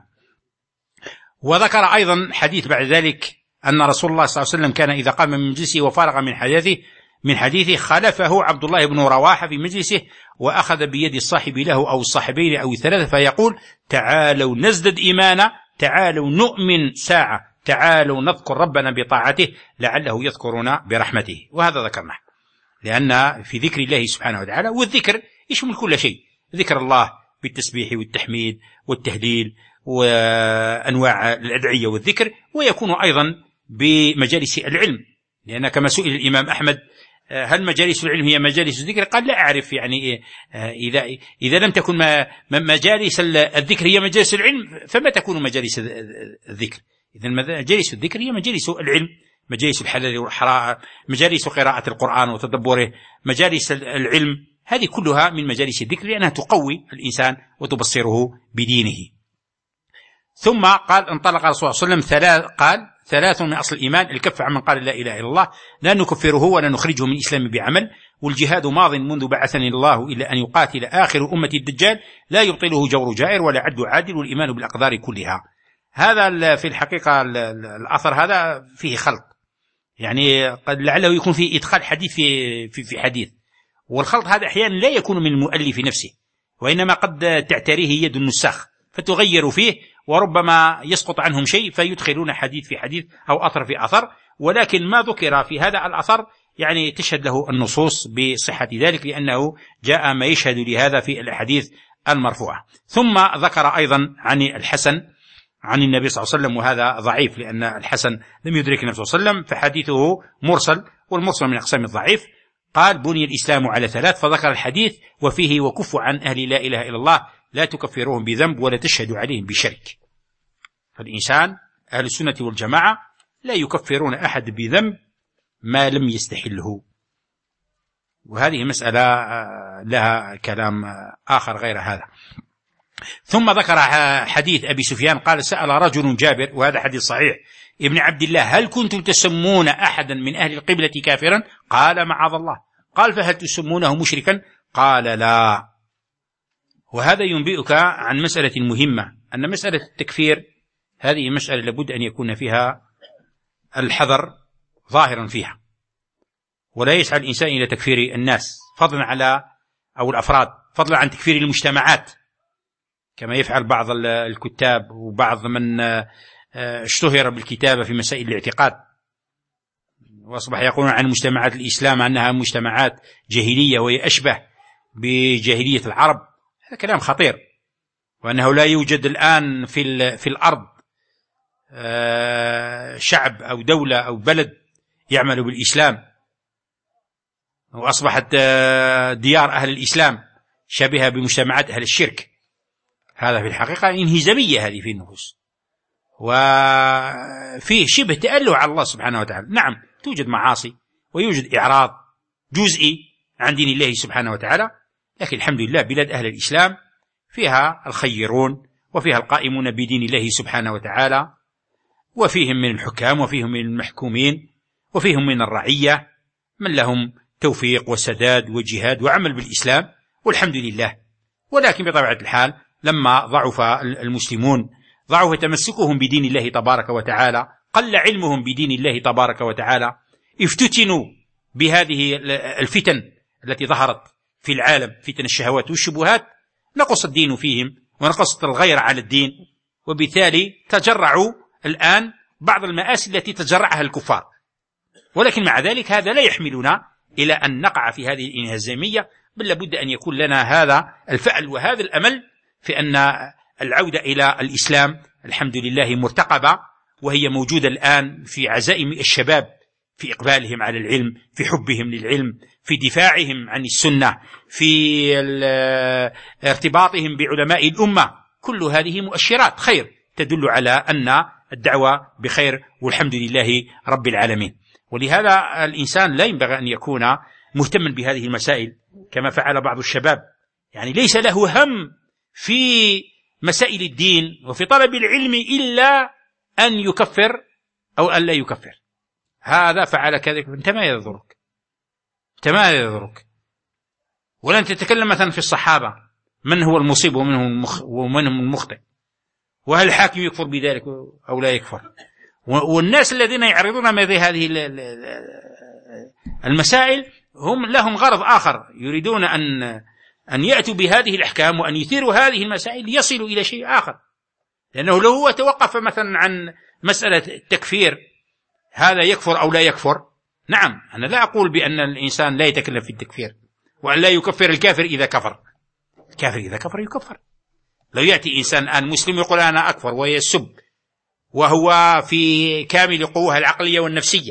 وذكر أيضا حديث بعد ذلك أن رسول الله صلى الله عليه وسلم كان إذا قام من مجلسه وفارغ من حديثه خلفه عبد الله بن رواحة في مجلسه وأخذ بيد الصاحب له أو الصاحبين أو الثلاثة فيقول: تعالوا نزدد إيمانا، تعالوا نؤمن ساعة، تعالوا نذكر ربنا بطاعته لعله يذكرنا برحمته. وهذا ذكرناه لأن في ذكر الله سبحانه وتعالى، والذكر يشمل كل شيء، ذكر الله بالتسبيح والتحميد والتهليل وأنواع الأدعية والذكر، ويكون أيضا بمجالس العلم، لأن كما سئل الإمام أحمد هل مجالس العلم هي مجالس الذكر؟ قال لا أعرف، يعني إذا لم تكن مجالس الذكر هي مجالس العلم فما تكون مجالس الذكر؟ إذن مجالس الذكر هي مجالس العلم، مجالس الحلال والحرام، مجالس قراءة القرآن وتدبره، مجالس العلم، هذه كلها من مجالس الذكر، لأنها تقوي الإنسان وتبصره بدينه. ثم قال انطلق رسول الله صلى الله عليه وسلم قال 3 من أصل الإيمان: الكف عمن قال لا إله إلا الله، لا نكفره ولا نخرجه من الإسلام بعمل، والجهاد ماض منذ بعثني الله إلا أن يقاتل آخر أمة الدجال، لا يبطله جور جائر ولا عدل عادل، والإيمان بالأقدار كلها. هذا في الحقيقة الأثر هذا فيه خلط، يعني قد لعله يكون فيه إدخال حديث في حديث، والخلط هذا أحيانا لا يكون من المؤلف نفسه، وإنما قد تعتريه يد النساخ فتغير فيه، وربما يسقط عنهم شيء فيدخلون حديث في حديث أو أثر في أثر، ولكن ما ذكر في هذا الأثر يعني تشهد له النصوص بصحة ذلك، لأنه جاء ما يشهد لهذا في الأحاديث المرفوعة. ثم ذكر أيضا عن الحسن عن النبي صلى الله عليه وسلم، وهذا ضعيف لأن الحسن لم يدرك النبي صلى الله عليه وسلم، فحديثه مرسل، والمرسل من أقسام الضعيف. قال: بني الإسلام على 3، فذكر الحديث وفيه: وكفوا عن أهل لا إله إلا الله، لا تكفروهم بذنب ولا تشهدوا عليهم بشرك. فالإنسان أهل السنة والجماعة لا يكفرون أحد بذنب ما لم يستحله، وهذه مسألة لها كلام آخر غير هذا. ثم ذكر حديث أبي سفيان قال: سأل رجل جابر، وهذا حديث صحيح، ابن عبد الله: هل كنتم تسمون أحدا من أهل القبلة كافرا؟ قال: معاذ الله. قال: فهل تسمونه مشركا؟ قال: لا. وهذا ينبئك عن مسألة مهمة، أن مسألة التكفير هذه مسألة لابد أن يكون فيها الحذر ظاهرا فيها، ولا يسعى الإنسان إلى تكفير الناس فضلا على أو الأفراد، فضلا عن تكفير المجتمعات كما يفعل بعض الكتاب وبعض من اشتهر بالكتابة في مسائل الاعتقاد، وأصبح يقولون عن مجتمعات الإسلام أنها مجتمعات جاهلية وهي أشبه بجاهلية العرب. هذا كلام خطير، وأنه لا يوجد الآن في الأرض شعب أو دولة أو بلد يعمل بالإسلام، وأصبحت ديار أهل الإسلام شبيهة بمجتمعات أهل الشرك. هذا في الحقيقة انهزامية هذه في النفوس، وفيه شبه تأله على الله سبحانه وتعالى. نعم توجد معاصي ويوجد إعراض جزئي عن دين الله سبحانه وتعالى، لكن الحمد لله بلاد أهل الإسلام فيها الخيرون، وفيها القائمون بدين الله سبحانه وتعالى، وفيهم من الحكام وفيهم من المحكومين وفيهم من الرعية من لهم توفيق وسداد وجهاد وعمل بالإسلام، والحمد لله. ولكن بطبيعة الحال لما ضعف المسلمون، ضعف تمسكهم بدين الله تبارك وتعالى، قل علمهم بدين الله تبارك وتعالى، افتتنوا بهذه الفتن التي ظهرت في العالم، فتن الشهوات والشبهات، نقص الدين فيهم ونقصت الغير على الدين، وبالتالي تجرعوا الآن بعض المآسي التي تجرعها الكفار. ولكن مع ذلك هذا لا يحملنا إلى أن نقع في هذه الانهزامية، بل لابد أن يكون لنا هذا الفعل وهذا الأمل في أن العودة إلى الإسلام الحمد لله مرتقبة، وهي موجودة الآن في عزائم الشباب، في إقبالهم على العلم، في حبهم للعلم، في دفاعهم عن السنة، في ارتباطهم بعلماء الأمة. كل هذه مؤشرات خير تدل على أن الدعوة بخير، والحمد لله رب العالمين. ولهذا الإنسان لا ينبغي أن يكون مهتما بهذه المسائل كما فعل بعض الشباب، يعني ليس له هم في مسائل الدين وفي طلب العلم إلا أن يكفر أو أن لا يكفر. هذا فعل كذا، أنت ما يضرك، أنت ما يضرك. ولن تتكلم مثلا في الصحابة من هو المصيب ومن هم المخطئ، وهل الحاكم يكفر بذلك أو لا يكفر. والناس الذين يعرضون مثل هذه المسائل هم لهم غرض آخر، يريدون أن يأتوا بهذه الأحكام وأن يثيروا هذه المسائل ليصلوا إلى شيء آخر. لأنه لو هو توقف مثلا عن مسألة التكفير، هذا يكفر أو لا يكفر، نعم أنا لا أقول بأن الإنسان لا يتكلم في التكفير وأن لا يكفر الكافر إذا كفر. الكافر إذا كفر يكفر، لو يأتي إنسان الآن مسلم يقول أنا أكفر ويسب وهو في كامل قوته العقلية والنفسية،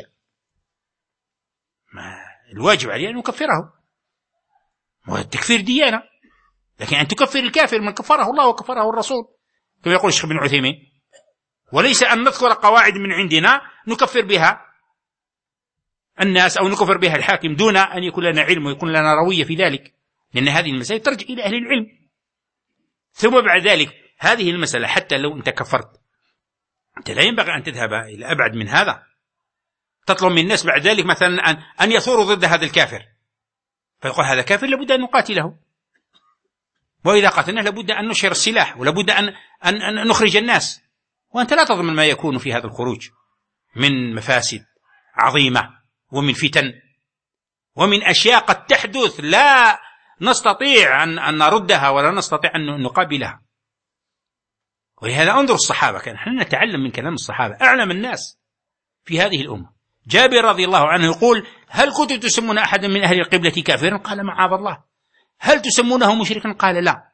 ما الواجب عليه أن يكفره، والتكفير ديانة. لكن أن تكفر الكافر من كفره الله وكفره الرسول كما يقول الشيخ بن عثيمين، وليس أن نذكر قواعد من عندنا نكفر بها الناس أو نكفر بها الحاكم دون أن يكون لنا علم ويكون لنا روية في ذلك، لأن هذه المسائل ترجع إلى أهل العلم. ثم بعد ذلك هذه المسألة حتى لو أنت كفرت، أنت لا ينبغي أن تذهب إلى أبعد من هذا، تطلب من الناس بعد ذلك مثلا أن يثوروا ضد هذا الكافر، فيقول هذا كافر لابد أن نقاتله، وإذا قاتلناه لابد أن نشهر السلاح ولابد أن نخرج الناس، وأنت لا تضمن ما يكون في هذا الخروج من مفاسد عظيمة ومن فتن ومن أشياء قد تحدث لا نستطيع أن نردها ولا نستطيع أن نقابلها. ولهذا انظر الصحابة، كان نحن نتعلم من كلام الصحابة، أعلم الناس في هذه الأمة. جابر رضي الله عنه يقول هل كنتم تسمون أحدا من أهل القبلة كافرا؟ قال معاذ الله. هل تسمونه مشركا؟ قال لا.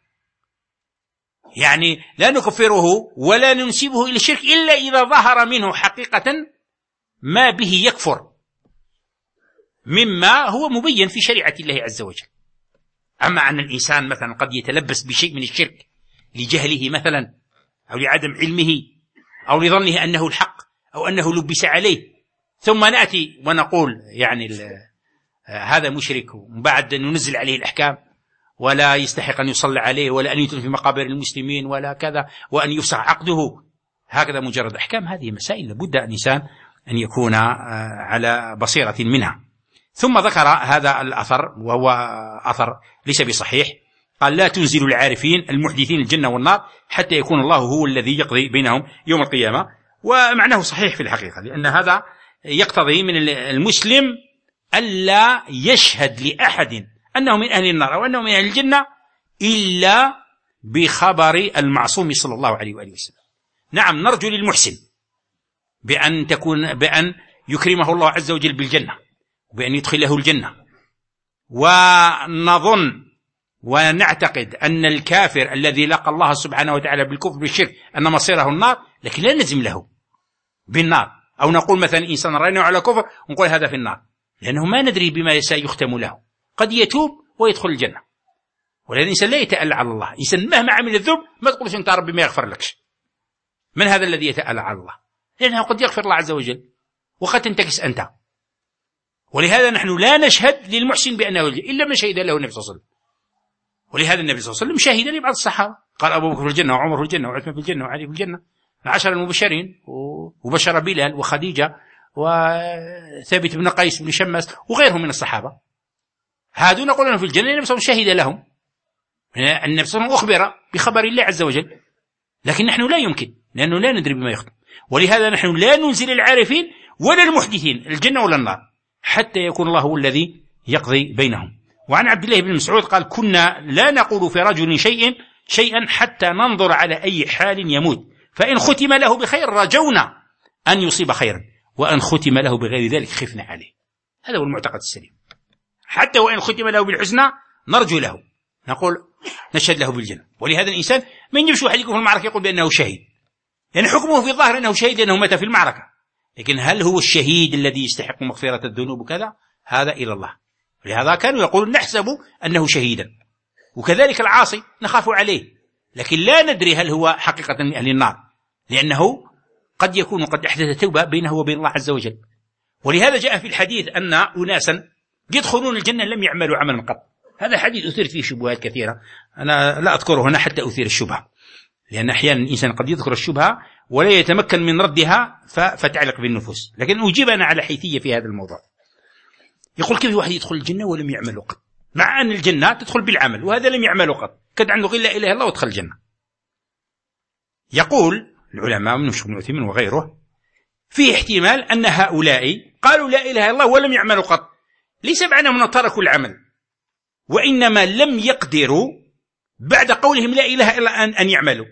يعني لا نكفره ولا ننسبه إلى الشرك إلا إذا ظهر منه حقيقة ما به يكفر مما هو مبين في شريعة الله عز وجل. أما أن الإنسان مثلا قد يتلبس بشيء من الشرك لجهله مثلا أو لعدم علمه أو لظنه أنه الحق أو أنه لبس عليه، ثم نأتي ونقول يعني هذا مشرك، وبعد أن ننزل عليه الأحكام ولا يستحق أن يصلى عليه ولا أن يدفن في مقابر المسلمين ولا كذا وأن يفسخ عقده، هكذا مجرد أحكام. هذه مسائل لابد الإنسان أن يكون على بصيرة منها. ثم ذكر هذا الأثر وهو أثر ليس بصحيح، قال لا تنزل العارفين المحدثين الجنة والنار حتى يكون الله هو الذي يقضي بينهم يوم القيامة. ومعناه صحيح في الحقيقة، لأن هذا يقتضي من المسلم ألا يشهد لأحد أنه من أهل النار أو أنه من أهل الجنة إلا بخبر المعصوم صلى الله عليه وآله وسلم. نعم نرجو للمحسن بأن يكرمه الله عز وجل بالجنة وبأن يدخله الجنة، ونظن ونعتقد أن الكافر الذي لقى الله سبحانه وتعالى بالكفر بالشرك أن مصيره النار، لكن لا نزم له بالنار أو نقول مثلا إنسان رأيناه على كفر ونقول هذا في النار، لأنه ما ندري بما سيختم له، قد يتوب ويدخل الجنة. ولأن الإنسان لا يتألى على الله، إنسان مهما عمل الذنب ما تقولش أنت ربي ما يغفر لكش. من هذا الذي يتألى على الله؟ لأنه قد يغفر الله عز وجل وقد تنتكس أنت. ولهذا نحن لا نشهد للمحسن بأنه إلا من شهد له النبي صلى الله عليه وسلم. ولهذا النبي صلى الله عليه وسلم شهد لبعض الصحابة، قال أبو بكر في الجنة وعمر في الجنة وعثمان في الجنة وعلي في الجنة، 10 المبشرين، وبشر بلال وخديجة وثابت بن قيس بن شمس وغيرهم من الصحابة. هذون نقول في الجنة النبي صلى الله عليه وسلم شهد لهم، النبي صلى الله عليه وسلم أخبر بخبر الله عز وجل، لكن نحن لا يمكن، لأنه لا ندري بما يختم. ولهذا نحن لا ننزل العارفين ولا المحدثين الجنة ولا النار حتى يكون الله هو الذي يقضي بينهم. وعن عبد الله بن مسعود قال كنا لا نقول في رجل شيئا حتى ننظر على أي حال يموت، فإن ختم له بخير رجونا أن يصيب خيرا، وأن ختم له بغير ذلك خفنا عليه. هذا هو المعتقد السليم. حتى وإن ختم له بالحسنى نرجو له، نقول نشهد له بالجنة. ولهذا الإنسان ما يجيبش واحد يكون في المعركة يقول بأنه شهيد، يعني حكمه في الظاهر أنه شهيد لأنه مات في المعركة، لكن هل هو الشهيد الذي يستحق مغفرة الذنوب وكذا؟ هذا إلى الله. ولهذا كانوا يقولون نحسب أنه شهيدا. وكذلك العاصي نخاف عليه، لكن لا ندري هل هو حقيقة من أهل النار، لأنه قد يكون قد أحدث توبة بينه وبين الله عز وجل. ولهذا جاء في الحديث أن أناسا يدخلون الجنة لم يعملوا عملا قط. هذا حديث أثير فيه شبهات كثيرة، أنا لا أذكره هنا حتى أثير الشبهة، لأن أحيانا الإنسان قد يذكر الشبهة ولا يتمكن من ردها فتعلق بالنفوس. لكن أجيب أنا على حيثية في هذا الموضوع. يقول كيف واحد يدخل الجنة ولم يعمل قط، مع أن الجنة تدخل بالعمل وهذا لم يعمل قط، كد عنده غير لا إله إلا الله ودخل الجنة. يقول العلماء من ابن عثيمين وغيره في احتمال أن هؤلاء قالوا لا إله إلا الله ولم يعملوا قط، ليس معنى تركوا العمل، وإنما لم يقدروا بعد قولهم لا إله إلا أن يعملوا،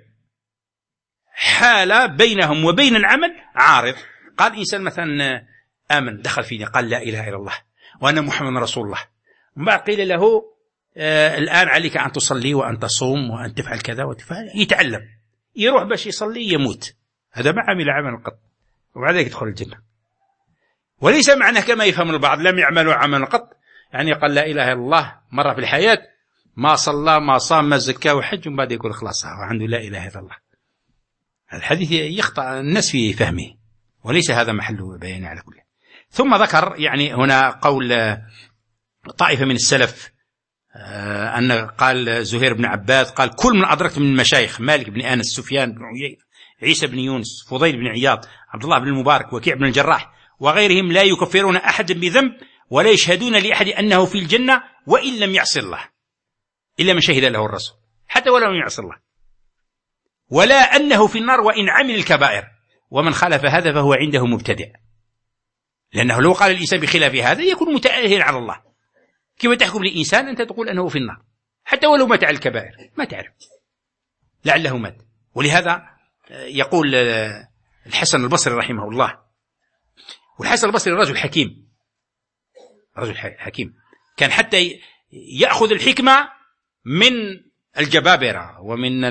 حال بينهم وبين العمل عارض. قال إنسان مثلا آمن دخل فيني قال لا إله إلا الله وأنا محمد رسول الله، وبعد قيل له الآن عليك أن تصلي وأن تصوم وأن تفعل كذا وتفعل، يتعلم، يروح باش يصلي يموت، هذا ما عمل عمل قط، وبعد ذلك يدخل الجنة. وليس معنى كما يفهم البعض لم يعملوا عملا قط، يعني قال لا إله إلا الله مرة في الحياة، ما صلى ما صام ما زكى وحج، ومن بعد يقول خلاص وعنده لا إله إلا الله. الحديث يخطأ الناس في فهمه، وليس هذا محل بيان على كل. ثم ذكر يعني هنا قول طائفة من السلف، أن قال زهير بن عباد قال كل من أدركت من المشايخ مالك بن أنس، سفيان بن عيينة، عيسى بن يونس، فضيل بن عياض، عبد الله بن المبارك، وكيع بن الجراح وغيرهم لا يكفرون أحد بذنب ولا يشهدون لأحد أنه في الجنة وإن لم يعص الله إلا من شهد له الرسول، حتى ولو لم يعص الله، ولا أنه في النار وإن عمل الكبائر، ومن خالف هذا فهو عنده مبتدع، لأنه لو قال الإنسان بخلاف هذا يكون متأهل على الله. كيف تحكم لإنسان أنت تقول أنه في النار حتى ولو مات على الكبائر؟ ما تعرف لعله مات. ولهذا يقول الحسن البصري رحمه الله، والحسن البصري رجل حكيم، رجل حكيم كان حتى يأخذ الحكمة من الجبابرة ومن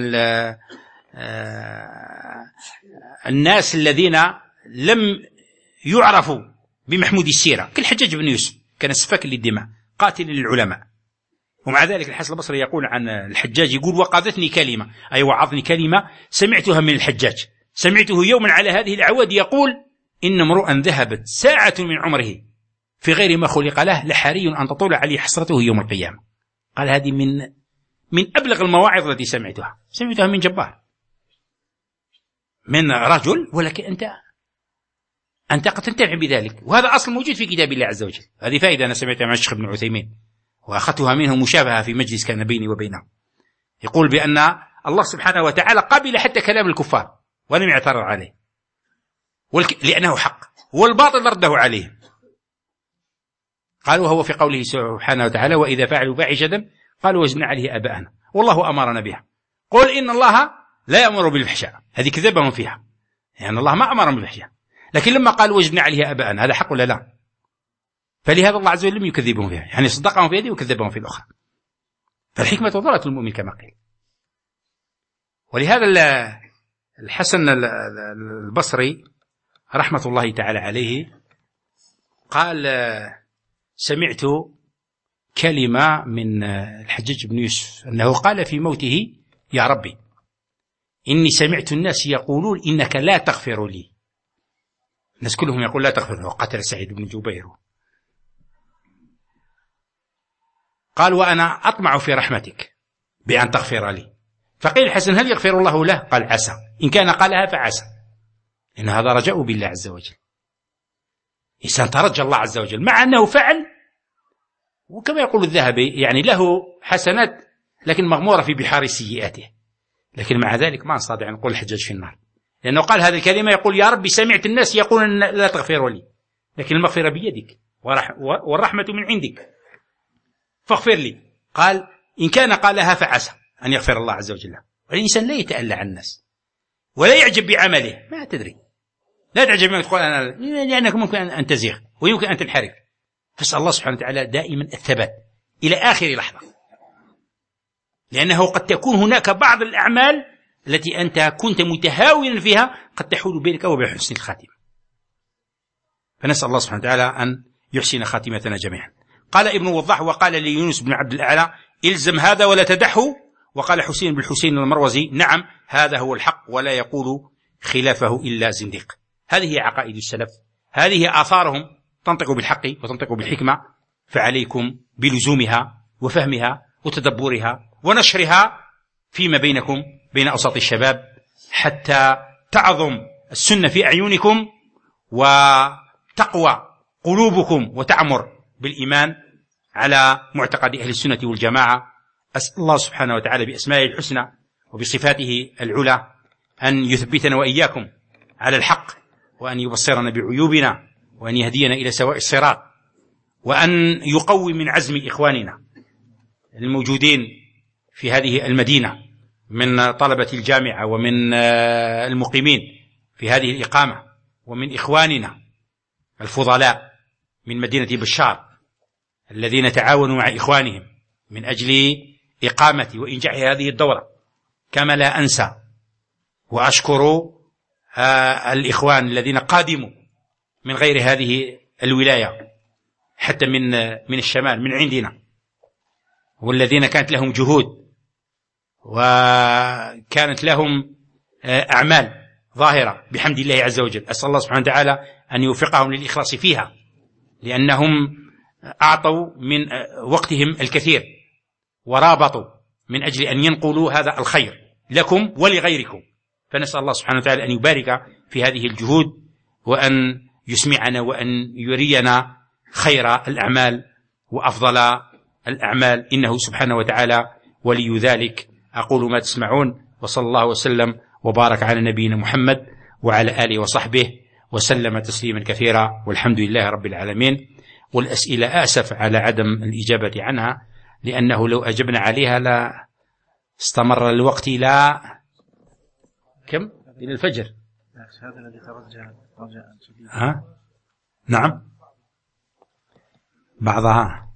الناس الذين لم يعرفوا بمحمود السيرة، كالحجاج بن يوسف كان سفاك للدماء قاتل للعلماء. ومع ذلك الحسن البصري يقول عن الحجاج، يقول وقاذتني كلمة، أي وعظني كلمة سمعتها من الحجاج، سمعته يوما على هذه الأعواد يقول إن امرؤا ذهبت ساعة من عمره في غير ما خلق له لحري أن تطول عليه حسرته يوم القيامة. قال هذه من أبلغ المواعظ التي سمعتها من جبار، من رجل، ولكن أنت قد تنتفع بذلك، وهذا أصل موجود في كتاب الله عز وجل. هذه فائدة أنا سمعتها مع الشيخ ابن عثيمين وأخذتها منه مشابهة في مجلس كان بيني وبينه، يقول بأن الله سبحانه وتعالى قبل حتى كلام الكفار ولم يعترض عليه لأنه حق، والباطل رده عليه. قالوا هو في قوله سبحانه وتعالى وإذا فعلوا فاحشة قالوا وجدنا عليه آباءنا والله أمرنا بها، قل إن الله لا يأمر بالفحشاء، هذه كذبهم فيها، يعني الله ما أمرهم بالفحشاء، لكن لما قالوا وجدنا عليه آباءنا هذا حق ولا لا؟ فلهذا الله عز وجل لم يكذبهم فيها، يعني صدقهم في هذه وكذبهم في الأخرى. فالحكمة ضرة المؤمن كما قيل. ولهذا الحسن البصري رحمة الله تعالى عليه قال سمعت كلمة من الحجاج بن يوسف أنه قال في موته يا ربي إني سمعت الناس يقولون إنك لا تغفر لي، الناس كلهم يقول لا تغفر له، قتل سعيد بن جبير. قال وأنا أطمع في رحمتك بأن تغفر لي. فقيل الحسن هل يغفر الله له؟ قال عسى، إن كان قالها فعسى، إن هذا رجاء بالله عز وجل، إنسان ترجى الله عز وجل مع أنه فعل، وكما يقول الذهبي يعني له حسنات لكن مغمورة في بحار سيئاته، لكن مع ذلك ما نستطيع نقول الحجاج في النار، لأنه قال هذه الكلمة يقول يا ربي سمعت الناس يقولون لا تغفر لي، لكن المغفرة بيدك والرحمة من عندك فاغفر لي. قال إن كان قالها فعسى أن يغفر الله عز وجل. والإنسان لا يتألى عن الناس ولا يعجب بعمله، ما تدري، لا تعجب منك تقول أنا، لأنك ممكن أن تزيغ ويمكن أن تنحرف. فاسأل الله سبحانه وتعالى دائما الثبات إلى آخر لحظة، لأنه قد تكون هناك بعض الأعمال التي أنت كنت متهاونا فيها قد تحول بينك وبين حسن الخاتمة. فنسأل الله سبحانه وتعالى أن يحسن خاتمتنا جميعا. قال ابن وضاح وقال ليونس بن عبد الأعلى إلزم هذا ولا تدحه، وقال حسين بن حسين المروزي نعم هذا هو الحق ولا يقول خلافه إلا زنديق. هذه عقائد السلف، هذه آثارهم تنطق بالحق وتنطق بالحكمة، فعليكم بلزومها وفهمها وتدبرها ونشرها فيما بينكم بين أوساط الشباب حتى تعظم السنة في أعينكم وتقوى قلوبكم وتعمر بالإيمان على معتقد أهل السنة والجماعة. أسأل الله سبحانه وتعالى بأسمائه الحسنى وبصفاته العلى أن يثبتنا وإياكم على الحق، وأن يبصرنا بعيوبنا، وأن يهدينا إلى سواء الصراط، وأن يقوي من عزم إخواننا الموجودين في هذه المدينة من طلبة الجامعة ومن المقيمين في هذه الإقامة، ومن إخواننا الفضلاء من مدينة بشار الذين تعاونوا مع إخوانهم من أجل إقامة وإنجاح هذه الدورة، كما لا أنسى وأشكر الإخوان الذين قادموا من غير هذه الولاية حتى من الشمال من عندنا، والذين كانت لهم جهود وكانت لهم أعمال ظاهرة بحمد الله عز وجل. أسأل الله سبحانه وتعالى أن يوفقهم للإخلاص فيها، لأنهم أعطوا من وقتهم الكثير ورابطوا من أجل أن ينقلوا هذا الخير لكم ولغيركم. فنسأل الله سبحانه وتعالى أن يبارك في هذه الجهود، وأن يسمعنا وأن يرينا خير الأعمال وأفضل الأعمال، إنه سبحانه وتعالى ولي ذلك. أقول ما تسمعون، وصلى الله وسلم وبارك على نبينا محمد وعلى آله وصحبه وسلم تسليما كثيرا، والحمد لله رب العالمين. والأسئلة آسف على عدم الإجابة عنها، لأنه لو أجبنا عليها لا استمر الوقت إلى كم؟ إلى الفجر.
هذا الذي ترجع
نعم، بعضها.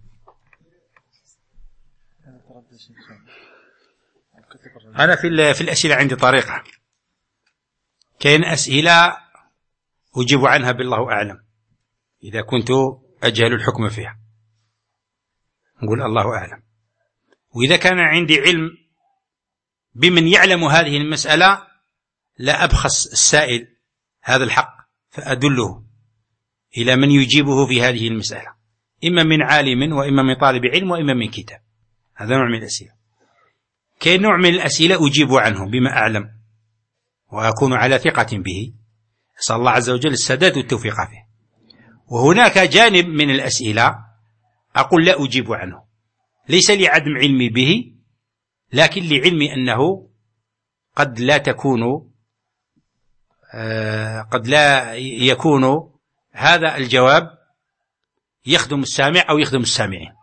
أنا في الأسئلة عندي طريقة، كاين أسئلة أجيب عنها بالله أعلم إذا كنت أجهل الحكم فيها، نقول الله أعلم. وإذا كان عندي علم بمن يعلم هذه المسألة لا أبخس السائل هذا الحق، فأدله إلى من يجيبه في هذه المسألة، إما من عالم وإما من طالب علم وإما من كتاب. هذا نوع من الأسئلة. كاين نوع من الأسئلة أجيب عنه بما أعلم وأكون على ثقة به، أسأل الله عز وجل السداد والتوفيق فيه. وهناك جانب من الأسئلة أقول لا أجيب عنه، ليس لعدم علمي به، لكن لعلمي أنه قد لا يكون هذا الجواب يخدم السامع أو يخدم السامعين،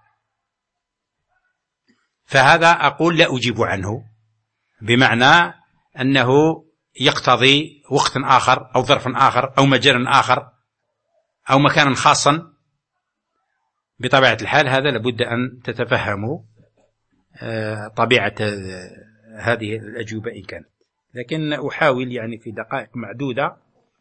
فهذا أقول لا أجيب عنه، بمعنى أنه يقتضي وقت آخر أو ظرف آخر أو مجال آخر أو مكان خاصا. بطبيعة الحال هذا لابد أن تتفهموا طبيعة هذه الأجوبة إن كانت، لكن أحاول يعني في دقائق معدودة.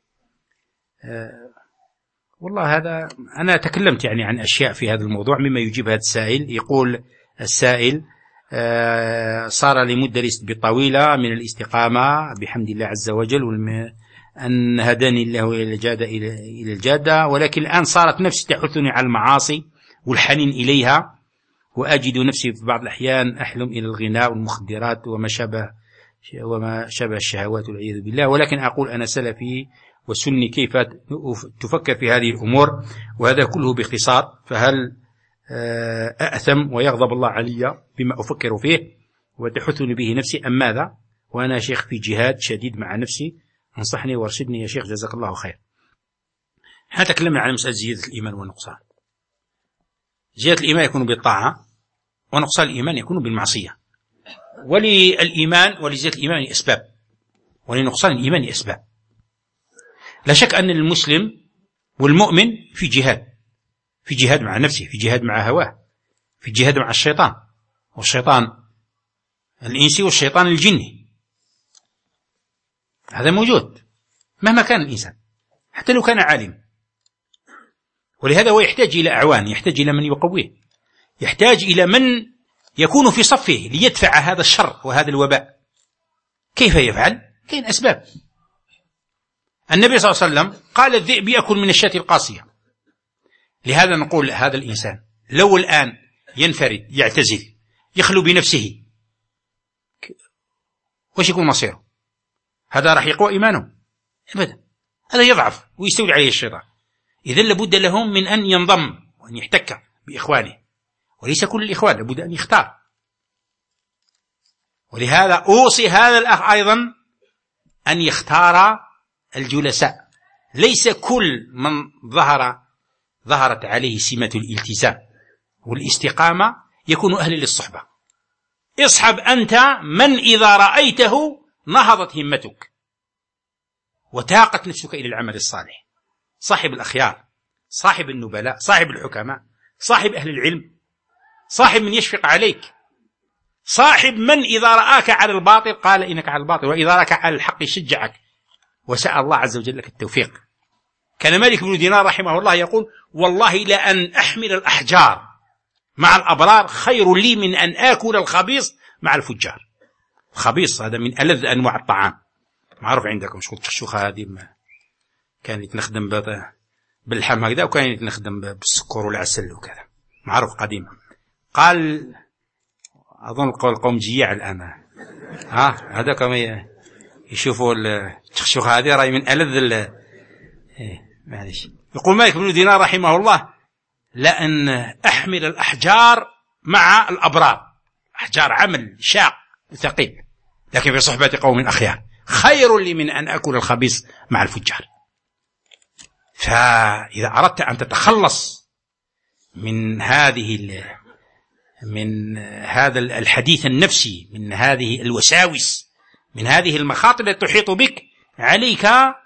والله هذا أنا تكلمت يعني عن أشياء في هذا الموضوع مما يجيب هذا السائل. يقول السائل: صار لمدة طويلة من الاستقامة بحمد الله عز وجل، أن هداني الله إلى الجادة، ولكن الآن صارت نفسي تحثني على المعاصي والحنين إليها، وأجد نفسي في بعض الأحيان أحلم إلى الغناء والمخدرات وما شبه الشهوات والعياذ بالله. ولكن أقول أنا سلفي وسني، كيف تفكر في هذه الأمور؟ وهذا كله باختصار. فهل أأثم ويغضب الله علي بما أفكر فيه وتحثني به نفسي أم ماذا؟ وأنا شيخ في جهاد شديد مع نفسي، انصحني وارشدني يا شيخ جزاك الله خير. احنا تكلمنا عن مسألة زيادة الإيمان والنقصان. زيادة الإيمان يكون بالطاعة، ونقصان الإيمان يكون بالمعصية. وللإيمان ولزيادة الإيمان أسباب، ولنقصان الإيمان أسباب. لا شك أن المسلم والمؤمن في جهاد مع نفسه، في جهاد مع هواه، في جهاد مع الشيطان، والشيطان الإنسي والشيطان الجني، هذا موجود مهما كان الإنسان حتى لو كان عالم. ولهذا هو يحتاج إلى أعوان، يحتاج إلى من يقويه، يحتاج إلى من يكون في صفه ليدفع هذا الشر وهذا الوباء. كيف يفعل؟ كاين أسباب. النبي صلى الله عليه وسلم قال: الذئب يأكل من الشاة القاسية. لهذا نقول هذا الإنسان لو الآن ينفرد، يعتزل، يخلو بنفسه، وش يكون مصيره؟ هذا راح يقوى إيمانه؟ أبدا، هذا يضعف ويستولي عليه الشيطان. إذن لابد لهم من أن ينضم وأن يحتك بإخوانه، وليس كل الإخوان، لابد أن يختار. ولهذا أوصي هذا الأخ أيضا أن يختار الجلساء. ليس كل من ظهرت عليه سمة الالتزام والاستقامة يكون أهلا للصحبة. اصحب أنت من إذا رأيته نهضت همتك وتاقت نفسك إلى العمل الصالح. صاحب الأخيار، صاحب النبلاء، صاحب الحكماء، صاحب أهل العلم، صاحب من يشفق عليك، صاحب من إذا رآك على الباطل قال إنك على الباطل، وإذا رآك على الحق يشجعك، وسأل الله عز وجل لك التوفيق. كان مالك بن دينار رحمه الله يقول: والله لأن أحمل الأحجار مع الأبرار خير لي من أن آكل الخبيص مع الفجار. الخبيص هذا من ألذ أنواع الطعام، معروف عندكم شغل الشخشوخة هذه كان يتنخدم باللحم هكذا، وكان يتنخدم بالسكر والعسل وكذا، معروف قديما. قال أظن القوم جياع الآن، هذا كما يشوفوا الشخشوخة هذه رأي من ألذ معلش. يقول مالك بن دينار رحمه الله: لأن أحمل الأحجار مع الأبرار، أحجار عمل شاق وثقيل، لكن في صحبة قوم أخيار خير لي من أن أكل الخبيث مع الفجار. فإذا أردت أن تتخلص من هذا الحديث النفسي، من هذه الوساوس، من هذه المخاطر التي تحيط بك، عليك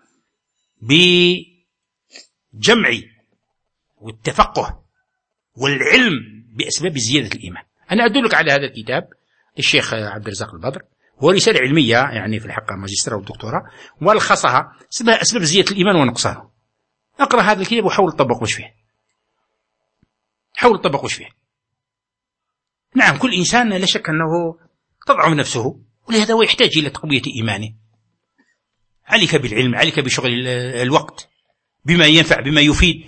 بجمع والتفقه والعلم بأسباب زيادة الإيمان. أنا أدلك على هذا الكتاب للشيخ عبد الرزاق البدر، هو رسالة علمية يعني في الحقيقة ماجستير والدكتوراه، ولخصها اسمها أسباب زيادة الإيمان ونقصانه. اقرأ هذا الكتاب وحاول تطبق وش فيه، حاول تطبق وش فيه. نعم، كل إنسان لا شك أنه تضعف نفسه، ولهذا هو يحتاج إلى تقوية إيمانه. عليك بالعلم، عليك بشغل الوقت بما ينفع بما يفيد.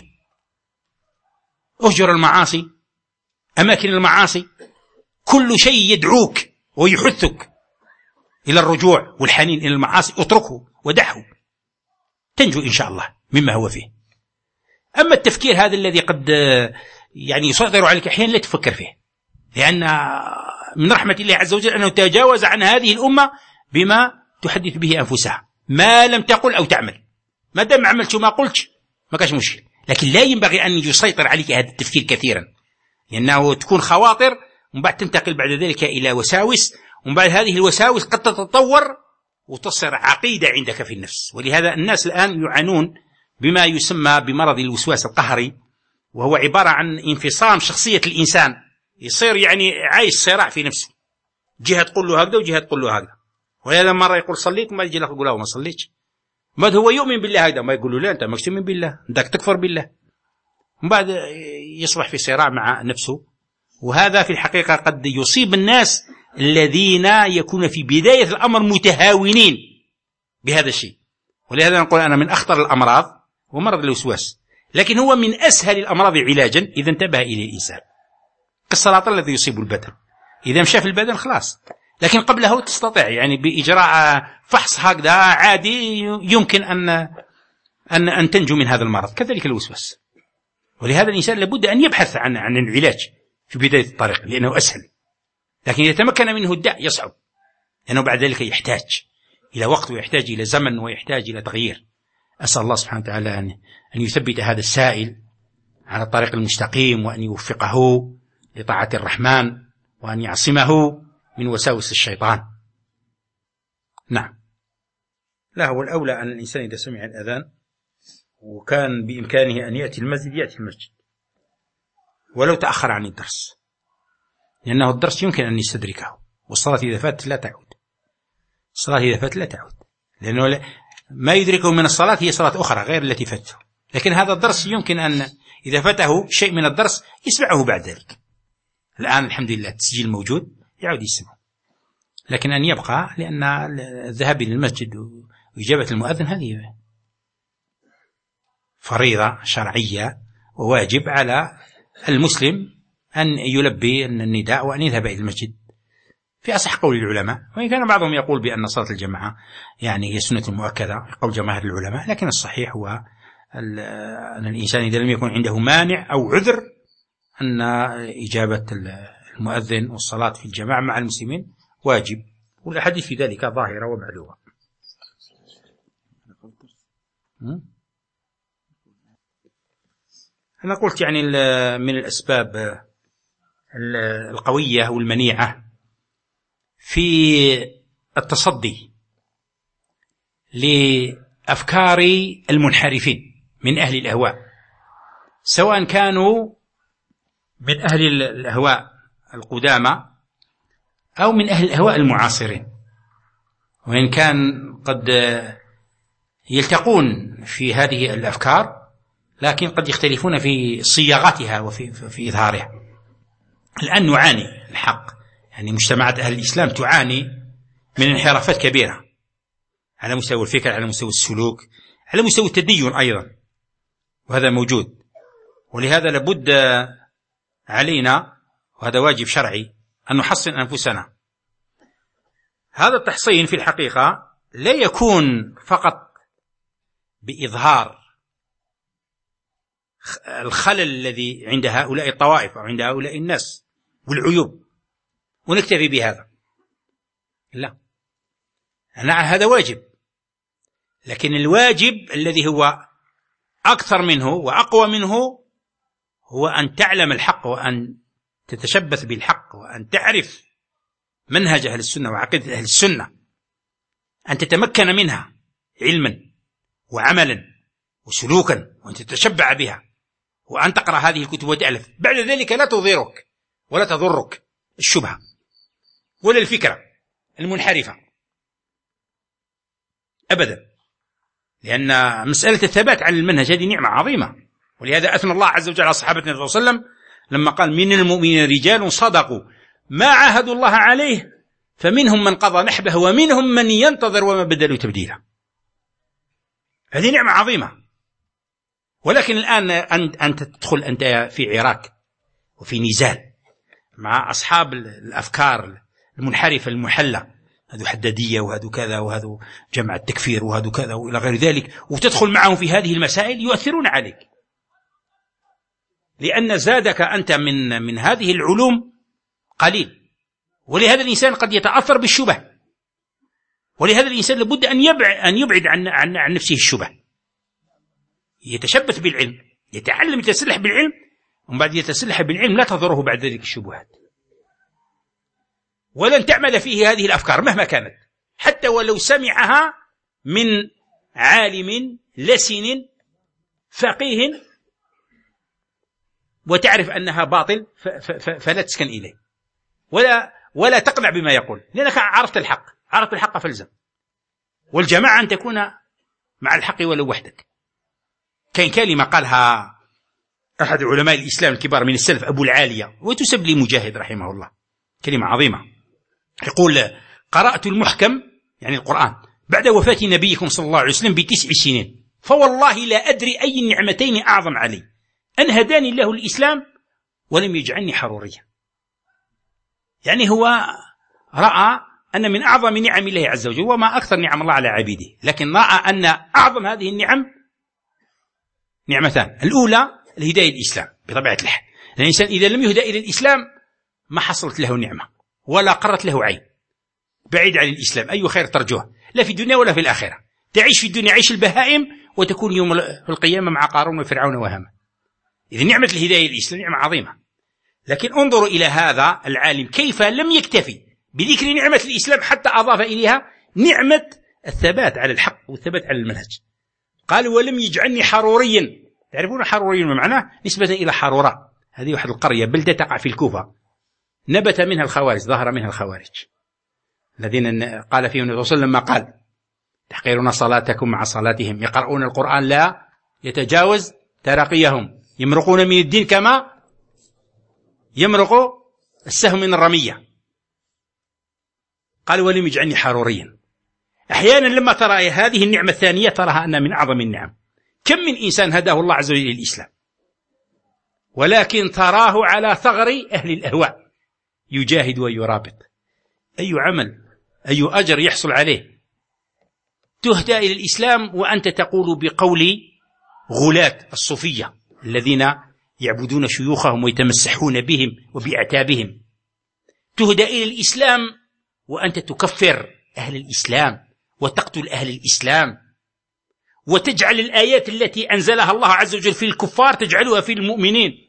أهجر المعاصي، أماكن المعاصي، كل شيء يدعوك ويحثك إلى الرجوع والحنين إلى المعاصي اتركه ودعه، تنجو إن شاء الله مما هو فيه. أما التفكير هذا الذي قد يعني يسيطر عليك أحيانا لا تفكر فيه، لأن من رحمة الله عز وجل أنه تجاوز عن هذه الأمة بما تحدث به أنفسها، ما لم تقل أو تعمل. ما دام عملت ما قلت ما كاش مشكل، لكن لا ينبغي أن يسيطر عليك هذا التفكير كثيرا، لأنه تكون خواطر ومن بعد تنتقل بعد ذلك إلى وساوس، ومن بعد هذه الوساوس قد تتطور وتصير عقيدة عندك في النفس. ولهذا الناس الآن يعانون بما يسمى بمرض الوسواس القهري، وهو عبارة عن انفصام شخصية الإنسان، يصير يعني عايش صراع في نفسه، جهة تقول له هكذا وجهة تقول له هكذا. ولهذا مرة يقول صليت، وما يجي لك يقول له ما صليتش. ما هو يؤمن بالله هكذا، ما يقول له لا أنت ما تؤمن بالله، أنت تكفر بالله. ومن بعد يصبح في صراع مع نفسه. وهذا في الحقيقة قد يصيب الناس الذين يكون في بداية الأمر متهاونين بهذا الشيء. ولهذا نقول أنا من أخطر الأمراض ومرض الوسواس، لكن هو من أسهل الأمراض علاجا إذا انتبه إليه الإنسان، كالسرطان الذي يصيب البدن، إذا مشى في البدن خلاص، لكن قبله تستطيع يعني بإجراء فحص هكذا عادي يمكن أن تنجو من هذا المرض. كذلك الوسواس. ولهذا الإنسان لابد أن يبحث عن العلاج في بداية الطريق، لأنه أسهل، لكن إذا تمكن منه الداء يصعب، لأنه بعد ذلك يحتاج إلى وقت، ويحتاج إلى زمن، ويحتاج إلى تغيير. أسأل الله سبحانه وتعالى أن يثبت هذا السائل على الطريق المستقيم، وأن يوفقه لطاعة الرحمن، وأن يعصمه من وساوس الشيطان. نعم. لا، هو الأولى أن الإنسان إذا سمع الأذان وكان بإمكانه أن يأتي المسجد يأتي المسجد ولو تأخر عن الدرس، لأنه الدرس يمكن أن يستدركه، والصلاة إذا فاتت لا تعود. الصلاة إذا فاتت لا تعود، لأنه ما يدركه من الصلاة هي صلاة أخرى غير التي فاتته. لكن هذا الدرس يمكن أن إذا فاته شيء من الدرس يسمعه بعد ذلك. الآن الحمد لله التسجيل موجود يعود يسمع، لكن أن يبقى، لأن الذهاب إلى المسجد وإجابة المؤذن هذه فريضة شرعية وواجب على المسلم أن يلبي النداء وأن يذهب إلى المسجد في أصح قول العلماء. وإن كان بعضهم يقول بأن صلاة الجماعة يعني هي سنة مؤكدة قول جماهير العلماء، لكن الصحيح هو أن الإنسان إذا لم يكن عنده مانع أو عذر أن إجابة المؤذن والصلاة في الجماعة مع المسلمين واجب، والأحاديث في ذلك ظاهرة ومعلومة. أنا قلت يعني من الأسباب القوية والمنيعة في التصدي لأفكار المنحرفين من أهل الأهواء، سواء كانوا من أهل الأهواء القدامى أو من أهل الأهواء المعاصرين، وإن كان قد يلتقون في هذه الأفكار لكن قد يختلفون في صياغتها وفي إظهارها. الآن نعاني الحق، يعني مجتمعات أهل الإسلام تعاني من انحرافات كبيرة على مستوى الفكر، على مستوى السلوك، على مستوى التدين أيضا، وهذا موجود. ولهذا لابد علينا، وهذا واجب شرعي، أن نحصن أنفسنا. هذا التحصين في الحقيقة لا يكون فقط بإظهار الخلل الذي عند هؤلاء الطوائف أو عند هؤلاء الناس والعيوب ونكتفي بهذا، لا، هذا واجب، لكن الواجب الذي هو أكثر منه وأقوى منه هو أن تعلم الحق، وأن تتشبث بالحق، وأن تعرف منهج أهل السنة وعقيدة أهل السنة، أن تتمكن منها علما وعملا وسلوكا، وأن تتشبع بها، وأن تقرأ هذه الكتب وتألف. بعد ذلك لا تضيرك ولا تضرك الشبهة ولا الفكرة المنحرفة أبدا، لأن مسألة الثبات على المنهج هذه نعمة عظيمة. ولهذا أثنى الله عز وجل على صحابة النبي صلى الله عليه وسلم لما قال: من المؤمنين رجال صدقوا ما عاهدوا الله عليه فمنهم من قضى نحبه ومنهم من ينتظر وما بدلوا تبديلا. هذه نعمة عظيمة. ولكن الآن أنت تدخل أنت في عراك وفي نزال مع أصحاب الأفكار المنحرفة المحلة، هذو حدادية وهذو كذا وهذو جمع التكفير وهذو كذا وإلى غير ذلك، وتدخل معهم في هذه المسائل يؤثرون عليك، لأن زادك أنت من هذه العلوم قليل. ولهذا الإنسان قد يتأثر بالشبه، ولهذا الإنسان لابد أن يبعد عن نفسه الشبه، يتشبث بالعلم، يتعلم، يتسلح بالعلم، ومن بعد يتسلح بالعلم لا تضره بعد ذلك الشبهات، ولن تعمل فيه هذه الأفكار مهما كانت، حتى ولو سمعها من عالم لسن فقيه وتعرف أنها باطل فلا تسكن إليه ولا تقنع بما يقول، لأنك عرفت الحق فالزم. والجماعة أن تكون مع الحق ولو وحدك. كان كلمة قالها أحد علماء الإسلام الكبار من السلف أبو العالية، وتسب لي مجاهد رحمه الله، كلمة عظيمة. يقول: قرأت المحكم يعني القرآن بعد وفاة نبيكم صلى الله عليه وسلم ب9 سنين، فوالله لا أدري أي النعمتين أعظم علي، أن هداني الله الإسلام ولم يجعلني حروريا. يعني هو رأى أن من أعظم نعم الله عز وجل، وما أكثر نعم الله على عبيده، لكن رأى أن أعظم هذه النعم نعمتان: الأولى الهداية الإسلام بطبيعة الحال، الإنسان إذا لم يهدى إلى الإسلام ما حصلت له نعمة ولا قرت له عين. بعيد عن الإسلام أي خير ترجوه، لا في الدنيا ولا في الآخرة. تعيش في الدنيا عيش البهائم وتكون يوم القيامة مع قارون وفرعون وهامان. إذا نعمة الهداية الإسلام نعمة عظيمة. لكن انظروا إلى هذا العالم كيف لم يكتفي بذكر نعمة الإسلام حتى أضاف إليها نعمة الثبات على الحق والثبات على المنهج. قال: ولم يجعلني حروريا. تعرفون حروريا ما معناه؟ نسبة إلى حروراء، هذه واحد القرية بلدة تقع في الكوفة، نبت منها الخوارج، ظهر منها الخوارج الذين قال فيهم النبي صلى الله عليه وسلم ما قال: تحقرون صلاتكم مع صلاتهم، يقرؤون القرآن لا يتجاوز تراقيهم، يمرقون من الدين كما يمرق السهم من الرمية. قال: ولم يجعلني حروريا. أحيانا لما ترى هذه النعمة الثانية تراها أنها من أعظم النعم. كم من إنسان هداه الله عز وجل للإسلام ولكن تراه على ثغر أهل الأهواء يجاهد ويرابط، أي عمل أي أجر يحصل عليه؟ تهدى إلى الإسلام وأنت تقول بقول غلاة الصوفية الذين يعبدون شيوخهم ويتمسحون بهم وبأعتابهم. تهدى إلى الإسلام وأنت تكفر أهل الإسلام وتقتل أهل الإسلام، وتجعل الآيات التي أنزلها الله عز وجل في الكفار تجعلها في المؤمنين.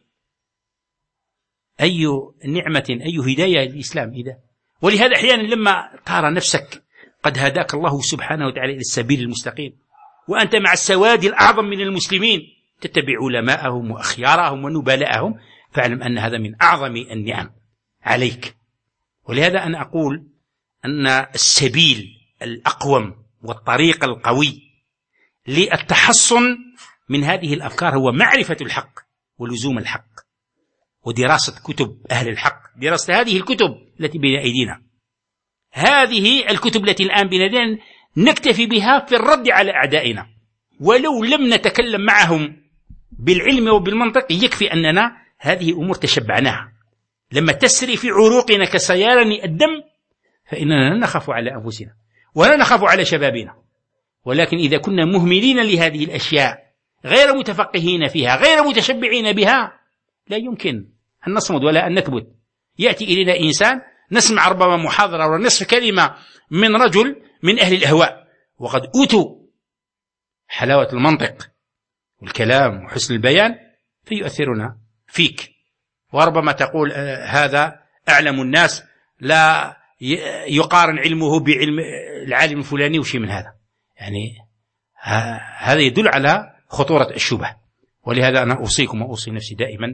أي نعمة أي هداية للإسلام إذا. ولهذا أحيانا لما ترى نفسك قد هداك الله سبحانه وتعالى إلى السبيل المستقيم وأنت مع السواد الأعظم من المسلمين تتبع علماءهم وأخيارهم ونبلاءهم، فاعلم أن هذا من أعظم النعم. عليك. ولهذا أنا أقول أن السبيل الأقوم والطريق القوي للتحصن من هذه الأفكار هو معرفة الحق ولزوم الحق ودراسة كتب أهل الحق، دراسة هذه الكتب التي بين أيدينا. هذه الكتب التي الآن بين أيدينا نكتفي بها في الرد على أعدائنا، ولو لم نتكلم معهم بالعلم وبالمنطق يكفي أننا هذه أمور تشبعناها. لما تسري في عروقنا كسيلان الدم فإننا لا نخاف على أنفسنا ولا نخاف على شبابنا، ولكن إذا كنا مهملين لهذه الأشياء غير متفقهين فيها غير متشبعين بها لا يمكن أن نصمد ولا أن نثبت. يأتي إلينا إنسان نسمع ربما محاضرة ونصف كلمة من رجل من أهل الأهواء وقد أوتوا حلاوة المنطق والكلام وحسن البيان فيؤثرنا فيك، وربما تقول هذا أعلم الناس لا يقارن علمه بعلم العالم الفلاني وشيء من هذا. يعني هذا يدل على خطورة الشبه. ولهذا أنا أوصيكم وأوصي نفسي دائما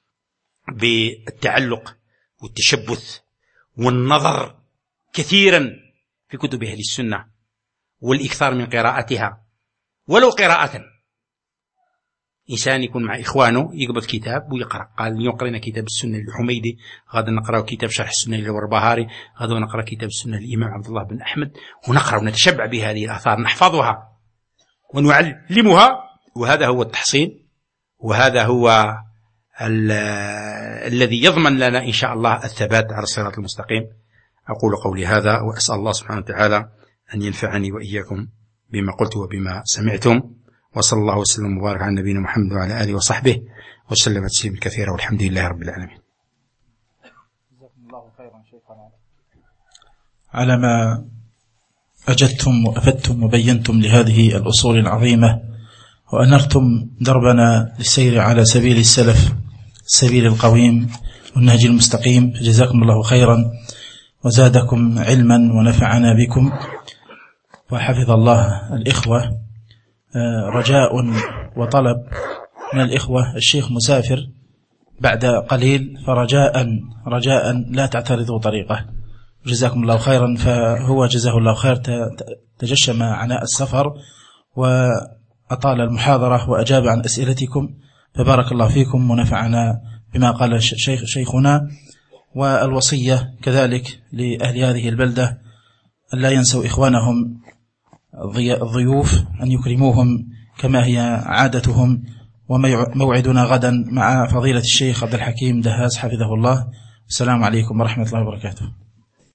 بالتعلق والتشبث والنظر كثيرا في كتب أهل السنة والإكثار من قراءتها، ولو قراءة. إنسان يكون مع إخوانه يقبض كتاب ويقرأ، قال يقرأنا كتاب السنة للحميدي، غدا نقرأ كتاب شرح السنة للبربهاري، غدا نقرأ كتاب السنة للإمام عبد الله بن أحمد، ونقرأ ونتشبع بهذه الآثار نحفظها ونعلمها. وهذا هو التحصين، وهذا هو الذي يضمن لنا إن شاء الله الثبات على الصراط المستقيم. أقول قولي هذا وأسأل الله سبحانه وتعالى أن ينفعني وإياكم بما قلت وبما سمعتم، وصلى الله وسلم وبارك على نبينا محمد وعلى آله وصحبه وسلم تسليما كثيرا، والحمد لله رب العالمين.
جزاكم الله خيرا شيخنا على ما أجدتم وأفدتم وبينتم لهذه الأصول العظيمة، وأنرتم دربنا للسير على سبيل السلف، السبيل القويم والنهج المستقيم. فجزاكم الله خيرا وزادكم علما ونفعنا بكم، وحفظ الله الإخوة. رجاء وطلب من الإخوة، الشيخ مسافر بعد قليل، فرجاء لا تعترضوا طريقه. جزاكم الله خيرا. فهو جزاه الله خير تجشم عناء السفر وأطال المحاضرة وأجاب عن أسئلتكم، فبارك الله فيكم ونفعنا بما قال شيخنا. والوصية كذلك لأهل هذه البلدة أن لا ينسوا إخوانهم الضيوف، أن يكرموهم كما هي عادتهم. وموعدنا غدا مع فضيلة الشيخ عبد الحكيم دهاس حفظه الله. السلام عليكم ورحمة الله وبركاته.